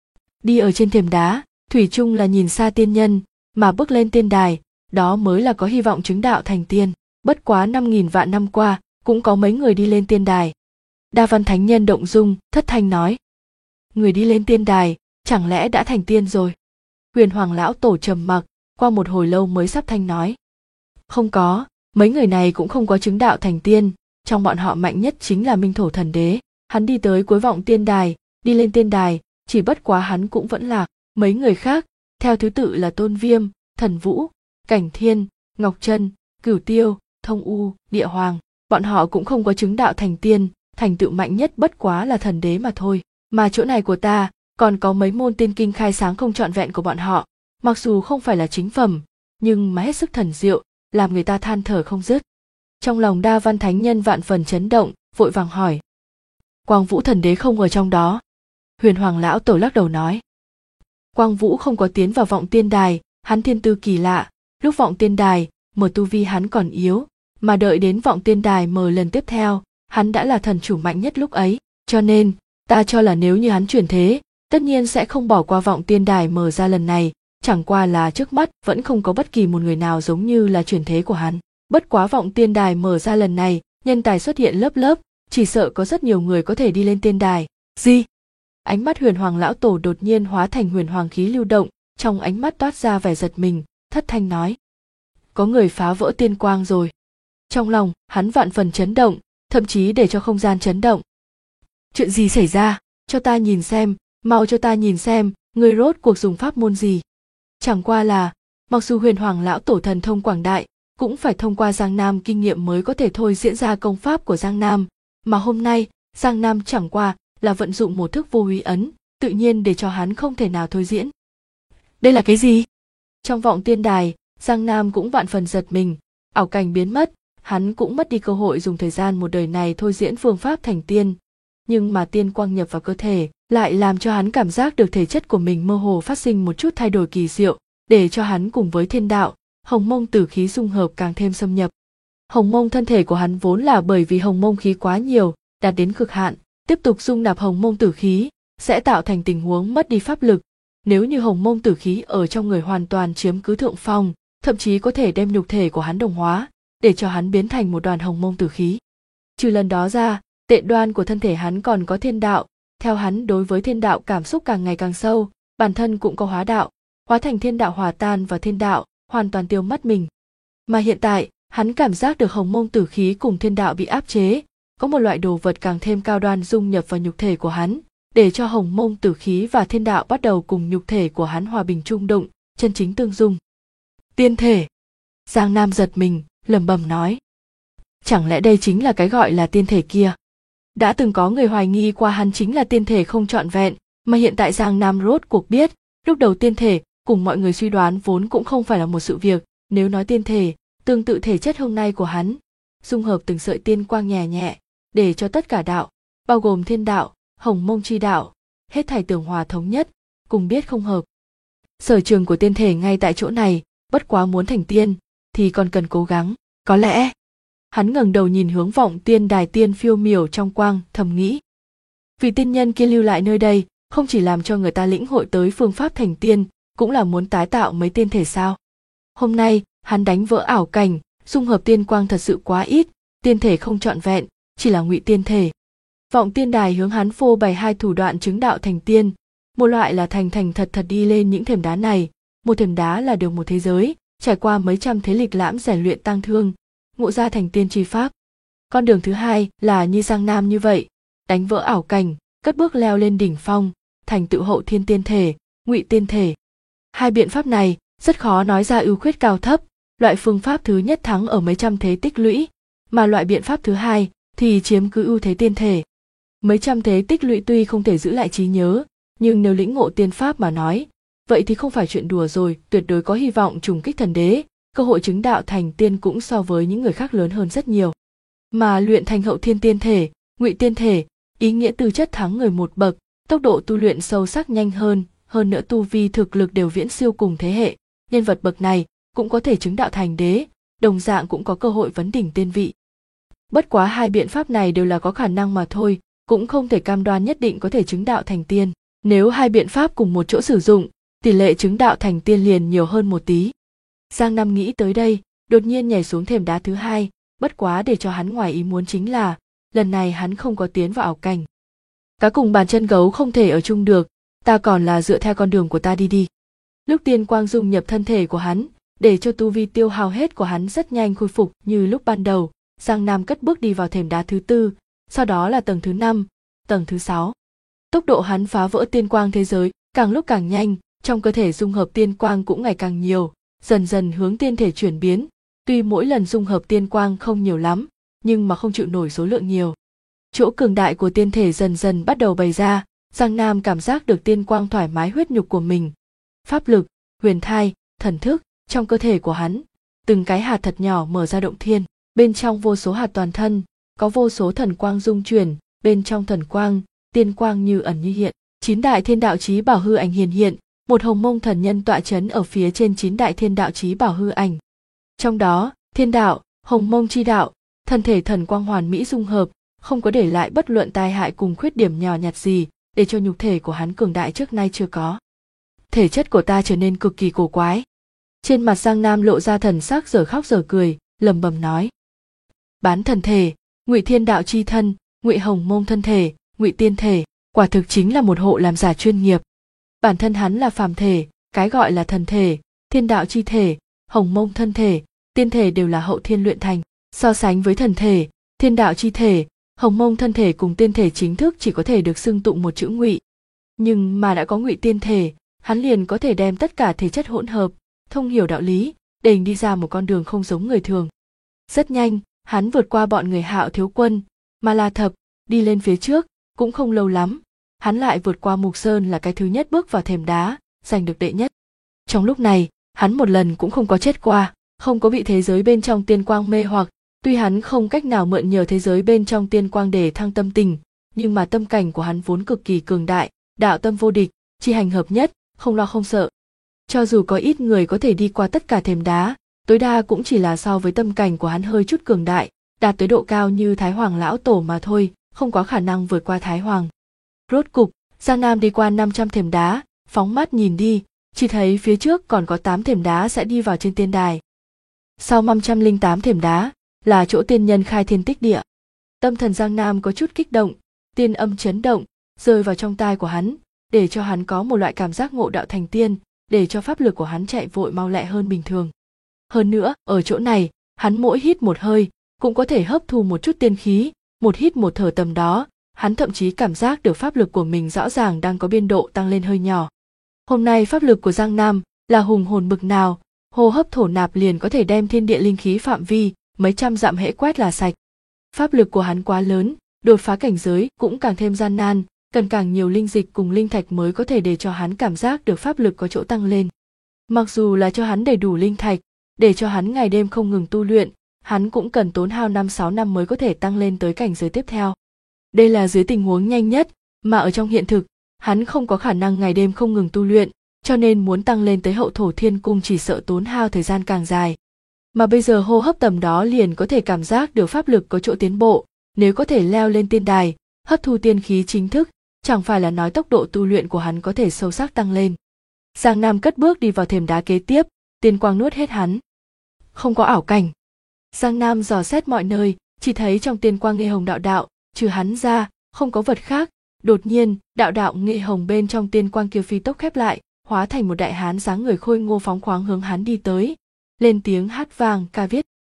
Đi ở trên thềm đá, thủy chung là nhìn xa tiên nhân, mà bước lên tiên đài, đó mới là có hy vọng chứng đạo thành tiên. Bất quá 5.000 vạn năm qua, cũng có mấy người đi lên tiên đài. Đa Văn Thánh Nhân động dung, thất thanh nói. Người đi lên tiên đài, chẳng lẽ đã thành tiên rồi? Huyền Hoàng lão tổ trầm mặc, qua một hồi lâu mới sắp thanh nói. Không có, mấy người này cũng không có chứng đạo thành tiên, trong bọn họ mạnh nhất chính là Minh Thổ Thần Đế. Hắn đi tới cuối vọng tiên đài, đi lên tiên đài, chỉ bất quá hắn cũng vẫn lạc. Mấy người khác, theo thứ tự là Tôn Viêm, Thần Vũ, Cảnh Thiên, Ngọc Trân, Cửu Tiêu, Thông U, Địa Hoàng. Bọn họ cũng không có chứng đạo thành tiên, thành tựu mạnh nhất bất quá là thần đế mà thôi. Mà chỗ này của ta, còn có mấy môn tiên kinh khai sáng không trọn vẹn của bọn họ, mặc dù không phải là chính phẩm, nhưng mà hết sức thần diệu, làm người ta than thở không dứt. Trong lòng Đa Văn Thánh Nhân vạn phần chấn động, vội vàng hỏi. Quang Vũ thần đế không ở trong đó? Huyền Hoàng lão tổ lắc đầu nói. Quang Vũ không có tiến vào vọng tiên đài, hắn thiên tư kỳ lạ, lúc vọng tiên đài, mở tu vi hắn còn yếu, mà đợi đến vọng tiên đài mở lần tiếp theo, hắn đã là thần chủ mạnh nhất lúc ấy, cho nên, ta cho là nếu như hắn chuyển thế, tất nhiên sẽ không bỏ qua vọng tiên đài mở ra lần này, chẳng qua là trước mắt vẫn không có bất kỳ một người nào giống như là chuyển thế của hắn. Bất quá vọng tiên đài mở ra lần này, nhân tài xuất hiện lớp lớp, chỉ sợ có rất nhiều người có thể đi lên tiên đài. Gì? Ánh mắt Huyền Hoàng lão tổ đột nhiên hóa thành huyền hoàng khí lưu động, trong ánh mắt toát ra vẻ giật mình, thất thanh nói. Có người phá vỡ tiên quang rồi. Trong lòng, hắn vạn phần chấn động, thậm chí để cho không gian chấn động. Chuyện gì xảy ra? Cho ta nhìn xem, mau cho ta nhìn xem, người rốt cuộc dùng pháp môn gì? Chẳng qua là, mặc dù Huyền Hoàng lão tổ thần thông quảng đại, cũng phải thông qua Giang Nam kinh nghiệm mới có thể thôi diễn ra công pháp của Giang Nam, mà hôm nay, Giang Nam chẳng qua là vận dụng một thức vô úy ấn, tự nhiên để cho hắn không thể nào thôi diễn. Đây là cái gì? Trong vọng tiên đài, Giang Nam cũng vạn phần giật mình, ảo cảnh biến mất, hắn cũng mất đi cơ hội dùng thời gian một đời này thôi diễn phương pháp thành tiên, nhưng mà tiên quang nhập vào cơ thể, lại làm cho hắn cảm giác được thể chất của mình mơ hồ phát sinh một chút thay đổi kỳ diệu, để cho hắn cùng với thiên đạo, hồng mông tử khí dung hợp càng thêm xâm nhập. Hồng mông thân thể của hắn vốn là bởi vì hồng mông khí quá nhiều, đạt đến cực hạn, tiếp tục dung nạp hồng mông tử khí, sẽ tạo thành tình huống mất đi pháp lực. Nếu như hồng mông tử khí ở trong người hoàn toàn chiếm cứ thượng phong, thậm chí có thể đem nhục thể của hắn đồng hóa, để cho hắn biến thành một đoàn hồng mông tử khí. Trừ lần đó ra, tệ đoan của thân thể hắn còn có thiên đạo, theo hắn đối với thiên đạo cảm xúc càng ngày càng sâu, bản thân cũng có hóa đạo, hóa thành thiên đạo hòa tan vào thiên đạo, hoàn toàn tiêu mất mình. Mà hiện tại, hắn cảm giác được hồng mông tử khí cùng thiên đạo bị áp chế, có một loại đồ vật càng thêm cao đoan dung nhập vào nhục thể của hắn, để cho hồng mông tử khí và thiên đạo bắt đầu cùng nhục thể của hắn hòa bình chung đụng, chân chính tương dung. Tiên thể. Giang Nam giật mình, lẩm bẩm nói. Chẳng lẽ đây chính là cái gọi là tiên thể kia? Đã từng có người hoài nghi qua hắn chính là tiên thể không trọn vẹn, mà hiện tại Giang Nam rốt cuộc biết, lúc đầu tiên thể cùng mọi người suy đoán vốn cũng không phải là một sự việc, nếu nói tiên thể, tương tự thể chất hôm nay của hắn, dung hợp từng sợi tiên quang nhẹ nhẹ, để cho tất cả đạo, bao gồm thiên đạo, hồng mông chi đạo, hết thảy tưởng hòa thống nhất, cùng biết không hợp. Sở trường của tiên thể ngay tại chỗ này, bất quá muốn thành tiên, thì còn cần cố gắng, có lẽ. Hắn ngẩng đầu nhìn hướng vọng tiên đài tiên phiêu miểu trong quang, thầm nghĩ. Vì tiên nhân kia lưu lại nơi đây, không chỉ làm cho người ta lĩnh hội tới phương pháp thành tiên, cũng là muốn tái tạo mấy tiên thể sao. Hôm nay, hắn đánh vỡ ảo cảnh, dung hợp tiên quang thật sự quá ít, tiên thể không trọn vẹn, chỉ là ngụy tiên thể. Vọng tiên đài hướng hắn phô bày hai thủ đoạn chứng đạo thành tiên, một loại là thành thật đi lên những thềm đá này, một thềm đá là được một thế giới, trải qua mấy trăm thế lịch lãm rèn luyện tăng thương, ngộ ra thành tiên tri pháp. Con đường thứ hai là như Giang Nam như vậy, đánh vỡ ảo cảnh, cất bước leo lên đỉnh phong, thành tựu hậu thiên tiên thể, ngụy tiên thể. Hai biện pháp này rất khó nói ra ưu khuyết cao thấp, loại phương pháp thứ nhất thắng ở mấy trăm thế tích lũy, mà loại biện pháp thứ hai thì chiếm cứ ưu thế tiên thể. Mấy trăm thế tích lũy tuy không thể giữ lại trí nhớ, nhưng nếu lĩnh ngộ tiên pháp mà nói, vậy thì không phải chuyện đùa rồi, tuyệt đối có hy vọng trùng kích thần đế, cơ hội chứng đạo thành tiên cũng so với những người khác lớn hơn rất nhiều. Mà luyện thành hậu thiên tiên thể, ngụy tiên thể, ý nghĩa tư chất thắng người một bậc, tốc độ tu luyện sâu sắc nhanh hơn nữa tu vi thực lực đều viễn siêu cùng thế hệ, nhân vật bậc này cũng có thể chứng đạo thành đế, đồng dạng cũng có cơ hội vấn đỉnh tiên vị. Bất quá hai biện pháp này đều là có khả năng mà thôi, cũng không thể cam đoan nhất định có thể chứng đạo thành tiên. Nếu hai biện pháp cùng một chỗ sử dụng, tỷ lệ chứng đạo thành tiên liền nhiều hơn một tí. Giang Nam nghĩ tới đây, đột nhiên nhảy xuống thềm đá thứ hai, bất quá để cho hắn ngoài ý muốn chính là, lần này hắn không có tiến vào ảo cảnh. Cá cùng bàn chân gấu không thể ở chung được, ta còn là dựa theo con đường của ta đi. Lúc tiên quang dung nhập thân thể của hắn, để cho tu vi tiêu hao hết của hắn rất nhanh khôi phục như lúc ban đầu, Giang Nam cất bước đi vào thềm đá thứ tư, sau đó là tầng thứ 5, tầng thứ 6. Tốc độ hắn phá vỡ tiên quang thế giới càng lúc càng nhanh, trong cơ thể dung hợp tiên quang cũng ngày càng nhiều, dần dần hướng tiên thể chuyển biến, tuy mỗi lần dung hợp tiên quang không nhiều lắm, nhưng mà không chịu nổi số lượng nhiều. Chỗ cường đại của tiên thể dần dần bắt đầu bày ra, Giang Nam cảm giác được tiên quang thoải mái huyết nhục của mình. Pháp lực, huyền thai, thần thức, trong cơ thể của hắn, từng cái hạt thật nhỏ mở ra động thiên, bên trong vô số hạt toàn thân, có vô số thần quang dung chuyển, bên trong thần quang, tiên quang như ẩn như hiện, 9 đại thiên đạo chí bảo hư ảnh hiển hiện, một hồng mông thần nhân tọa chấn ở phía trên 9 đại thiên đạo chí bảo hư ảnh. Trong đó, thiên đạo, hồng mông chi đạo, thân thể thần quang hoàn mỹ dung hợp, không có để lại bất luận tai hại cùng khuyết điểm nhỏ nhặt gì, để cho nhục thể của hắn cường đại trước nay chưa có. Thể chất của ta trở nên cực kỳ cổ quái. Trên mặt Giang Nam lộ ra thần sắc giờ khóc giờ cười, lẩm bẩm nói: Bán thần thể, ngụy thiên đạo chi thân, ngụy hồng mông thân thể, ngụy tiên thể, quả thực chính là một hộ làm giả chuyên nghiệp. Bản thân hắn là phàm thể, cái gọi là thần thể, thiên đạo chi thể, hồng mông thân thể, tiên thể đều là hậu thiên luyện thành. So sánh với thần thể, thiên đạo chi thể, hồng mông thân thể cùng tiên thể chính thức chỉ có thể được xưng tụng một chữ ngụy. Nhưng mà đã có ngụy tiên thể, hắn liền có thể đem tất cả thể chất hỗn hợp, thông hiểu đạo lý, để đi ra một con đường không giống người thường. Rất nhanh, hắn vượt qua bọn người Hạo Thiếu Quân, Ma La Thập, đi lên phía trước, cũng không lâu lắm, hắn lại vượt qua Mục Sơn là cái thứ nhất bước vào thềm đá, giành được đệ nhất. Trong lúc này, hắn một lần cũng không có chết qua, không có bị thế giới bên trong tiên quang mê hoặc, tuy hắn không cách nào mượn nhờ thế giới bên trong tiên quang để thăng tâm tình, nhưng mà tâm cảnh của hắn vốn cực kỳ cường đại, đạo tâm vô địch, chi hành hợp nhất, không lo không sợ. Cho dù có ít người có thể đi qua tất cả thềm đá, tối đa cũng chỉ là so với tâm cảnh của hắn hơi chút cường đại, đạt tới độ cao như Thái Hoàng lão tổ mà thôi, không có khả năng vượt qua Thái Hoàng. Rốt cục, Giang Nam đi qua 500 thềm đá, phóng mắt nhìn đi, chỉ thấy phía trước còn có 8 thềm đá sẽ đi vào trên tiên đài. Sau 508 thềm đá là chỗ tiên nhân khai thiên tích địa. Tâm thần Giang Nam có chút kích động, tiên âm chấn động, rơi vào trong tai của hắn, để cho hắn có một loại cảm giác ngộ đạo thành tiên, để cho pháp lực của hắn chạy vội mau lẹ hơn bình thường. Hơn nữa, ở chỗ này, hắn mỗi hít một hơi, cũng có thể hấp thu một chút tiên khí, một hít một thở tầm đó, hắn thậm chí cảm giác được pháp lực của mình rõ ràng đang có biên độ tăng lên hơi nhỏ. Hôm nay pháp lực của Giang Nam là hùng hồn bực nào, hô hấp thổ nạp liền có thể đem thiên địa linh khí phạm vi mấy trăm dặm hễ quét là sạch. Pháp lực của hắn quá lớn, đột phá cảnh giới cũng càng thêm gian nan, cần càng nhiều linh dịch cùng linh thạch mới có thể để cho hắn cảm giác được pháp lực có chỗ tăng lên. Mặc dù là cho hắn đầy đủ linh thạch, để cho hắn ngày đêm không ngừng tu luyện, hắn cũng cần tốn hao 5-6 năm mới có thể tăng lên tới cảnh giới tiếp theo. Đây là dưới tình huống nhanh nhất, mà ở trong hiện thực, hắn không có khả năng ngày đêm không ngừng tu luyện, cho nên muốn tăng lên tới hậu thổ thiên cung chỉ sợ tốn hao thời gian càng dài. Mà bây giờ hô hấp tầm đó liền có thể cảm giác được pháp lực có chỗ tiến bộ, nếu có thể leo lên tiên đài, hấp thu tiên khí chính thức, chẳng phải là nói tốc độ tu luyện của hắn có thể sâu sắc tăng lên. Giang Nam cất bước đi vào thềm đá kế tiếp, tiên quang nuốt hết hắn. Không có ảo cảnh. Giang Nam dò xét mọi nơi, chỉ thấy trong tiên quang nghệ hồng đạo đạo, trừ hắn ra, không có vật khác. Đột nhiên, đạo đạo nghệ hồng bên trong tiên quang kia phi tốc khép lại, hóa thành một đại hán dáng người khôi ngô phóng khoáng hướng hắn đi tới, lên tiếng hát vang ca viết: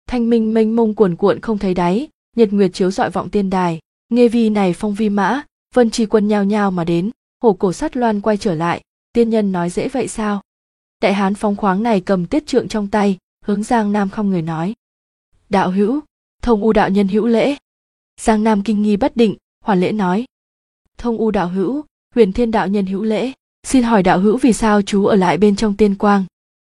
thanh minh mênh mông cuồn cuộn không thấy đáy, nhật nguyệt chiếu rọi vọng tiên đài. Nghe vi này phong vi mã, vân tri quân nhao nhao mà đến. Hổ cổ sắt loan quay trở lại, tiên nhân nói dễ vậy sao? Đại hán phóng khoáng này cầm tiết trượng trong tay, hướng Giang Nam không người nói: đạo hữu, Thông U đạo nhân hữu lễ. Giang Nam kinh nghi bất định, hoàn lễ nói: Thông U đạo hữu, Huyền Thiên đạo nhân hữu lễ. Xin hỏi đạo hữu vì sao chú ở lại bên trong tiên quang?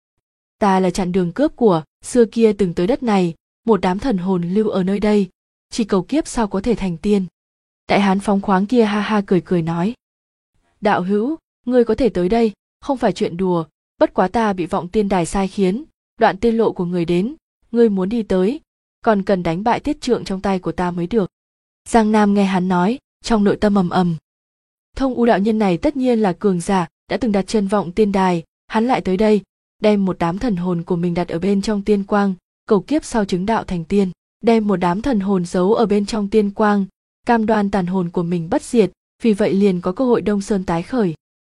Ta là chặn đường cướp của, xưa kia từng tới đất này, một đám thần hồn lưu ở nơi đây, chỉ cầu kiếp sau có thể thành tiên. Đại hán phóng khoáng kia ha ha cười cười nói: đạo hữu, ngươi có thể tới đây, không phải chuyện đùa, bất quá ta bị vọng tiên đài sai khiến, đoạn tiên lộ của người đến, ngươi muốn đi tới, còn cần đánh bại tiết trượng trong tay của ta mới được. Giang Nam nghe hắn nói, trong nội tâm ầm ầm. Thông U đạo nhân này tất nhiên là cường giả, đã từng đặt chân vọng tiên đài, hắn lại tới đây, đem một đám thần hồn của mình đặt ở bên trong tiên quang, cầu kiếp sau chứng đạo thành tiên, đem một đám thần hồn giấu ở bên trong tiên quang, cam đoan tàn hồn của mình bất diệt, vì vậy liền có cơ hội Đông Sơn tái khởi.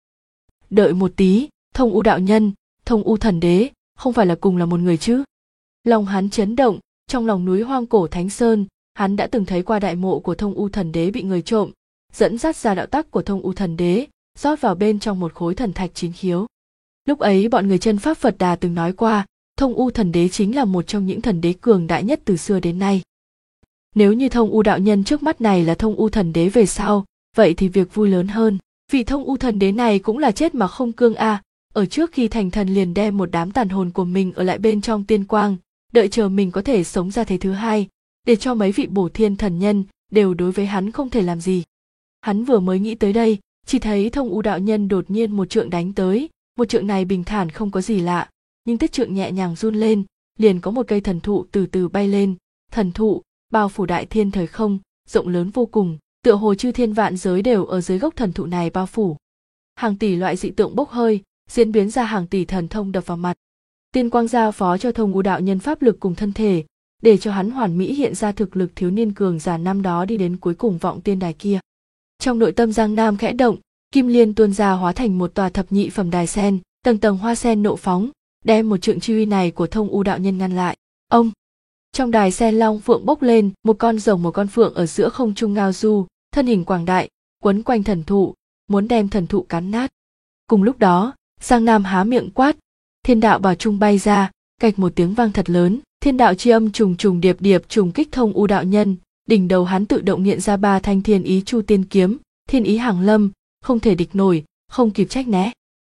Đợi một tí, Thông U đạo nhân, Thông U thần đế, không phải là cùng là một người chứ? Lòng hắn chấn động, trong lòng núi hoang cổ Thánh Sơn, hắn đã từng thấy qua đại mộ của Thông U thần đế bị người trộm, dẫn dắt ra đạo tắc của Thông U thần đế, rót vào bên trong một khối thần thạch chín khiếu. Lúc ấy bọn người chân pháp Phật Đà từng nói qua, Thông U thần đế chính là một trong những thần đế cường đại nhất từ xưa đến nay. Nếu như Thông U đạo nhân trước mắt này là Thông U thần đế về sau, vậy thì việc vui lớn hơn. Vì Thông U thần đế này cũng là chết mà không cương a, ở trước khi thành thần liền đem một đám tàn hồn của mình ở lại bên trong tiên quang, đợi chờ mình có thể sống ra thế thứ hai, để cho mấy vị bổ thiên thần nhân đều đối với hắn không thể làm gì. Hắn vừa mới nghĩ tới đây, chỉ thấy Thông U đạo nhân đột nhiên một trượng đánh tới, một trượng này bình thản không có gì lạ, nhưng tiết trượng nhẹ nhàng run lên, liền có một cây thần thụ từ từ bay lên, thần thụ bao phủ đại thiên thời không, rộng lớn vô cùng, tựa hồ chư thiên vạn giới đều ở dưới gốc thần thụ này bao phủ. Hàng tỷ loại dị tượng bốc hơi, diễn biến ra hàng tỷ thần thông đập vào mặt. Tiên quang giao phó cho Thông U đạo nhân pháp lực cùng thân thể, để cho hắn hoàn mỹ hiện ra thực lực thiếu niên cường giả năm đó đi đến cuối cùng vọng tiên đài kia. Trong nội tâm Giang Nam khẽ động, kim liên tuôn ra hóa thành một tòa thập nhị phẩm đài sen, tầng tầng hoa sen nộ phóng, đem một trượng chi uy này của Thông U đạo nhân ngăn lại. Ông, trong đài sen long phượng bốc lên, một con rồng một con phượng ở giữa không trung ngao du, thân hình quảng đại, quấn quanh thần thụ, muốn đem thần thụ cắn nát. Cùng lúc đó, Giang Nam há miệng quát, thiên đạo bảo trung bay ra, cạch một tiếng vang thật lớn, thiên đạo chi âm trùng trùng điệp điệp trùng kích Thông U đạo nhân, đỉnh đầu hắn tự động hiện ra ba thanh thiên ý chu tiên kiếm, thiên ý hàng lâm, không thể địch nổi, không kịp trách né.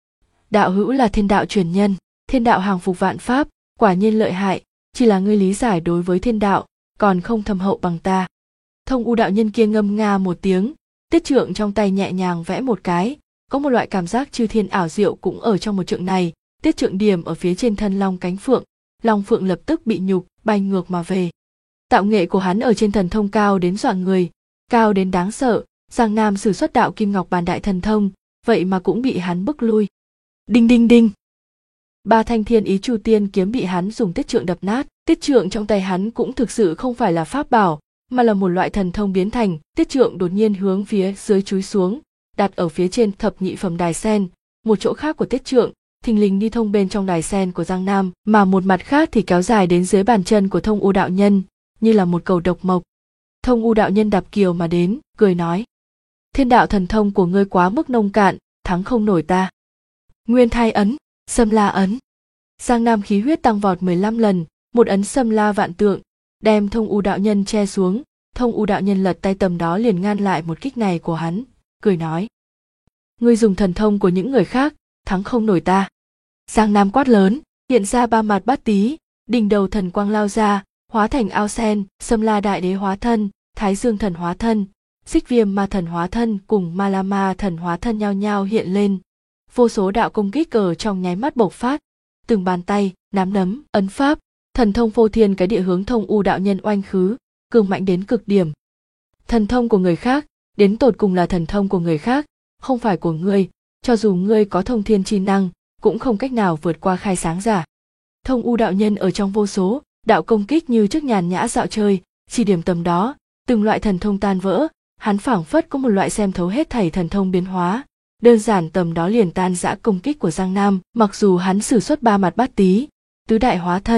Đạo hữu là thiên đạo truyền nhân, thiên đạo hàng phục vạn pháp, quả nhiên lợi hại, chỉ là ngươi lý giải đối với thiên đạo, còn không thâm hậu bằng ta. Thông U đạo nhân kia ngâm nga một tiếng, tiết trượng trong tay nhẹ nhàng vẽ một cái, có một loại cảm giác chư thiên ảo diệu cũng ở trong một trượng này, tiết trượng điểm ở phía trên thân long cánh phượng, long phượng lập tức bị nhục, bay ngược mà về. Tạo nghệ của hắn ở trên thần thông cao đến dọa người, cao đến đáng sợ, Giang Nam sử xuất đạo kim ngọc bàn đại thần thông, vậy mà cũng bị hắn bức lui. Đinh đinh đinh. Ba thanh thiên ý chu tiên kiếm bị hắn dùng tiết trượng đập nát, tiết trượng trong tay hắn cũng thực sự không phải là pháp bảo, mà là một loại thần thông biến thành, tiết trượng đột nhiên hướng phía dưới chúi xuống, đặt ở phía trên thập nhị phẩm đài sen, một chỗ khác của tiết trượng, thình lình đi thông bên trong đài sen của Giang Nam, mà một mặt khác thì kéo dài đến dưới bàn chân của Thông U đạo nhân, như là một cầu độc mộc. Thông U đạo nhân đạp kiều mà đến, cười nói: thiên đạo thần thông của ngươi quá mức nông cạn, thắng không nổi ta. Nguyên thai ấn, Sâm La ấn. Giang Nam khí huyết tăng vọt 15 lần, một ấn Sâm La vạn tượng, đem Thông U đạo nhân che xuống. Thông U đạo nhân lật tay tầm đó liền ngăn lại một kích này của hắn, cười nói: ngươi dùng thần thông của những người khác, thắng không nổi ta. Giang Nam quát lớn, hiện ra ba mặt bát tí, đỉnh đầu thần quang lao ra, hóa thành ao sen, Sâm La đại đế hóa thân, Thái Dương thần hóa thân, Xích Viêm ma thần hóa thân cùng Ma La ma thần hóa thân nhao nhao hiện lên. Vô số đạo công kích ở trong nháy mắt bộc phát, từng bàn tay, nắm đấm, ấn pháp, thần thông phô thiên cái địa hướng Thông U đạo nhân oanh khứ, cường mạnh đến cực điểm. Thần thông của người khác, đến tột cùng là thần thông của người khác, không phải của ngươi, cho dù ngươi có thông thiên chi năng, cũng không cách nào vượt qua khai sáng giả. Thông U đạo nhân ở trong vô số đạo công kích như trước nhàn nhã dạo chơi, chỉ điểm tầm đó, từng loại thần thông tan vỡ, hắn phảng phất có một loại xem thấu hết thảy thần thông biến hóa, đơn giản tầm đó liền tan rã công kích của Giang Nam, mặc dù hắn sử xuất ba mặt bát tí, tứ đại hóa thân,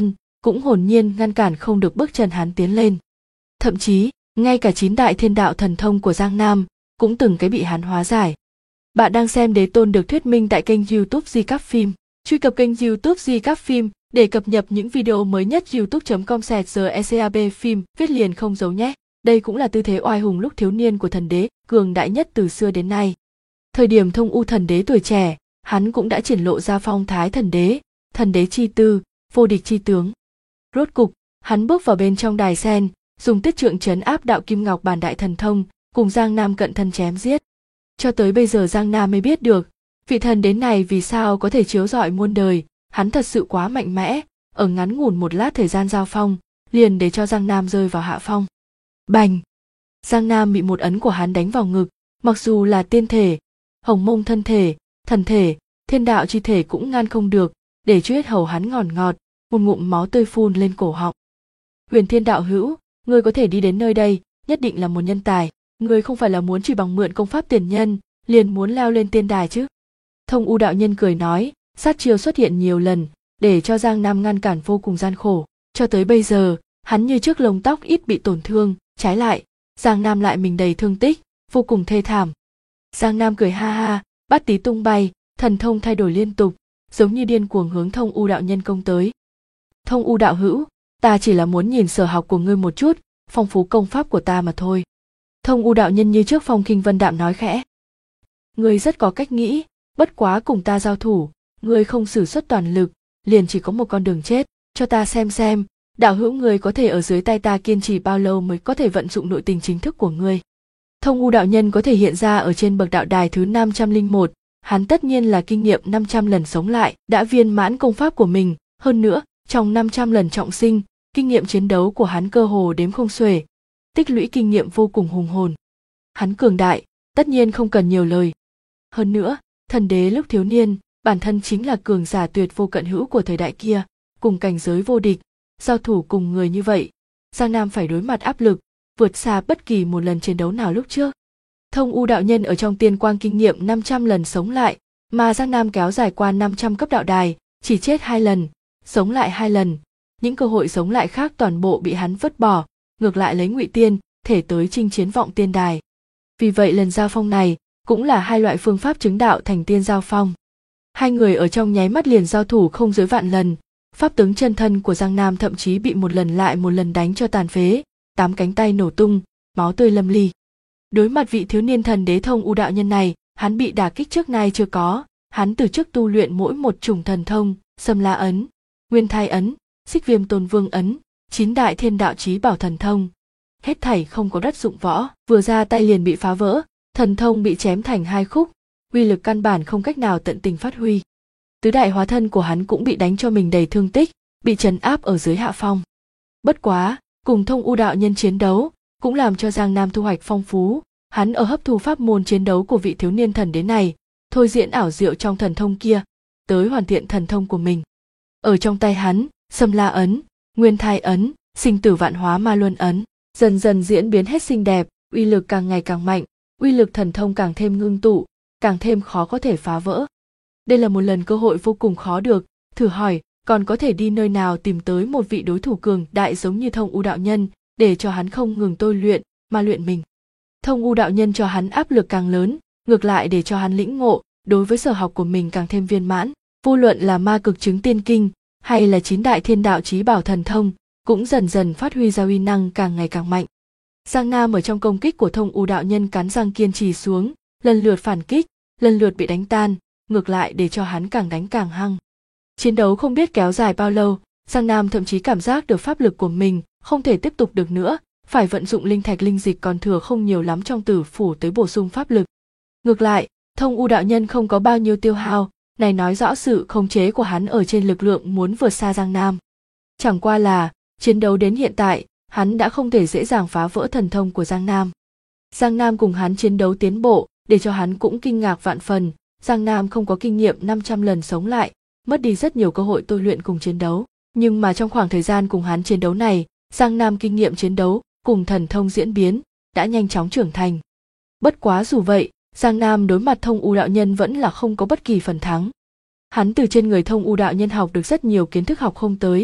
cũng hồn nhiên ngăn cản không được bước chân hắn tiến lên. Thậm chí, ngay cả 9 đại thiên đạo thần thông của Giang Nam cũng từng cái bị hắn hóa giải. Bạn đang xem Đế Tôn được thuyết minh tại kênh YouTube Di Cáp Phim. Truy cập kênh YouTube Di Cáp Phim để cập nhật những video mới nhất. youtube.com/GECAB phim viết liền không dấu nhé. Đây cũng là tư thế oai hùng lúc thiếu niên của thần đế, cường đại nhất từ xưa đến nay. Thời điểm Thông U thần đế tuổi trẻ, hắn cũng đã triển lộ ra phong thái thần đế chi tư, vô địch chi tướng. Rốt cục, hắn bước vào bên trong đài sen, dùng tiết trượng trấn áp đạo kim ngọc bản đại thần thông, cùng Giang Nam cận thân chém giết. Cho tới bây giờ Giang Nam mới biết được, vị thần đế này vì sao có thể chiếu rọi muôn đời, hắn thật sự quá mạnh mẽ, ở ngắn ngủn một lát thời gian giao phong, liền để cho Giang Nam rơi vào hạ phong. Bành! Giang Nam bị một ấn của hắn đánh vào ngực, mặc dù là tiên thể, hồng mông thân thể, thần thể, thiên đạo chi thể cũng ngăn không được, để cho huyết hầu hắn ngọt ngọt, một ngụm máu tươi phun lên cổ họng. Huyền Thiên đạo hữu, ngươi có thể đi đến nơi đây, nhất định là một nhân tài, ngươi không phải là muốn chỉ bằng mượn công pháp tiền nhân, liền muốn leo lên tiên đài chứ? Thông U đạo nhân cười nói, sát chiêu xuất hiện nhiều lần, để cho Giang Nam ngăn cản vô cùng gian khổ. Cho tới bây giờ, hắn như trước lông tóc ít bị tổn thương, trái lại, Giang Nam lại mình đầy thương tích, vô cùng thê thảm. Giang Nam cười ha ha, bát tí tung bay, thần thông thay đổi liên tục, giống như điên cuồng hướng Thông U đạo nhân công tới. Thông U đạo hữu, ta chỉ là muốn nhìn sở học của ngươi một chút, phong phú công pháp của ta mà thôi. Thông U đạo nhân như trước phong khinh vân đạm nói khẽ. Ngươi rất có cách nghĩ, bất quá cùng ta giao thủ, ngươi không sử xuất toàn lực, liền chỉ có một con đường chết, cho ta xem, đạo hữu ngươi có thể ở dưới tay ta kiên trì bao lâu mới có thể vận dụng nội tình chính thức của ngươi. Thông U đạo nhân có thể hiện ra ở trên bậc đạo đài thứ 501, hắn tất nhiên là kinh nghiệm 500 lần sống lại, đã viên mãn công pháp của mình, hơn nữa, trong 500 lần trọng sinh, kinh nghiệm chiến đấu của hắn cơ hồ đếm không xuể, tích lũy kinh nghiệm vô cùng hùng hồn. Hắn cường đại, tất nhiên không cần nhiều lời. Hơn nữa, thần đế lúc thiếu niên, bản thân chính là cường giả tuyệt vô cận hữu của thời đại kia, cùng cảnh giới vô địch, giao thủ cùng người như vậy, Giang Nam phải đối mặt áp lực, vượt xa bất kỳ một lần chiến đấu nào lúc trước. Thông U đạo nhân ở trong tiên quang kinh nghiệm 500 lần sống lại, mà Giang Nam kéo dài qua 500 cấp đạo đài, chỉ chết 2 lần, sống lại 2 lần, những cơ hội sống lại khác toàn bộ bị hắn vứt bỏ, ngược lại lấy ngụy tiên, thể tới chinh chiến vọng tiên đài. Vì vậy lần giao phong này, cũng là hai loại phương pháp chứng đạo thành tiên giao phong. Hai người ở trong nháy mắt liền giao thủ không dưới vạn lần, pháp tướng chân thân của Giang Nam thậm chí bị một lần lại một lần đánh cho tàn phế, 8 cánh tay nổ tung, máu tươi lâm ly. Đối mặt vị thiếu niên thần đế Thông U đạo nhân này, hắn bị đả kích trước nay chưa có, hắn từ trước tu luyện mỗi một chủng thần thông, Sâm La ấn, Nguyên Thai ấn, Xích Viêm Tôn Vương ấn, 9 đại thiên đạo chí bảo thần thông, hết thảy không có đất dụng võ, vừa ra tay liền bị phá vỡ, thần thông bị chém thành 2 khúc, uy lực căn bản không cách nào tận tình phát huy. Tứ đại hóa thân của hắn cũng bị đánh cho mình đầy thương tích, bị trấn áp ở dưới hạ phong. Bất quá, cùng Thông U đạo nhân chiến đấu, cũng làm cho Giang Nam thu hoạch phong phú, hắn ở hấp thu pháp môn chiến đấu của vị thiếu niên thần đế này, thôi diễn ảo diệu trong thần thông kia, tới hoàn thiện thần thông của mình. Ở trong tay hắn, Sâm La ấn, Nguyên Thai ấn, Sinh Tử Vạn Hóa Ma Luân ấn, dần dần diễn biến hết xinh đẹp, uy lực càng ngày càng mạnh, uy lực thần thông càng thêm ngưng tụ, càng thêm khó có thể phá vỡ. Đây là một lần cơ hội vô cùng khó được, thử hỏi, còn có thể đi nơi nào tìm tới một vị đối thủ cường đại giống như Thông U đạo nhân, để cho hắn không ngừng tôi luyện, mà luyện mình. Thông U đạo nhân cho hắn áp lực càng lớn, ngược lại để cho hắn lĩnh ngộ, đối với sở học của mình càng thêm viên mãn, vô luận là ma cực chứng tiên kinh, hay là 9 đại thiên đạo chí bảo thần thông, cũng dần dần phát huy ra uy năng càng ngày càng mạnh. Giang Nam ở trong công kích của Thông U đạo nhân cắn răng kiên trì xuống, lần lượt phản kích, lần lượt bị đánh tan, ngược lại để cho hắn càng đánh càng hăng. Chiến đấu không biết kéo dài bao lâu, Giang Nam thậm chí cảm giác được pháp lực của mình không thể tiếp tục được nữa, phải vận dụng linh thạch linh dịch còn thừa không nhiều lắm trong tử phủ tới bổ sung pháp lực. Ngược lại, Thông U đạo nhân không có bao nhiêu tiêu hao, này nói rõ sự khống chế của hắn ở trên lực lượng muốn vượt xa Giang Nam. Chẳng qua là, chiến đấu đến hiện tại, hắn đã không thể dễ dàng phá vỡ thần thông của Giang Nam. Giang Nam cùng hắn chiến đấu tiến bộ, để cho hắn cũng kinh ngạc vạn phần, Giang Nam không có kinh nghiệm 500 lần sống lại, mất đi rất nhiều cơ hội tôi luyện cùng chiến đấu. Nhưng mà trong khoảng thời gian cùng hắn chiến đấu này, Giang Nam kinh nghiệm chiến đấu cùng thần thông diễn biến đã nhanh chóng trưởng thành. Bất quá dù vậy, Giang Nam đối mặt Thông U đạo nhân vẫn là không có bất kỳ phần thắng. Hắn từ trên người Thông U đạo nhân học được rất nhiều kiến thức học không tới,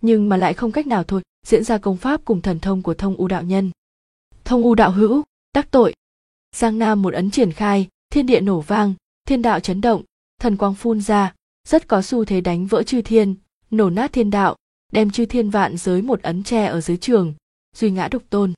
nhưng mà lại không cách nào thôi diễn ra công pháp cùng thần thông của Thông U đạo nhân. Thông U đạo hữu, đắc tội. Giang Nam một ấn triển khai, thiên địa nổ vang, thiên đạo chấn động, thần quang phun ra, rất có xu thế đánh vỡ chư thiên, nổ nát thiên đạo, đem chư thiên vạn giới một ấn tre ở dưới trường, duy ngã độc tôn.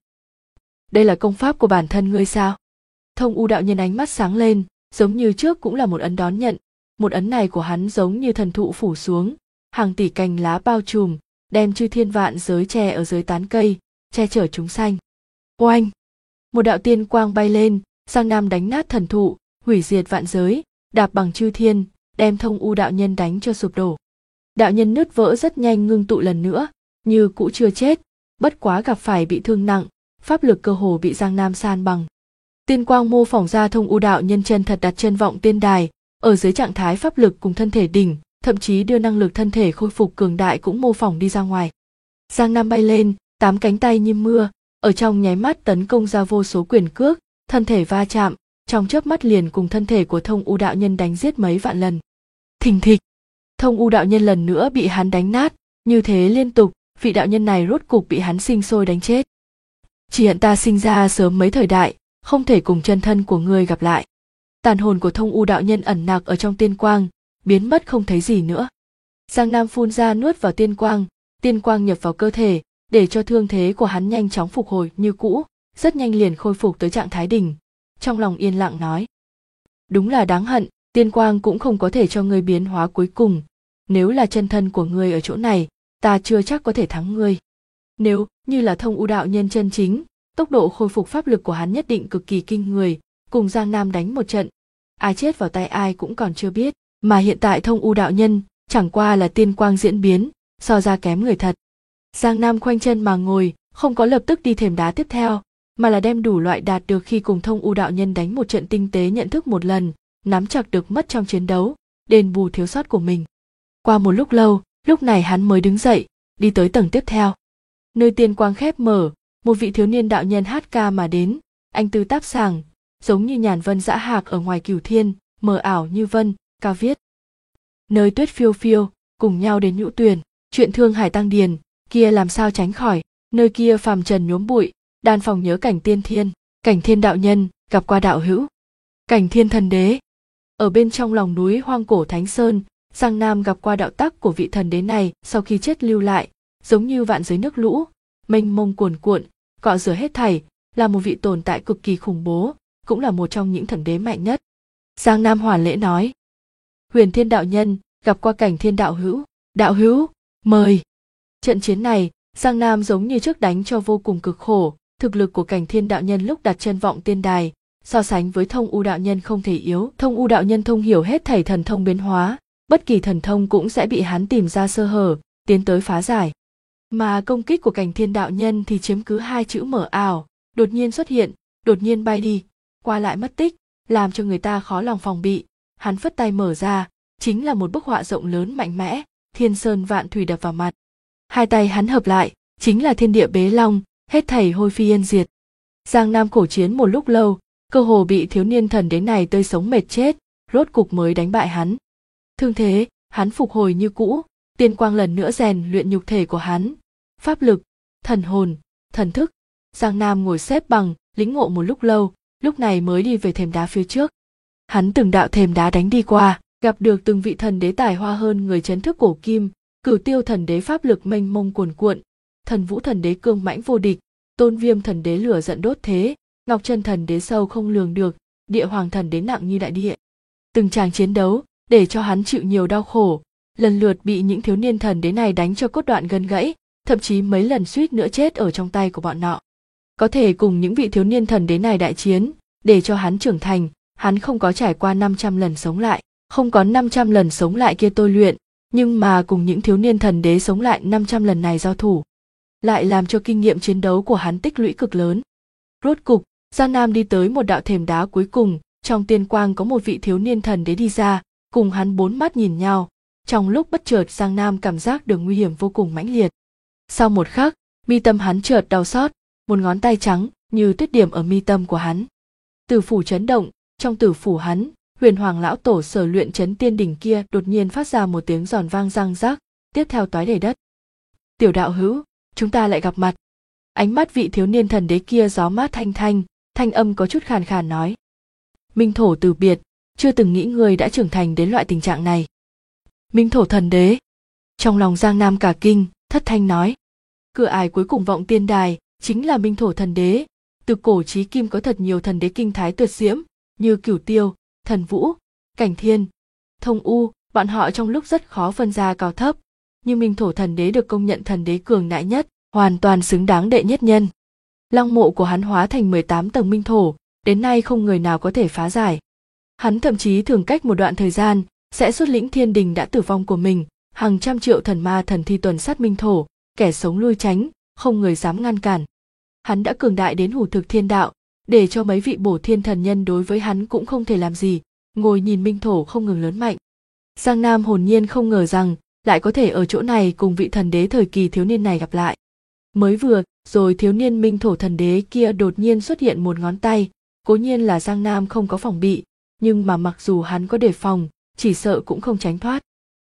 Đây là công pháp của bản thân ngươi sao? Thông U đạo nhân ánh mắt sáng lên, giống như trước cũng là một ấn đón nhận, một ấn này của hắn giống như thần thụ phủ xuống, hàng tỷ cành lá bao trùm, đem chư thiên vạn giới che ở dưới tán cây, che chở chúng sanh. Oanh! Một đạo tiên quang bay lên, Giang Nam đánh nát thần thụ, hủy diệt vạn giới, đạp bằng chư thiên, đem Thông U đạo nhân đánh cho sụp đổ. Đạo nhân nứt vỡ rất nhanh ngưng tụ lần nữa, như cũ chưa chết, bất quá gặp phải bị thương nặng, pháp lực cơ hồ bị Giang Nam san bằng. Tiên quang mô phỏng ra Thông U đạo nhân chân thật đặt chân vọng tiên đài, ở dưới trạng thái pháp lực cùng thân thể đỉnh, thậm chí đưa năng lực thân thể khôi phục cường đại cũng mô phỏng đi ra ngoài. Giang Nam bay lên, 8 cánh tay như mưa, ở trong nháy mắt tấn công ra vô số quyền cước, thân thể va chạm, trong chớp mắt liền cùng thân thể của Thông U đạo nhân đánh giết mấy vạn lần. Thình thịch, Thông U đạo nhân lần nữa bị hắn đánh nát, như thế liên tục, vị đạo nhân này rốt cục bị hắn sinh sôi đánh chết. Chỉ hận ta sinh ra sớm mấy thời đại, không thể cùng chân thân của ngươi gặp lại. Tàn hồn của Thông U đạo nhân ẩn nặc ở trong tiên quang, biến mất không thấy gì nữa. Giang Nam phun ra nuốt vào tiên quang nhập vào cơ thể, để cho thương thế của hắn nhanh chóng phục hồi như cũ, rất nhanh liền khôi phục tới trạng thái đỉnh. Trong lòng yên lặng nói: đúng là đáng hận, tiên quang cũng không có thể cho ngươi biến hóa cuối cùng. Nếu là chân thân của ngươi ở chỗ này, ta chưa chắc có thể thắng ngươi. Nếu như là Thông U đạo nhân chân chính, tốc độ khôi phục pháp lực của hắn nhất định cực kỳ kinh người, cùng Giang Nam đánh một trận, ai chết vào tay ai cũng còn chưa biết, mà hiện tại Thông U đạo nhân chẳng qua là tiên quang diễn biến, so ra kém người thật. Giang Nam khoanh chân mà ngồi, không có lập tức đi thềm đá tiếp theo, mà là đem đủ loại đạt được khi cùng Thông U đạo nhân đánh một trận tinh tế nhận thức một lần, nắm chặt được mất trong chiến đấu, đền bù thiếu sót của mình. Qua một lúc lâu, lúc này hắn mới đứng dậy, đi tới tầng tiếp theo. Nơi tiên quang khép mở, một vị thiếu niên đạo nhân hát ca mà đến, anh tư táp sảng, giống như nhàn vân dã hạc ở ngoài cửu thiên, mờ ảo như vân, cao viết. Nơi tuyết phiêu phiêu, cùng nhau đến nhũ tuyền, chuyện thương hải tăng điền, kia làm sao tránh khỏi, nơi kia phàm trần nhuốm bụi, đan phòng nhớ cảnh thiên đạo nhân, gặp qua đạo hữu. Cảnh thiên thần đế. Ở bên trong lòng núi hoang cổ Thánh Sơn, Giang Nam gặp qua đạo tắc của vị thần đế này sau khi chết lưu lại, giống như vạn giới nước lũ, mênh mông cuồn cuộn, cọ rửa hết thảy, là một vị tồn tại cực kỳ khủng bố, cũng là một trong những thần đế mạnh nhất. Giang Nam hoàn lễ nói: Huyền Thiên đạo nhân, gặp qua Cảnh thiên đạo hữu, mời. Trận chiến này, Giang Nam giống như trước đánh cho vô cùng cực khổ, thực lực của Cảnh thiên đạo nhân lúc đặt chân vọng tiên đài, so sánh với Thông U đạo nhân không thể yếu. Thông U đạo nhân thông hiểu hết thảy thần thông biến hóa, bất kỳ thần thông cũng sẽ bị hắn tìm ra sơ hở, tiến tới phá giải. Mà công kích của Cảnh thiên đạo nhân thì chiếm cứ 2 chữ mở ảo, đột nhiên xuất hiện, đột nhiên bay đi, qua lại mất tích, làm cho người ta khó lòng phòng bị. Hắn phất tay mở ra, chính là một bức họa rộng lớn mạnh mẽ, thiên sơn vạn thủy đập vào mặt. 2 tay hắn hợp lại, chính là thiên địa bế long, hết thảy hôi phi yên diệt. Giang Nam khổ chiến một lúc lâu, cơ hồ bị thiếu niên thần đế này tươi sống mệt chết, rốt cục mới đánh bại hắn. Thương thế, hắn phục hồi như cũ, tiên quang lần nữa rèn luyện nhục thể của hắn, pháp lực, thần hồn, thần thức. Giang Nam ngồi xếp bằng, lĩnh ngộ một lúc lâu, lúc này mới đi về thềm đá phía trước. Hắn từng đạo thềm đá đánh đi qua, gặp được từng vị thần đế tài hoa hơn người chấn thức cổ kim, Cửu Tiêu thần đế pháp lực mênh mông cuồn cuộn, Thần Vũ thần đế cương mãnh vô địch, Tôn Viêm thần đế lửa giận đốt thế, Ngọc Chân thần đế sâu không lường được, Địa Hoàng thần đế nặng như đại địa. Từng tràng chiến đấu để cho hắn chịu nhiều đau khổ, lần lượt bị những thiếu niên thần đế này đánh cho cốt đoạn gân gãy, thậm chí mấy lần suýt nữa chết ở trong tay của bọn nọ. Có thể cùng những vị thiếu niên thần đế này đại chiến, để cho hắn trưởng thành, hắn không có trải qua 500 lần sống lại, không có 500 lần sống lại kia tôi luyện, nhưng mà cùng những thiếu niên thần đế sống lại 500 lần này giao thủ, lại làm cho kinh nghiệm chiến đấu của hắn tích lũy cực lớn. Rốt cục, Giang Nam đi tới một đạo thềm đá cuối cùng, trong tiên quang có một vị thiếu niên thần đế đi ra, cùng hắn 4 mắt nhìn nhau. Trong lúc bất chợt Giang Nam cảm giác được nguy hiểm vô cùng mãnh liệt. Sau một khắc, mi tâm hắn chợt đau xót, một ngón tay trắng như tuyết điểm ở mi tâm của hắn. Tử phủ chấn động, trong tử phủ hắn, Huyền Hoàng lão tổ sở luyện chấn tiên đỉnh kia đột nhiên phát ra một tiếng giòn vang răng rắc, tiếp theo toái đầy đất. Tiểu đạo hữu, chúng ta lại gặp mặt. Ánh mắt vị thiếu niên thần đế kia gió mát thanh thanh, thanh âm có chút khàn khàn nói. Minh thổ từ biệt, chưa từng nghĩ ngươi đã trưởng thành đến loại tình trạng này. Minh thổ thần đế. Trong lòng Giang Nam cả kinh, thất thanh nói. Cửa ải cuối cùng vọng tiên đài, chính là Minh thổ thần đế. Từ cổ chí kim có thật nhiều thần đế kinh thái tuyệt diễm, như Cửu Tiêu, Thần Vũ, Cảnh Thiên, Thông U, bọn họ trong lúc rất khó phân ra cao thấp, nhưng Minh thổ thần đế được công nhận thần đế cường đại nhất, hoàn toàn xứng đáng đệ nhất nhân. Lăng mộ của hắn hóa thành 18 tầng minh thổ, đến nay không người nào có thể phá giải. Hắn thậm chí thường cách một đoạn thời gian sẽ xuất lĩnh thiên đình đã tử vong của mình, hàng trăm triệu thần ma thần thi tuần sát minh thổ, kẻ sống lui tránh, không người dám ngăn cản. Hắn đã cường đại đến hủ thực thiên đạo, để cho mấy vị bổ thiên thần nhân đối với hắn cũng không thể làm gì, ngồi nhìn minh thổ không ngừng lớn mạnh. Giang Nam hồn nhiên không ngờ rằng lại có thể ở chỗ này cùng vị thần đế thời kỳ thiếu niên này gặp lại. Mới vừa rồi thiếu niên minh thổ thần đế kia đột nhiên xuất hiện một ngón tay, cố nhiên là Giang Nam không có phòng bị, nhưng mà mặc dù hắn có đề phòng, chỉ sợ cũng không tránh thoát.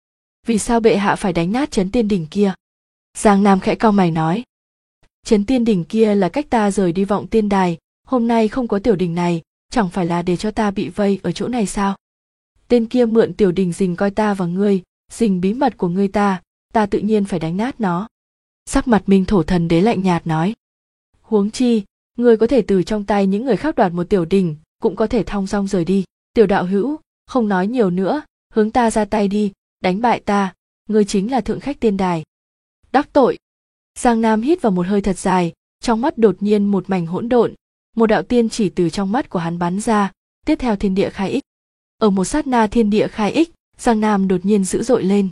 Vì sao bệ hạ phải đánh nát trấn tiên đỉnh kia? Giang Nam khẽ cau mày nói. Trấn tiên đỉnh kia là cách ta rời đi vọng tiên đài, hôm nay không có tiểu đỉnh này, chẳng phải là để cho ta bị vây ở chỗ này sao? Tên kia mượn tiểu đỉnh rình coi ta và ngươi, rình bí mật của ngươi ta tự nhiên phải đánh nát nó. Sắc mặt minh thổ thần đế lạnh nhạt nói. Huống chi, ngươi có thể từ trong tay những người khác đoạt một tiểu đỉnh, cũng có thể thong dong rời đi. Tiểu đạo hữu, không nói nhiều nữa, hướng ta ra tay đi, đánh bại ta, ngươi chính là thượng khách tiên đài. Đắc tội. Giang Nam hít vào một hơi thật dài, trong mắt đột nhiên một mảnh hỗn độn, một đạo tiên chỉ từ trong mắt của hắn bắn ra, tiếp theo thiên địa khai ích. Ở một sát na thiên địa khai ích, Giang Nam đột nhiên dữ dội lên.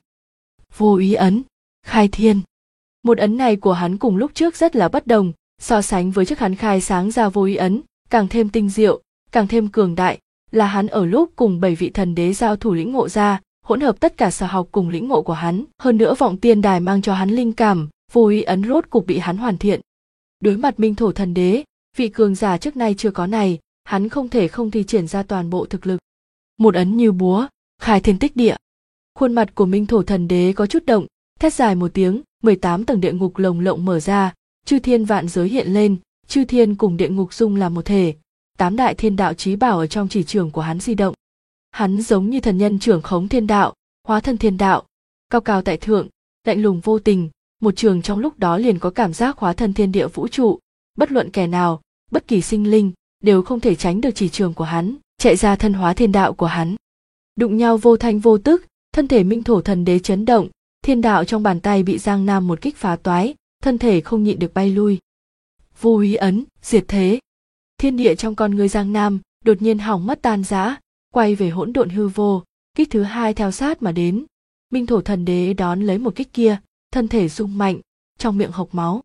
Vô úy ấn, khai thiên. Một ấn này của hắn cùng lúc trước rất là bất đồng, so sánh với trước hắn khai sáng ra vô úy ấn, càng thêm tinh diệu, càng thêm cường đại, là hắn ở lúc cùng 7 vị thần đế giao thủ lĩnh ngộ ra, hỗn hợp tất cả sở học cùng lĩnh ngộ của hắn, hơn nữa vọng tiên đài mang cho hắn linh cảm, vô úy ấn rốt cục bị hắn hoàn thiện. Đối mặt minh thổ thần đế, vị cường giả trước nay chưa có này, hắn không thể không thi triển ra toàn bộ thực lực. Một ấn như búa, khai thiên tích địa. Khuôn mặt của minh thổ thần đế có chút động, thét dài một tiếng, 18 tầng địa ngục lồng lộng mở ra, chư thiên vạn giới hiện lên, chư thiên cùng địa ngục dung làm một thể, 8 đại thiên đạo chí bảo ở trong chỉ trường của hắn di động. Hắn giống như thần nhân trưởng khống thiên đạo, hóa thân thiên đạo, cao cao tại thượng, lạnh lùng vô tình, một trường trong lúc đó liền có cảm giác hóa thân thiên địa vũ trụ, bất luận kẻ nào, bất kỳ sinh linh đều không thể tránh được chỉ trường của hắn, chạy ra thân hóa thiên đạo của hắn. Đụng nhau vô thanh vô tức, thân thể minh thổ thần đế chấn động, thiên đạo trong bàn tay bị Giang Nam một kích phá toái, thân thể không nhịn được bay lui. Vô úy ấn, diệt thế. Thiên địa trong con người Giang Nam đột nhiên hỏng mất tan rã, quay về hỗn độn hư vô, kích thứ hai theo sát mà đến. Minh thổ thần đế đón lấy một kích kia, thân thể rung mạnh, trong miệng hộc máu.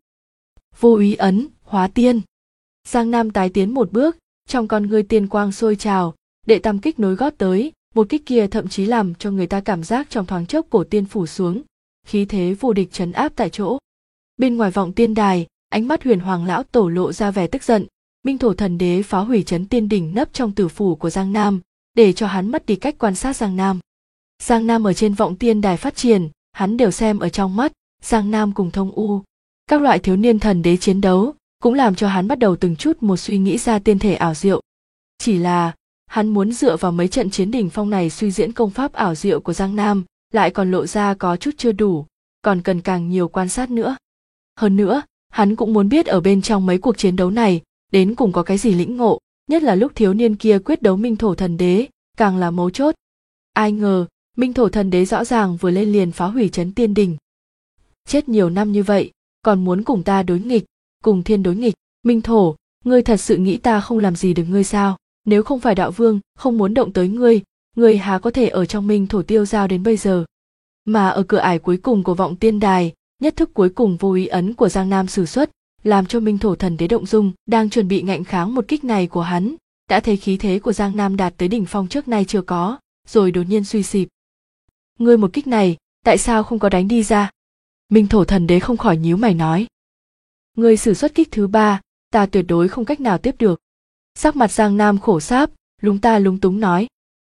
Vô úy ấn, hóa tiên. Giang Nam tái tiến một bước, trong con người tiên quang sôi trào, đệ tam kích nối gót tới, một kích kia thậm chí làm cho người ta cảm giác trong thoáng chốc cổ tiên phủ xuống, khí thế vô địch trấn áp tại chỗ. Bên ngoài vọng tiên đài, ánh mắt Huyền Hoàng lão tổ lộ ra vẻ tức giận, minh thổ thần đế phá hủy trấn tiên đỉnh nấp trong tử phủ của Giang Nam, để cho hắn mất đi cách quan sát Giang Nam. Giang Nam ở trên vọng tiên đài phát triển, hắn đều xem ở trong mắt, Giang Nam cùng Thông U, các loại thiếu niên thần đế chiến đấu, cũng làm cho hắn bắt đầu từng chút một suy nghĩ ra tiên thể ảo diệu. Chỉ là, hắn muốn dựa vào mấy trận chiến đỉnh phong này suy diễn công pháp ảo diệu của Giang Nam, lại còn lộ ra có chút chưa đủ, còn cần càng nhiều quan sát nữa. Hơn nữa, hắn cũng muốn biết ở bên trong mấy cuộc chiến đấu này, đến cùng có cái gì lĩnh ngộ, nhất là lúc thiếu niên kia quyết đấu minh thổ thần đế, càng là mấu chốt. Ai ngờ, minh thổ thần đế rõ ràng vừa lên liền phá hủy trấn tiên đỉnh. Chết nhiều năm như vậy, còn muốn cùng ta đối nghịch, cùng thiên đối nghịch, minh thổ, ngươi thật sự nghĩ ta không làm gì được ngươi sao? Nếu không phải đạo vương không muốn động tới ngươi há có thể ở trong minh thổ tiêu dao đến bây giờ. Mà ở cửa ải cuối cùng của vọng tiên đài, nhất thức cuối cùng vô úy ấn của Giang Nam sử xuất, làm cho minh thổ thần đế động dung, đang chuẩn bị ngạnh kháng một kích này của hắn, đã thấy khí thế của Giang Nam đạt tới đỉnh phong trước nay chưa có, rồi đột nhiên suy xịp. Ngươi một kích này, tại sao không có đánh đi ra? Minh thổ thần đế không khỏi nhíu mày nói. Ngươi sử xuất kích thứ 3, ta tuyệt đối không cách nào tiếp được. Sắc mặt Giang Nam khổ sáp, lúng túng nói.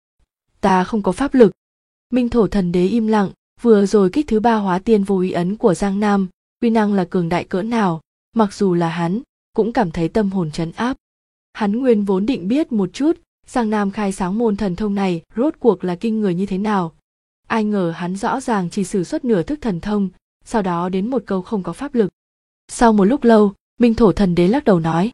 Ta không có pháp lực. Minh thổ thần đế im lặng, vừa rồi kích thứ 3 hóa tiên vô úy ấn của Giang Nam, uy năng là cường đại cỡ nào, mặc dù là hắn, cũng cảm thấy tâm hồn trấn áp. Hắn nguyên vốn định biết một chút, Giang Nam khai sáng môn thần thông này rốt cuộc là kinh người như thế nào. Ai ngờ hắn rõ ràng chỉ sử xuất nửa thức thần thông, sau đó đến một câu không có pháp lực. Sau một lúc lâu, Minh Thổ Thần Đế lắc đầu nói.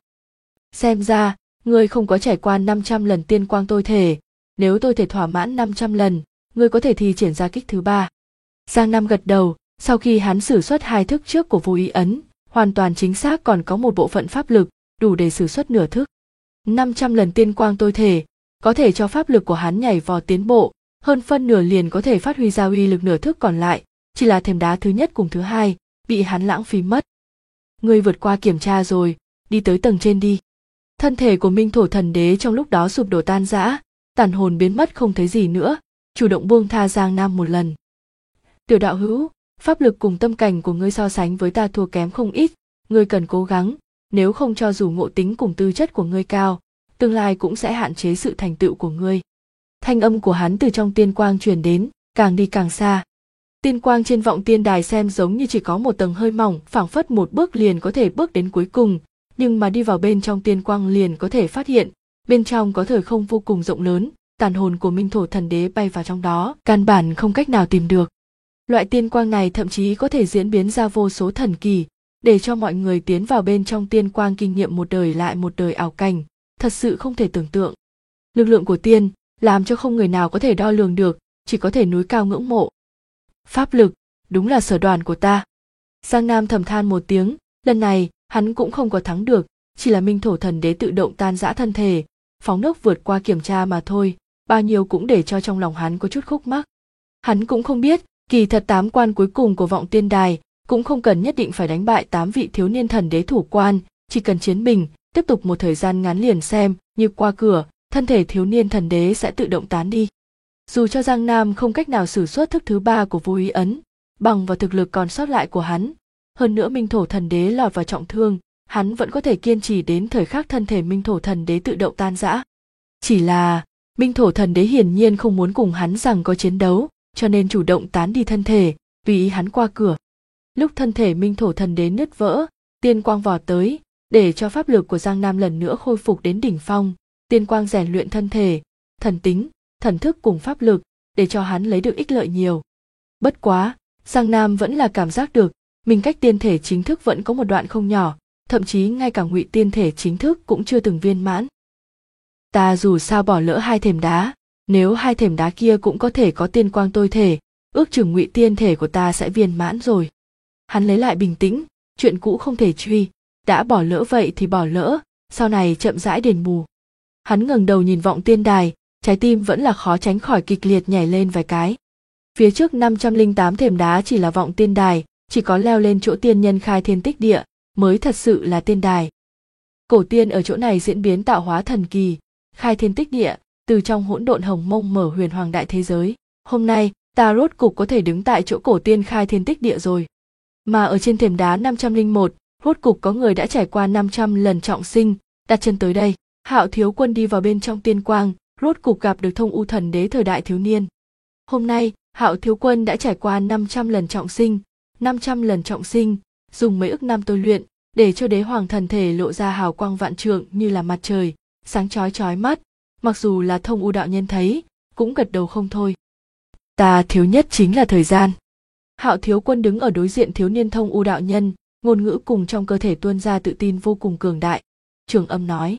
Xem ra, ngươi không có trải qua 500 lần tiên quang tôi thể, nếu tôi thể thỏa mãn 500 lần, ngươi có thể thi triển ra kích thứ 3. Giang Nam gật đầu, sau khi hắn sử xuất 2 thức trước của vô ý ấn, hoàn toàn chính xác còn có một bộ phận pháp lực, đủ để sử xuất nửa thức. 500 lần tiên quang tôi thể, có thể cho pháp lực của hắn nhảy vọt tiến bộ, hơn phân nửa liền có thể phát huy ra uy lực nửa thức còn lại, chỉ là thềm đá thứ nhất cùng thứ hai, bị hắn lãng phí mất. Ngươi vượt qua kiểm tra rồi, đi tới tầng trên đi. Thân thể của Minh Thổ Thần Đế trong lúc đó sụp đổ tan rã, tàn hồn biến mất không thấy gì nữa, chủ động buông tha Giang Nam một lần. Tiểu đạo hữu, pháp lực cùng tâm cảnh của ngươi so sánh với ta thua kém không ít, ngươi cần cố gắng, nếu không cho dù ngộ tính cùng tư chất của ngươi cao, tương lai cũng sẽ hạn chế sự thành tựu của ngươi. Thanh âm của hắn từ trong tiên quang truyền đến, càng đi càng xa. Tiên quang trên vọng tiên đài xem giống như chỉ có một tầng hơi mỏng, phảng phất một bước liền có thể bước đến cuối cùng, nhưng mà đi vào bên trong tiên quang liền có thể phát hiện, bên trong có thời không vô cùng rộng lớn, tàn hồn của Minh Thổ Thần Đế bay vào trong đó, căn bản không cách nào tìm được. Loại tiên quang này thậm chí có thể diễn biến ra vô số thần kỳ, để cho mọi người tiến vào bên trong tiên quang kinh nghiệm một đời lại một đời ảo cảnh, thật sự không thể tưởng tượng. Lực lượng của tiên, làm cho không người nào có thể đo lường được, chỉ có thể núi cao ngưỡng mộ. Pháp lực, đúng là sở đoàn của ta. Giang Nam thầm than một tiếng, lần này, hắn cũng không có thắng được, chỉ là Minh Thổ Thần Đế tự động tan rã thân thể, phóng nước vượt qua kiểm tra mà thôi, bao nhiêu cũng để cho trong lòng hắn có chút khúc mắc. Hắn cũng không biết, kỳ thật 8 quan cuối cùng của vọng tiên đài, cũng không cần nhất định phải đánh bại 8 vị thiếu niên thần đế thủ quan, chỉ cần chiến bình, tiếp tục một thời gian ngắn liền xem, như qua cửa, thân thể thiếu niên thần đế sẽ tự động tán đi. Dù cho Giang Nam không cách nào sử xuất thức thứ 3 của vô ý ấn, bằng vào thực lực còn sót lại của hắn, hơn nữa Minh Thổ Thần Đế lọt vào trọng thương, hắn vẫn có thể kiên trì đến thời khắc thân thể Minh Thổ Thần Đế tự động tan rã. Chỉ là, Minh Thổ Thần Đế hiển nhiên không muốn cùng hắn rằng có chiến đấu, cho nên chủ động tán đi thân thể, tùy ý hắn qua cửa. Lúc thân thể Minh Thổ Thần Đế nứt vỡ, tiên quang vọt tới, để cho pháp lực của Giang Nam lần nữa khôi phục đến đỉnh phong, tiên quang rèn luyện thân thể, thần tính, thần thức cùng pháp lực, để cho hắn lấy được ích lợi nhiều. Bất quá, Giang Nam vẫn là cảm giác được, mình cách tiên thể chính thức vẫn có một đoạn không nhỏ, thậm chí ngay cả ngụy tiên thể chính thức cũng chưa từng viên mãn. Ta dù sao bỏ lỡ 2 thềm đá, nếu 2 thềm đá kia cũng có thể có tiên quang tôi thể, ước chừng ngụy tiên thể của ta sẽ viên mãn rồi. Hắn lấy lại bình tĩnh, chuyện cũ không thể truy, đã bỏ lỡ vậy thì bỏ lỡ, sau này chậm rãi đền bù. Hắn ngẩng đầu nhìn vọng tiên đài, trái tim vẫn là khó tránh khỏi kịch liệt nhảy lên vài cái. Phía trước 508 thềm đá chỉ là vọng tiên đài, chỉ có leo lên chỗ tiên nhân khai thiên tích địa, mới thật sự là tiên đài. Cổ tiên ở chỗ này diễn biến tạo hóa thần kỳ, khai thiên tích địa, từ trong hỗn độn hồng mông mở huyền hoàng đại thế giới. Hôm nay, ta rốt cục có thể đứng tại chỗ cổ tiên khai thiên tích địa rồi. Mà ở trên thềm đá 501, rốt cục có người đã trải qua 500 lần trọng sinh, đặt chân tới đây. Hạo Thiếu Quân đi vào bên trong tiên quang, rốt cục gặp được Thông U Thần Đế thời đại thiếu niên. Hôm nay, Hạo Thiếu Quân đã trải qua 500 lần trọng sinh, 500 lần trọng sinh, dùng mấy ức năm tôi luyện, để cho đế hoàng thần thể lộ ra hào quang vạn trượng như là mặt trời, sáng chói chói mắt, mặc dù là Thông U đạo nhân thấy, cũng gật đầu không thôi. Ta thiếu nhất chính là thời gian. Hạo Thiếu Quân đứng ở đối diện thiếu niên Thông U đạo nhân, ngôn ngữ cùng trong cơ thể tuôn ra tự tin vô cùng cường đại. Trường Âm nói,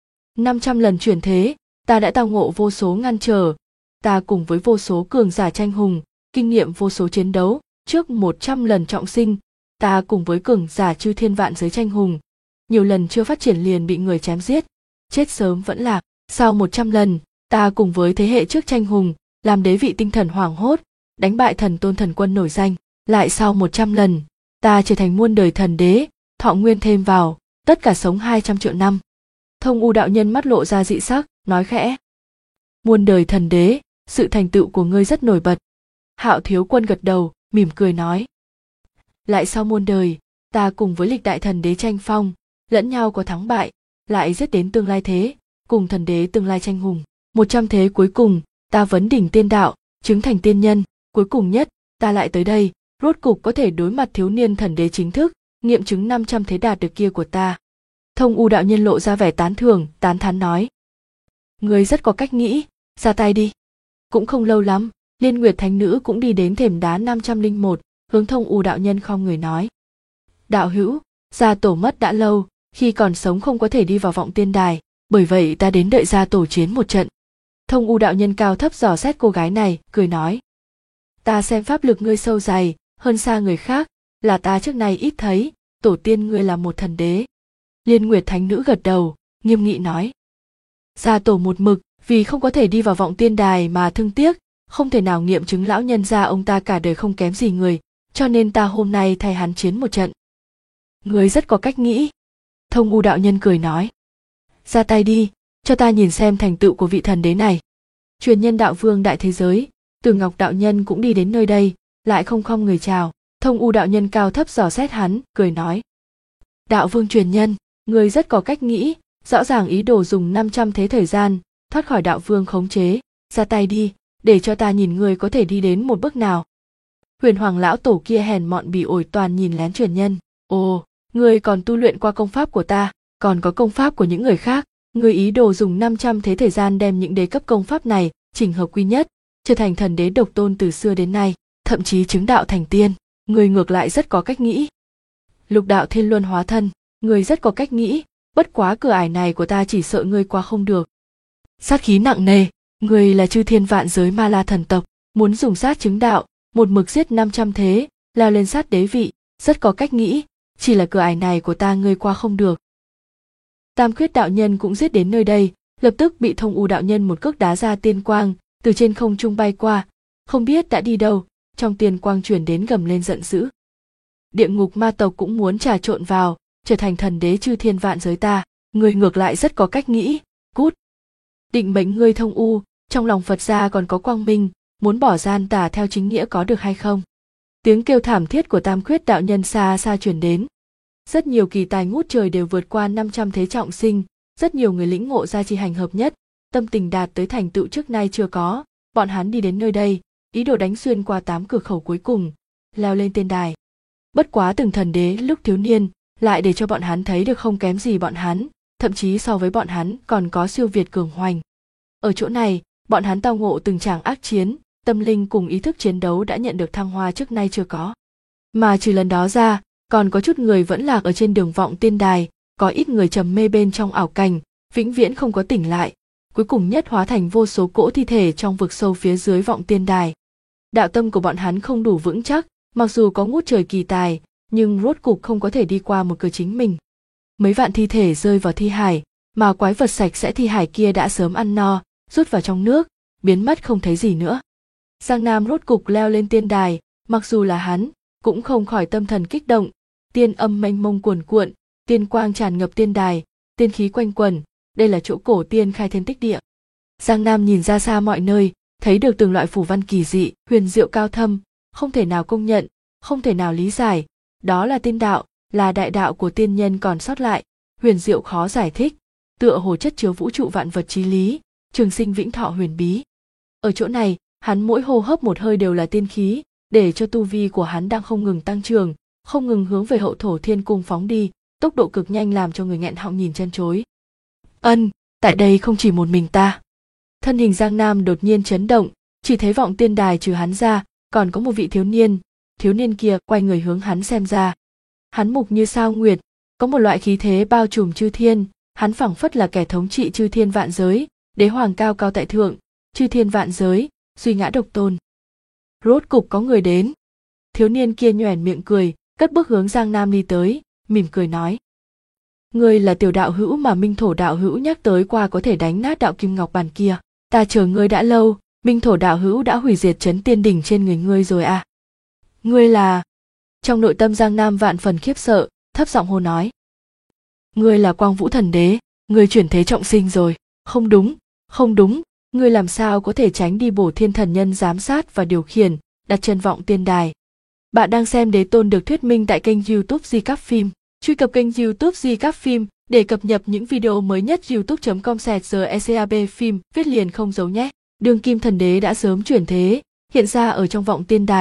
500 lần chuyển thế, ta đã tao ngộ vô số ngăn trở, ta cùng với vô số cường giả tranh hùng, kinh nghiệm vô số chiến đấu, trước 100 lần trọng sinh, ta cùng với cường giả chư thiên vạn giới tranh hùng, nhiều lần chưa phát triển liền bị người chém giết, chết sớm vẫn lạc, sau 100 lần, ta cùng với thế hệ trước tranh hùng, làm đế vị tinh thần hoảng hốt, đánh bại thần tôn thần quân nổi danh, lại sau 100 lần, ta trở thành muôn đời thần đế, thọ nguyên thêm vào, tất cả sống 200 triệu năm. Thông U đạo nhân mắt lộ ra dị sắc, nói khẽ, muôn đời thần đế, sự thành tựu của ngươi rất nổi bật. Hạo Thiếu Quân gật đầu, mỉm cười nói, lại sau muôn đời, ta cùng với lịch đại thần đế tranh phong, lẫn nhau có thắng bại, lại giết đến tương lai thế, cùng thần đế tương lai tranh hùng. 100 thế cuối cùng, ta vấn đỉnh tiên đạo, chứng thành tiên nhân, cuối cùng nhất, ta lại tới đây, rốt cục có thể đối mặt thiếu niên thần đế chính thức, nghiệm chứng 500 thế đạt được kia của ta. Thông U đạo nhân lộ ra vẻ tán thưởng, tán thán nói. Ngươi rất có cách nghĩ, ra tay đi. Cũng không lâu lắm, Liên Nguyệt Thánh Nữ cũng đi đến thềm đá 501, hướng Thông U đạo nhân khom người nói. Đạo hữu, gia tổ mất đã lâu, khi còn sống không có thể đi vào vọng tiên đài, bởi vậy ta đến đợi gia tổ chiến một trận. Thông U đạo nhân cao thấp dò xét cô gái này, cười nói. Ta xem pháp lực ngươi sâu dày, hơn xa người khác, là ta trước nay ít thấy, tổ tiên ngươi là một thần đế. Liên Nguyệt Thánh Nữ gật đầu, nghiêm nghị nói. Gia tổ một mực, vì không có thể đi vào vọng tiên đài mà thương tiếc, không thể nào nghiệm chứng lão nhân gia ông ta cả đời không kém gì người, cho nên ta hôm nay thay hắn chiến một trận. Ngươi rất có cách nghĩ. Thông U đạo nhân cười nói. Ra tay đi, cho ta nhìn xem thành tựu của vị thần đế này. Truyền nhân đạo vương đại thế giới, Từ Ngọc đạo nhân cũng đi đến nơi đây, lại không khom người chào. Thông U đạo nhân cao thấp dò xét hắn, cười nói. Đạo vương truyền nhân, ngươi rất có cách nghĩ, rõ ràng ý đồ dùng 500 thế thời gian, thoát khỏi đạo vương khống chế, ra tay đi, để cho ta nhìn ngươi có thể đi đến một bước nào. Huyền Hoàng lão tổ kia hèn mọn bỉ ổi toàn nhìn lén truyền nhân. Ồ, ngươi còn tu luyện qua công pháp của ta, còn có công pháp của những người khác, ngươi ý đồ dùng 500 thế thời gian đem những đế cấp công pháp này chỉnh hợp quy nhất, trở thành thần đế độc tôn từ xưa đến nay, thậm chí chứng đạo thành tiên, ngươi ngược lại rất có cách nghĩ. Lục đạo thiên luân hóa thân, ngươi rất có cách nghĩ, bất quá cửa ải này của ta chỉ sợ ngươi qua không được. Sát khí nặng nề, ngươi là chư thiên vạn giới ma la thần tộc, muốn dùng sát chứng đạo, một mực giết 500 thế, leo lên sát đế vị, rất có cách nghĩ, chỉ là cửa ải này của ta ngươi qua không được. Tam Khuyết đạo nhân cũng giết đến nơi đây, lập tức bị Thông U đạo nhân một cước đá ra tiên quang, từ trên không trung bay qua, không biết đã đi đâu, trong tiên quang truyền đến gầm lên giận dữ. Địa ngục ma tộc cũng muốn trà trộn vào, trở thành thần đế chư thiên vạn giới ta, ngươi ngược lại rất có cách nghĩ, cút. Định mệnh ngươi Thông U, trong lòng Phật gia còn có quang minh, muốn bỏ gian tà theo chính nghĩa có được hay không? Tiếng kêu thảm thiết của Tam Khuyết đạo nhân xa xa truyền đến. Rất nhiều kỳ tài ngút trời đều vượt qua 500 thế trọng sinh, rất nhiều người lĩnh ngộ ra chi hành hợp nhất, tâm tình đạt tới thành tựu trước nay chưa có, bọn hắn đi đến nơi đây, ý đồ đánh xuyên qua 8 cửa khẩu cuối cùng, leo lên tiên đài. Bất quá từng thần đế lúc thiếu niên, lại để cho bọn hắn thấy được không kém gì bọn hắn, thậm chí so với bọn hắn còn có siêu việt cường hoành. Ở chỗ này, bọn hắn tao ngộ từng tràng ác chiến, tâm linh cùng ý thức chiến đấu đã nhận được thăng hoa trước nay chưa có. Mà trừ lần đó ra, còn có chút người vẫn lạc ở trên đường vọng tiên đài, có ít người trầm mê bên trong ảo cảnh, vĩnh viễn không có tỉnh lại, cuối cùng nhất hóa thành vô số cỗ thi thể trong vực sâu phía dưới vọng tiên đài. Đạo tâm của bọn hắn không đủ vững chắc, mặc dù có ngút trời kỳ tài, nhưng rốt cục không có thể đi qua một cửa chính mình. Mấy vạn thi thể rơi vào thi hải, mà quái vật sạch sẽ thi hải kia đã sớm ăn no, rút vào trong nước, biến mất không thấy gì nữa. Giang Nam rốt cục leo lên tiên đài, mặc dù là hắn, cũng không khỏi tâm thần kích động, tiên âm mênh mông cuồn cuộn, tiên quang tràn ngập tiên đài, tiên khí quanh quẩn, đây là chỗ cổ tiên khai thiên tích địa. Giang Nam nhìn ra xa mọi nơi, thấy được từng loại phù văn kỳ dị, huyền diệu cao thâm, không thể nào công nhận, không thể nào lý giải, đó là tiên đạo, là đại đạo của tiên nhân còn sót lại, huyền diệu khó giải thích, tựa hồ chất chứa vũ trụ vạn vật chí lý, trường sinh vĩnh thọ huyền bí. Ở chỗ này, hắn mỗi hô hấp một hơi đều là tiên khí, để cho tu vi của hắn đang không ngừng tăng trưởng, không ngừng hướng về hậu thổ thiên cung phóng đi, tốc độ cực nhanh làm cho người nghẹn họng nhìn chân chối. Tại đây không chỉ một mình ta. Thân hình Giang Nam đột nhiên chấn động, chỉ thấy vọng tiên đài trừ hắn ra, còn có một vị thiếu niên kia quay người hướng hắn xem ra. Hắn mục như sao nguyệt, có một loại khí thế bao trùm chư thiên, hắn phảng phất là kẻ thống trị chư thiên vạn giới, đế hoàng cao cao tại thượng, chư thiên vạn giới, duy ngã độc tôn. Rốt cục có người đến. Thiếu niên kia nhoẻn miệng cười, cất bước hướng Giang Nam đi tới, mỉm cười nói. Ngươi là tiểu đạo hữu mà Minh Thổ đạo hữu nhắc tới qua có thể đánh nát đạo kim ngọc bàn kia. Ta chờ ngươi đã lâu, Minh Thổ đạo hữu đã hủy diệt trấn tiên đỉnh trên người ngươi rồi à. Ngươi là... Trong nội tâm Giang Nam vạn phần khiếp sợ, thấp giọng hô nói. Ngươi là Quang Vũ thần đế, ngươi chuyển thế trọng sinh rồi. Không đúng, ngươi làm sao có thể tránh đi Bổ Thiên thần nhân giám sát và điều khiển, đặt chân vọng tiên đài. Bạn đang xem Đế Tôn được thuyết minh tại kênh YouTube Di Cáp Phim. Truy cập kênh YouTube Di Cáp Phim để cập nhật những video mới nhất. youtube.com/GECAB phim viết liền không dấu nhé. Đương kim thần đế đã sớm chuyển thế, hiện ra ở trong vọng tiên đài,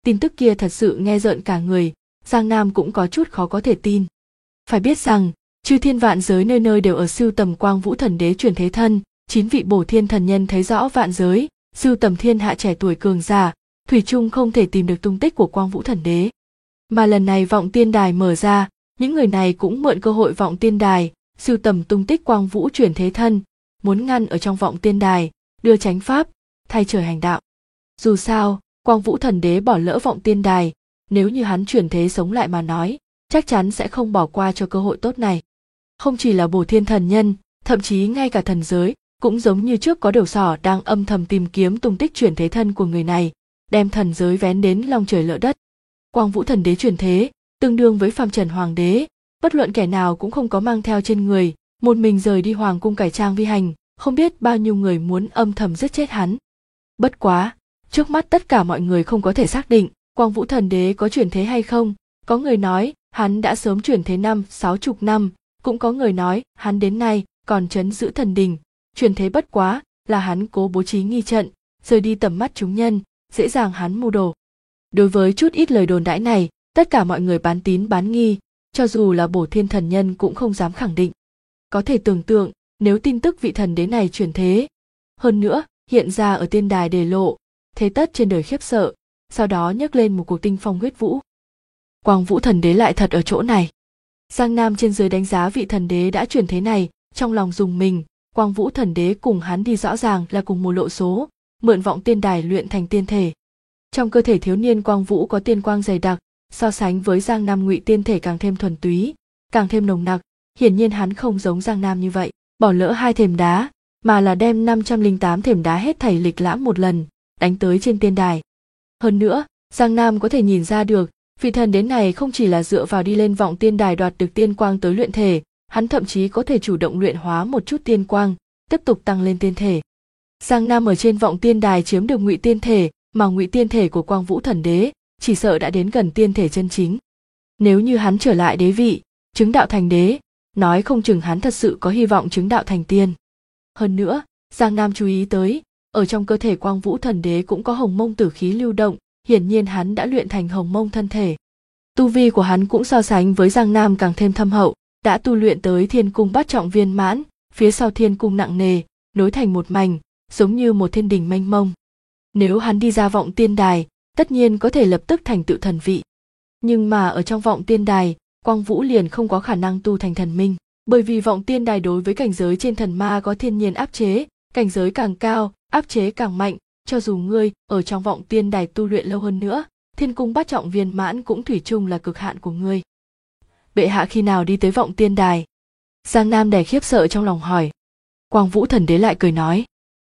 Tin tức kia thật sự nghe rợn cả người, Giang Nam cũng có chút khó có thể tin. Phải biết rằng, chư thiên vạn giới nơi nơi đều ở sưu tầm Quang Vũ Thần Đế chuyển thế thân, 9 vị bổ thiên thần nhân thấy rõ vạn giới, sưu tầm thiên hạ trẻ tuổi cường giả, thủy chung không thể tìm được tung tích của Quang Vũ Thần Đế. Mà lần này vọng tiên đài mở ra, những người này cũng mượn cơ hội vọng tiên đài, sưu tầm tung tích Quang Vũ chuyển thế thân, muốn ngăn ở trong vọng tiên đài, đưa chánh pháp, thay trời hành đạo. Dù sao, Quang Vũ Thần Đế bỏ lỡ vọng tiên đài, nếu như hắn chuyển thế sống lại mà nói, chắc chắn sẽ không bỏ qua cho cơ hội tốt này. Không chỉ là bổ thiên thần nhân, thậm chí ngay cả thần giới, cũng giống như trước có đầu sỏ đang âm thầm tìm kiếm tung tích chuyển thế thân của người này, đem thần giới vén đến long trời lỡ đất. Quang Vũ Thần Đế chuyển thế, tương đương với phàm trần hoàng đế, bất luận kẻ nào cũng không có mang theo trên người, một mình rời đi hoàng cung cải trang vi hành, không biết bao nhiêu người muốn âm thầm giết chết hắn. Bất quá, trước mắt tất cả mọi người không có thể xác định Quang Vũ Thần Đế có chuyển thế hay không. Có người nói hắn đã sớm chuyển thế 50-60 năm, cũng có người nói hắn đến nay còn trấn giữ thần đình, chuyển thế bất quá là hắn cố bố trí nghi trận, rời đi tầm mắt chúng nhân, dễ dàng hắn mưu đồ. Đối với chút ít lời đồn đãi này, tất cả mọi người bán tín bán nghi, cho dù là bổ thiên thần nhân cũng không dám khẳng định. Có thể tưởng tượng, nếu tin tức vị thần đế này chuyển thế, hơn nữa hiện ra ở tiên đài đề lộ, thế tất trên đời khiếp sợ, sau đó nhấc lên một cuộc tinh phong huyết vũ. Quang Vũ Thần Đế lại thật ở chỗ này. Giang Nam trên dưới đánh giá vị thần đế đã chuyển thế này, trong lòng rùng mình, Quang Vũ Thần Đế cùng hắn đi rõ ràng là cùng một lộ số, mượn vọng tiên đài luyện thành tiên thể. Trong cơ thể thiếu niên Quang Vũ có tiên quang dày đặc, so sánh với Giang Nam ngụy tiên thể càng thêm thuần túy, càng thêm nồng nặc, hiển nhiên hắn không giống Giang Nam như vậy, bỏ lỡ 2 thềm đá, mà là đem 508 thềm đá hết thảy lịch lãm một lần, đánh tới trên tiên đài. Hơn nữa, Giang Nam có thể nhìn ra được, vị thần đế này không chỉ là dựa vào đi lên vọng tiên đài đoạt được tiên quang tới luyện thể, hắn thậm chí có thể chủ động luyện hóa một chút tiên quang, tiếp tục tăng lên tiên thể. Giang Nam ở trên vọng tiên đài chiếm được ngụy tiên thể, mà ngụy tiên thể của Quang Vũ Thần Đế chỉ sợ đã đến gần tiên thể chân chính. Nếu như hắn trở lại đế vị, chứng đạo thành đế, nói không chừng hắn thật sự có hy vọng chứng đạo thành tiên. Hơn nữa, Giang Nam chú ý tới, ở trong cơ thể Quang Vũ Thần Đế cũng có hồng mông tử khí lưu động, hiển nhiên hắn đã luyện thành hồng mông thân thể. Tu vi của hắn cũng so sánh với Giang Nam càng thêm thâm hậu, đã tu luyện tới thiên cung bát trọng viên mãn, phía sau thiên cung nặng nề, nối thành một mảnh, giống như một thiên đình mênh mông. Nếu hắn đi ra vọng tiên đài, tất nhiên có thể lập tức thành tựu thần vị. Nhưng mà ở trong vọng tiên đài, Quang Vũ liền không có khả năng tu thành thần minh, bởi vì vọng tiên đài đối với cảnh giới trên thần ma có thiên nhiên áp chế, cảnh giới càng cao, áp chế càng mạnh, cho dù ngươi ở trong vọng tiên đài tu luyện lâu hơn nữa, thiên cung bát trọng viên mãn cũng thủy chung là cực hạn của ngươi. Bệ hạ khi nào đi tới vọng tiên đài? Giang Nam đè khiếp sợ trong lòng hỏi. Quang Vũ Thần Đế lại cười nói.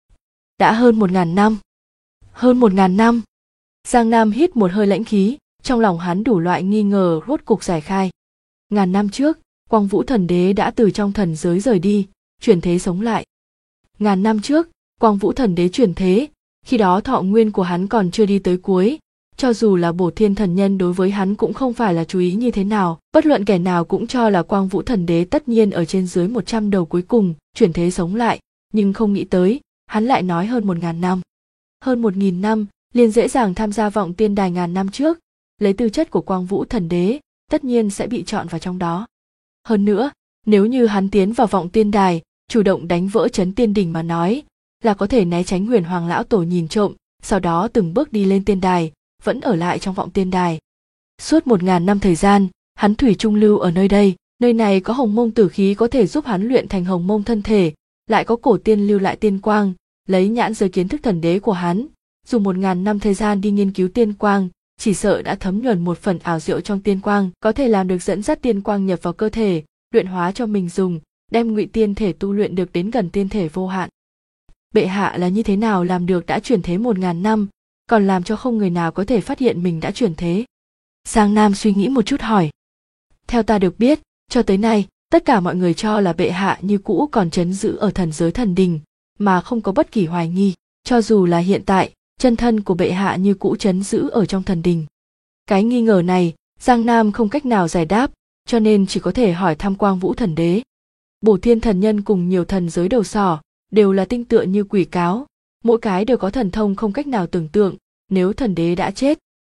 Đã hơn 1000 năm. Hơn 1000 năm. Giang Nam hít một hơi lãnh khí, trong lòng hắn đủ loại nghi ngờ rốt cục giải khai. 1000 năm trước, Quang Vũ Thần Đế đã từ trong thần giới rời đi, chuyển thế sống lại. 1000 năm trước, Quang Vũ Thần Đế chuyển thế, khi đó thọ nguyên của hắn còn chưa đi tới cuối, cho dù là bổ thiên thần nhân đối với hắn cũng không phải là chú ý như thế nào, bất luận kẻ nào cũng cho là Quang Vũ Thần Đế tất nhiên ở trên dưới 100 đầu cuối cùng, chuyển thế sống lại, nhưng không nghĩ tới, hắn lại nói hơn 1000 năm. Hơn 1000 năm, liền dễ dàng tham gia vọng tiên đài 1000 năm trước, lấy tư chất của Quang Vũ Thần Đế, tất nhiên sẽ bị chọn vào trong đó. Hơn nữa, nếu như hắn tiến vào vọng tiên đài, chủ động đánh vỡ chấn tiên đỉnh mà nói, là có thể né tránh Huyền Hoàng lão tổ nhìn trộm, sau đó từng bước đi lên tiên đài, vẫn ở lại trong vọng tiên đài. Suốt 1000 năm thời gian, hắn thủy chung lưu ở nơi đây, nơi này có hồng mông tử khí có thể giúp hắn luyện thành hồng mông thân thể, lại có cổ tiên lưu lại tiên quang, lấy nhãn giới kiến thức thần đế của hắn, dùng 1000 năm thời gian đi nghiên cứu tiên quang, chỉ sợ đã thấm nhuần một phần ảo diệu trong tiên quang, có thể làm được dẫn dắt tiên quang nhập vào cơ thể, luyện hóa cho mình dùng, đem ngụy tiên thể tu luyện được đến gần tiên thể vô hạn. Bệ hạ là như thế nào làm được đã chuyển thế 1000 năm, còn làm cho không người nào có thể phát hiện mình đã chuyển thế? Giang Nam suy nghĩ một chút hỏi. Theo ta được biết, cho tới nay, tất cả mọi người cho là bệ hạ như cũ còn trấn giữ ở thần giới thần đình, mà không có bất kỳ hoài nghi, cho dù là hiện tại, chân thân của bệ hạ như cũ trấn giữ ở trong thần đình. Cái nghi ngờ này, Giang Nam không cách nào giải đáp, cho nên chỉ có thể hỏi thăm Quang Vũ Thần Đế. Bổ thiên thần nhân cùng nhiều thần giới đầu sỏ, đều là tinh tựa như quỷ cáo, mỗi cái đều có thần thông không cách nào tưởng tượng, nếu thần đế đã chết.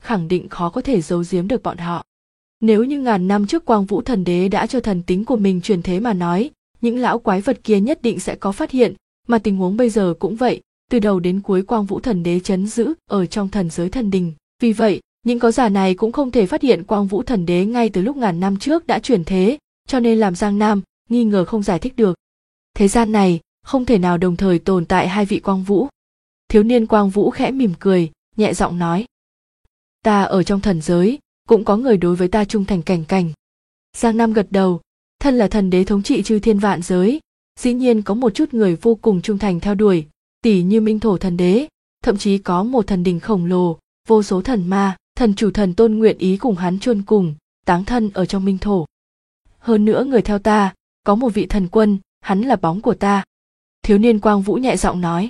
khẳng định khó có thể giấu giếm được bọn họ. Nếu như ngàn năm trước Quang Vũ Thần Đế đã cho thần tính của mình truyền thế mà nói, những lão quái vật kia nhất định sẽ có phát hiện, mà tình huống bây giờ cũng vậy, từ đầu đến cuối Quang Vũ Thần Đế trấn giữ ở trong thần giới thần đình. Vì vậy, những có giả này cũng không thể phát hiện Quang Vũ Thần Đế ngay từ lúc ngàn năm trước đã chuyển thế, cho nên làm Giang Nam nghi ngờ không giải thích được. Thế gian này không thể nào đồng thời tồn tại hai vị Quang Vũ. Thiếu niên Quang Vũ khẽ mỉm cười, nhẹ giọng nói. Ta ở trong thần giới, cũng có người đối với ta trung thành cảnh cảnh. Giang Nam gật đầu, thân là thần đế thống trị chư thiên vạn giới, dĩ nhiên có một chút người vô cùng trung thành theo đuổi, tỷ như Minh Thổ Thần Đế, thậm chí có một thần đình khổng lồ, vô số thần ma, thần chủ thần tôn nguyện ý cùng hắn chôn cùng, táng thân ở trong Minh Thổ. Hơn nữa người theo ta, có một vị thần quân, hắn là bóng của ta. Thiếu niên Quang Vũ nhẹ giọng nói.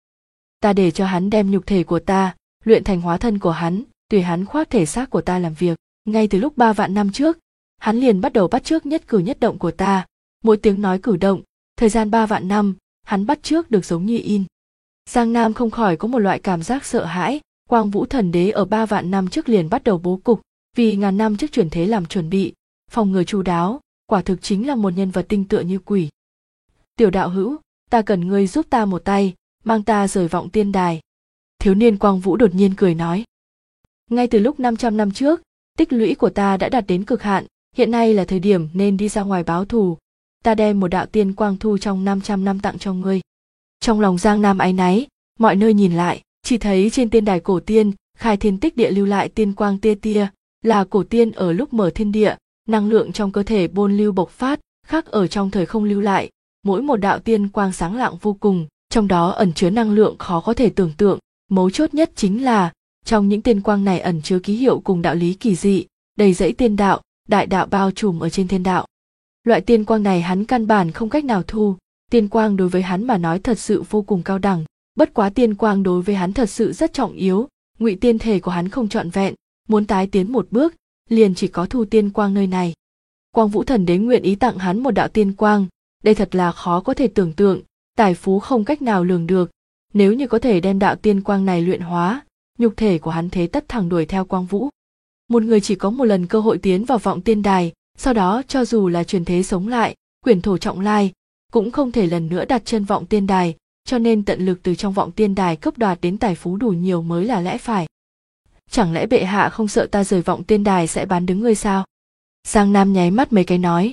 Ta để cho hắn đem nhục thể của ta, luyện thành hóa thân của hắn, tùy hắn khoác thể xác của ta làm việc. Ngay từ lúc 3 vạn năm trước, hắn liền bắt đầu bắt chước nhất cử nhất động của ta, mỗi tiếng nói cử động, thời gian 3 vạn năm, hắn bắt chước được giống như in. Giang Nam không khỏi có một loại cảm giác sợ hãi, Quang Vũ Thần Đế ở 3 vạn năm trước liền bắt đầu bố cục, vì ngàn năm trước chuyển thế làm chuẩn bị, phòng ngừa chu đáo, quả thực chính là một nhân vật tinh tựa như quỷ. Tiểu đạo hữu, ta cần ngươi giúp ta một tay, mang ta rời Vọng Tiên Đài. Thiếu niên Quang Vũ đột nhiên cười nói. Ngay từ lúc 500 năm trước, tích lũy của ta đã đạt đến cực hạn, hiện nay là thời điểm nên đi ra ngoài báo thù. Ta đem một đạo tiên quang thu trong 500 năm tặng cho ngươi. Trong lòng Giang Nam áy náy, mọi nơi nhìn lại, chỉ thấy trên tiên đài cổ tiên, khai thiên tích địa lưu lại tiên quang tia tia, là cổ tiên ở lúc mở thiên địa, năng lượng trong cơ thể bôn lưu bộc phát, khác ở trong thời không lưu lại, mỗi một đạo tiên quang sáng lạng vô cùng, trong đó ẩn chứa năng lượng khó có thể tưởng tượng, mấu chốt nhất chính là, trong những tiên quang này ẩn chứa ký hiệu cùng đạo lý kỳ dị, đầy dẫy tiên đạo, đại đạo bao trùm ở trên thiên đạo. Loại tiên quang này hắn căn bản không cách nào thu, tiên quang đối với hắn mà nói thật sự vô cùng cao đẳng, bất quá tiên quang đối với hắn thật sự rất trọng yếu, ngụy tiên thể của hắn không trọn vẹn, muốn tái tiến một bước, liền chỉ có thu tiên quang nơi này. Quang Vũ Thần Đế nguyện ý tặng hắn một đạo tiên quang, đây thật là khó có thể tưởng tượng, tài phú không cách nào lường được, nếu như có thể đem đạo tiên quang này luyện hóa, nhục thể của hắn thế tất thẳng đuổi theo Quang Vũ. Một người chỉ có một lần cơ hội tiến vào Vọng Tiên Đài, sau đó cho dù là chuyển thế sống lại, quyển thổ trọng lai, cũng không thể lần nữa đặt chân Vọng Tiên Đài, cho nên tận lực từ trong Vọng Tiên Đài cấp đoạt đến tài phú đủ nhiều mới là lẽ phải. Chẳng lẽ bệ hạ không sợ ta rời Vọng Tiên Đài sẽ bán đứng ngươi sao? Giang Nam nháy mắt mấy cái nói.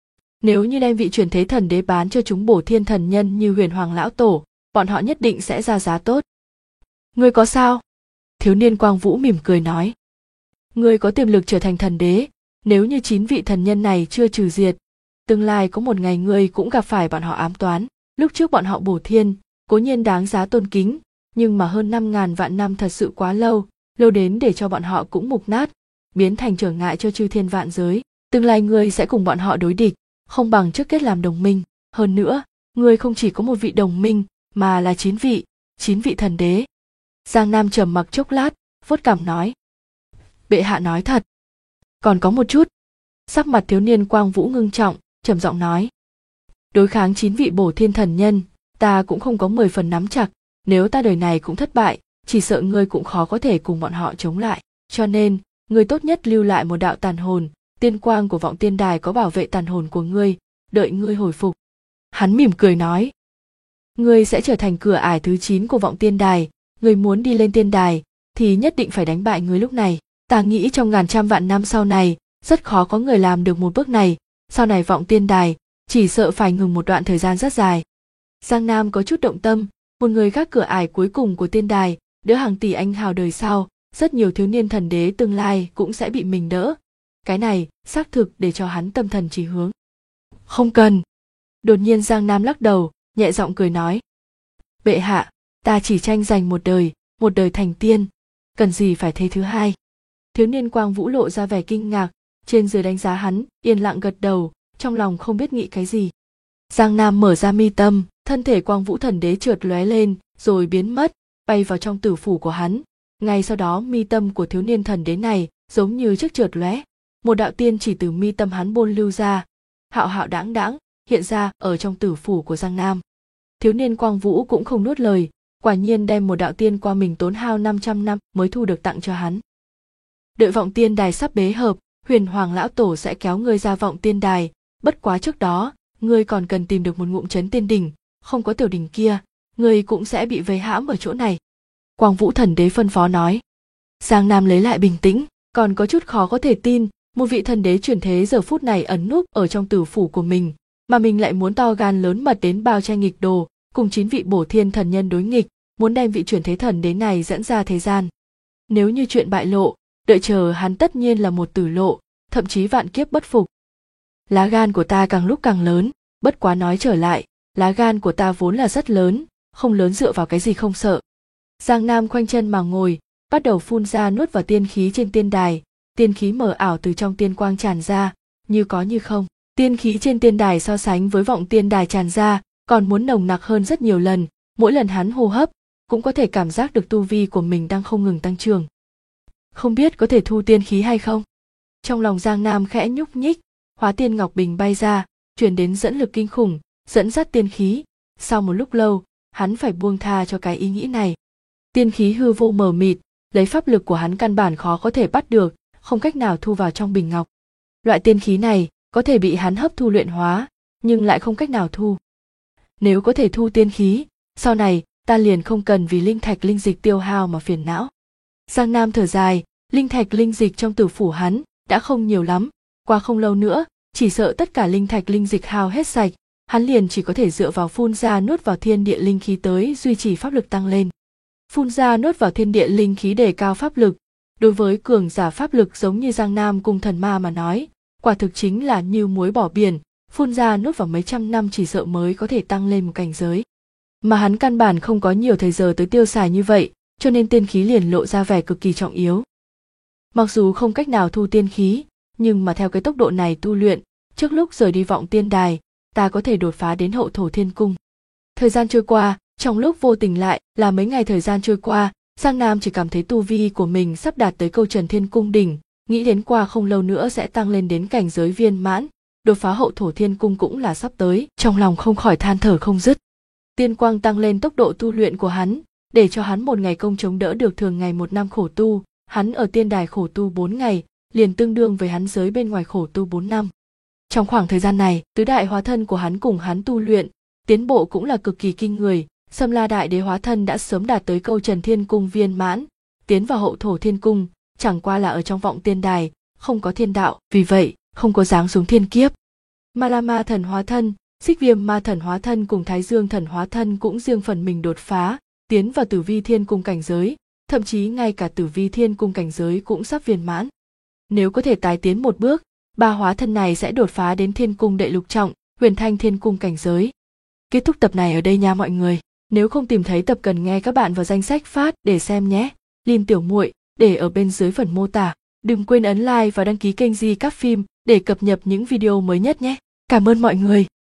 Nếu như đem vị chuyển thế thần đế bán cho chúng bổ thiên thần nhân như Huyền Hoàng lão tổ, bọn họ nhất định sẽ ra giá tốt. Ngươi có sao? Thiếu niên Quang Vũ mỉm cười nói. Ngươi có tiềm lực trở thành thần đế, nếu như 9 vị thần nhân này chưa trừ diệt, tương lai có một ngày ngươi cũng gặp phải bọn họ ám toán. Lúc trước bọn họ bổ thiên, cố nhiên đáng giá tôn kính, nhưng mà hơn 5.000 vạn năm thật sự quá lâu, lâu đến để cho bọn họ cũng mục nát, biến thành trở ngại cho chư thiên vạn giới. Tương lai ngươi sẽ cùng bọn họ đối địch, không bằng trước kết làm đồng minh. Hơn nữa, ngươi không chỉ có một vị đồng minh, mà là 9 vị thần đế. Giang Nam trầm mặc chốc lát, vuốt cằm nói. Bệ hạ nói thật. Còn có một chút. Sắc mặt thiếu niên Quang Vũ ngưng trọng, trầm giọng nói. Đối kháng 9 vị bổ thiên thần nhân, ta cũng không có 10 phần nắm chặt, nếu ta đời này cũng thất bại, chỉ sợ ngươi cũng khó có thể cùng bọn họ chống lại, cho nên, ngươi tốt nhất lưu lại một đạo tàn hồn, tiên quang của Vọng Tiên Đài có bảo vệ tàn hồn của ngươi, đợi ngươi hồi phục. Hắn mỉm cười nói. Ngươi sẽ trở thành cửa ải thứ 9 của Vọng Tiên Đài, ngươi muốn đi lên tiên đài, thì nhất định phải đánh bại ngươi lúc này. Ta nghĩ trong ngàn trăm vạn năm sau này, rất khó có người làm được một bước này, sau này Vọng Tiên Đài, chỉ sợ phải ngừng một đoạn thời gian rất dài. Giang Nam có chút động tâm, một người gác cửa ải cuối cùng của tiên đài, đỡ hàng tỷ anh hào đời sau, rất nhiều thiếu niên thần đế tương lai cũng sẽ bị mình đỡ. Cái này, xác thực để cho hắn tâm thần chỉ hướng. Không cần. Đột nhiên Giang Nam lắc đầu, nhẹ giọng cười nói. Bệ hạ, ta chỉ tranh giành một đời thành tiên, cần gì phải thế thứ hai. Thiếu niên Quang Vũ lộ ra vẻ kinh ngạc, trên dưới đánh giá hắn, yên lặng gật đầu, trong lòng không biết nghĩ cái gì. Giang Nam mở ra mi tâm, thân thể Quang Vũ Thần Đế chợt lóe lên, rồi biến mất, bay vào trong tử phủ của hắn. Ngay sau đó mi tâm của thiếu niên thần đế này giống như chiếc chợt lóe, một đạo tiên chỉ từ mi tâm hắn bôn lưu ra, hạo hạo đãng đãng hiện ra ở trong tử phủ của Giang Nam. Thiếu niên Quang Vũ cũng không nuốt lời, quả nhiên đem một đạo tiên qua mình tốn hao 500 năm mới thu được tặng cho hắn. Đợi vọng tiên đài sắp bế hợp, Huyền Hoàng lão tổ sẽ kéo ngươi ra vọng tiên đài, bất quá trước đó, ngươi còn cần tìm được một ngụm trấn tiên đỉnh, không có tiểu đỉnh kia, ngươi cũng sẽ bị vây hãm ở chỗ này. Quang Vũ Thần Đế phân phó nói. Giang Nam lấy lại bình tĩnh, còn có chút khó có thể tin, một vị thần đế chuyển thế giờ phút này ẩn núp ở trong tử phủ của mình, mà mình lại muốn to gan lớn mật đến bao tranh nghịch đồ, cùng 9 vị bổ thiên thần nhân đối nghịch, muốn đem vị chuyển thế thần đế này dẫn ra thế gian. Nếu như chuyện bại lộ, đợi chờ hắn tất nhiên là một tử lộ, thậm chí vạn kiếp bất phục. Lá gan của ta càng lúc càng lớn, bất quá nói trở lại, lá gan của ta vốn là rất lớn, không lớn dựa vào cái gì không sợ. Giang Nam khoanh chân mà ngồi, bắt đầu phun ra nuốt vào tiên khí trên tiên đài, tiên khí mờ ảo từ trong tiên quang tràn ra, như có như không. Tiên khí trên tiên đài so sánh với vọng tiên đài tràn ra, còn muốn nồng nặc hơn rất nhiều lần, mỗi lần hắn hô hấp, cũng có thể cảm giác được tu vi của mình đang không ngừng tăng trưởng. Không biết có thể thu tiên khí hay không? Trong lòng Giang Nam khẽ nhúc nhích, Hóa Tiên Ngọc Bình bay ra, truyền đến dẫn lực kinh khủng, dẫn dắt tiên khí. Sau một lúc lâu, hắn phải buông tha cho cái ý nghĩ này. Tiên khí hư vô mờ mịt, lấy pháp lực của hắn căn bản khó có thể bắt được, không cách nào thu vào trong bình ngọc. Loại tiên khí này có thể bị hắn hấp thu luyện hóa, nhưng lại không cách nào thu. Nếu có thể thu tiên khí, sau này ta liền không cần vì linh thạch linh dịch tiêu hao mà phiền não. Giang Nam thở dài, linh thạch linh dịch trong tử phủ hắn đã không nhiều lắm, qua không lâu nữa, chỉ sợ tất cả linh thạch linh dịch hao hết sạch, hắn liền chỉ có thể dựa vào phun ra nuốt vào thiên địa linh khí tới duy trì pháp lực tăng lên. Phun ra nuốt vào thiên địa linh khí đề cao pháp lực, đối với cường giả pháp lực giống như Giang Nam cùng thần ma mà nói, quả thực chính là như muối bỏ biển, phun ra nuốt vào mấy trăm năm chỉ sợ mới có thể tăng lên một cảnh giới. Mà hắn căn bản không có nhiều thời giờ tới tiêu xài như vậy, cho nên tiên khí liền lộ ra vẻ cực kỳ trọng yếu. Mặc dù không cách nào thu tiên khí, nhưng mà theo cái tốc độ này tu luyện, trước lúc rời đi vọng tiên đài, ta có thể đột phá đến hậu thổ thiên cung. Thời gian trôi qua, trong lúc vô tình lại là mấy ngày thời gian trôi qua, Giang Nam chỉ cảm thấy tu vi của mình sắp đạt tới câu trần thiên cung đỉnh, nghĩ đến qua không lâu nữa sẽ tăng lên đến cảnh giới viên mãn, đột phá hậu thổ thiên cung cũng là sắp tới, trong lòng không khỏi than thở không dứt. Tiên quang tăng lên tốc độ tu luyện của hắn, để cho hắn một ngày công chống đỡ được thường ngày 1 năm khổ tu, hắn ở tiên đài khổ tu 4 ngày, liền tương đương với hắn giới bên ngoài khổ tu 4 năm. Trong khoảng thời gian này, tứ đại hóa thân của hắn cùng hắn tu luyện, tiến bộ cũng là cực kỳ kinh người. Sâm La Đại Đế hóa thân đã sớm đạt tới câu trần thiên cung viên mãn, tiến vào hậu thổ thiên cung, chẳng qua là ở trong vọng tiên đài, không có thiên đạo, vì vậy không có dáng xuống thiên kiếp. Ma La Ma thần hóa thân, Xích Viêm Ma thần hóa thân cùng Thái Dương thần hóa thân cũng riêng phần mình đột phá, tiến vào Tử Vi Thiên cung cảnh giới, thậm chí ngay cả Tử Vi Thiên cung cảnh giới cũng sắp viên mãn. Nếu có thể tái tiến một bước, 3 hóa thân này sẽ đột phá đến Thiên cung đệ lục trọng, Huyền Thanh Thiên cung cảnh giới. Kết thúc tập này ở đây nha mọi người. Nếu không tìm thấy tập cần nghe các bạn vào danh sách phát để xem nhé. Link tiểu muội để ở bên dưới phần mô tả. Đừng quên ấn like và đăng ký kênh Di Các Phim để cập nhật những video mới nhất nhé. Cảm ơn mọi người.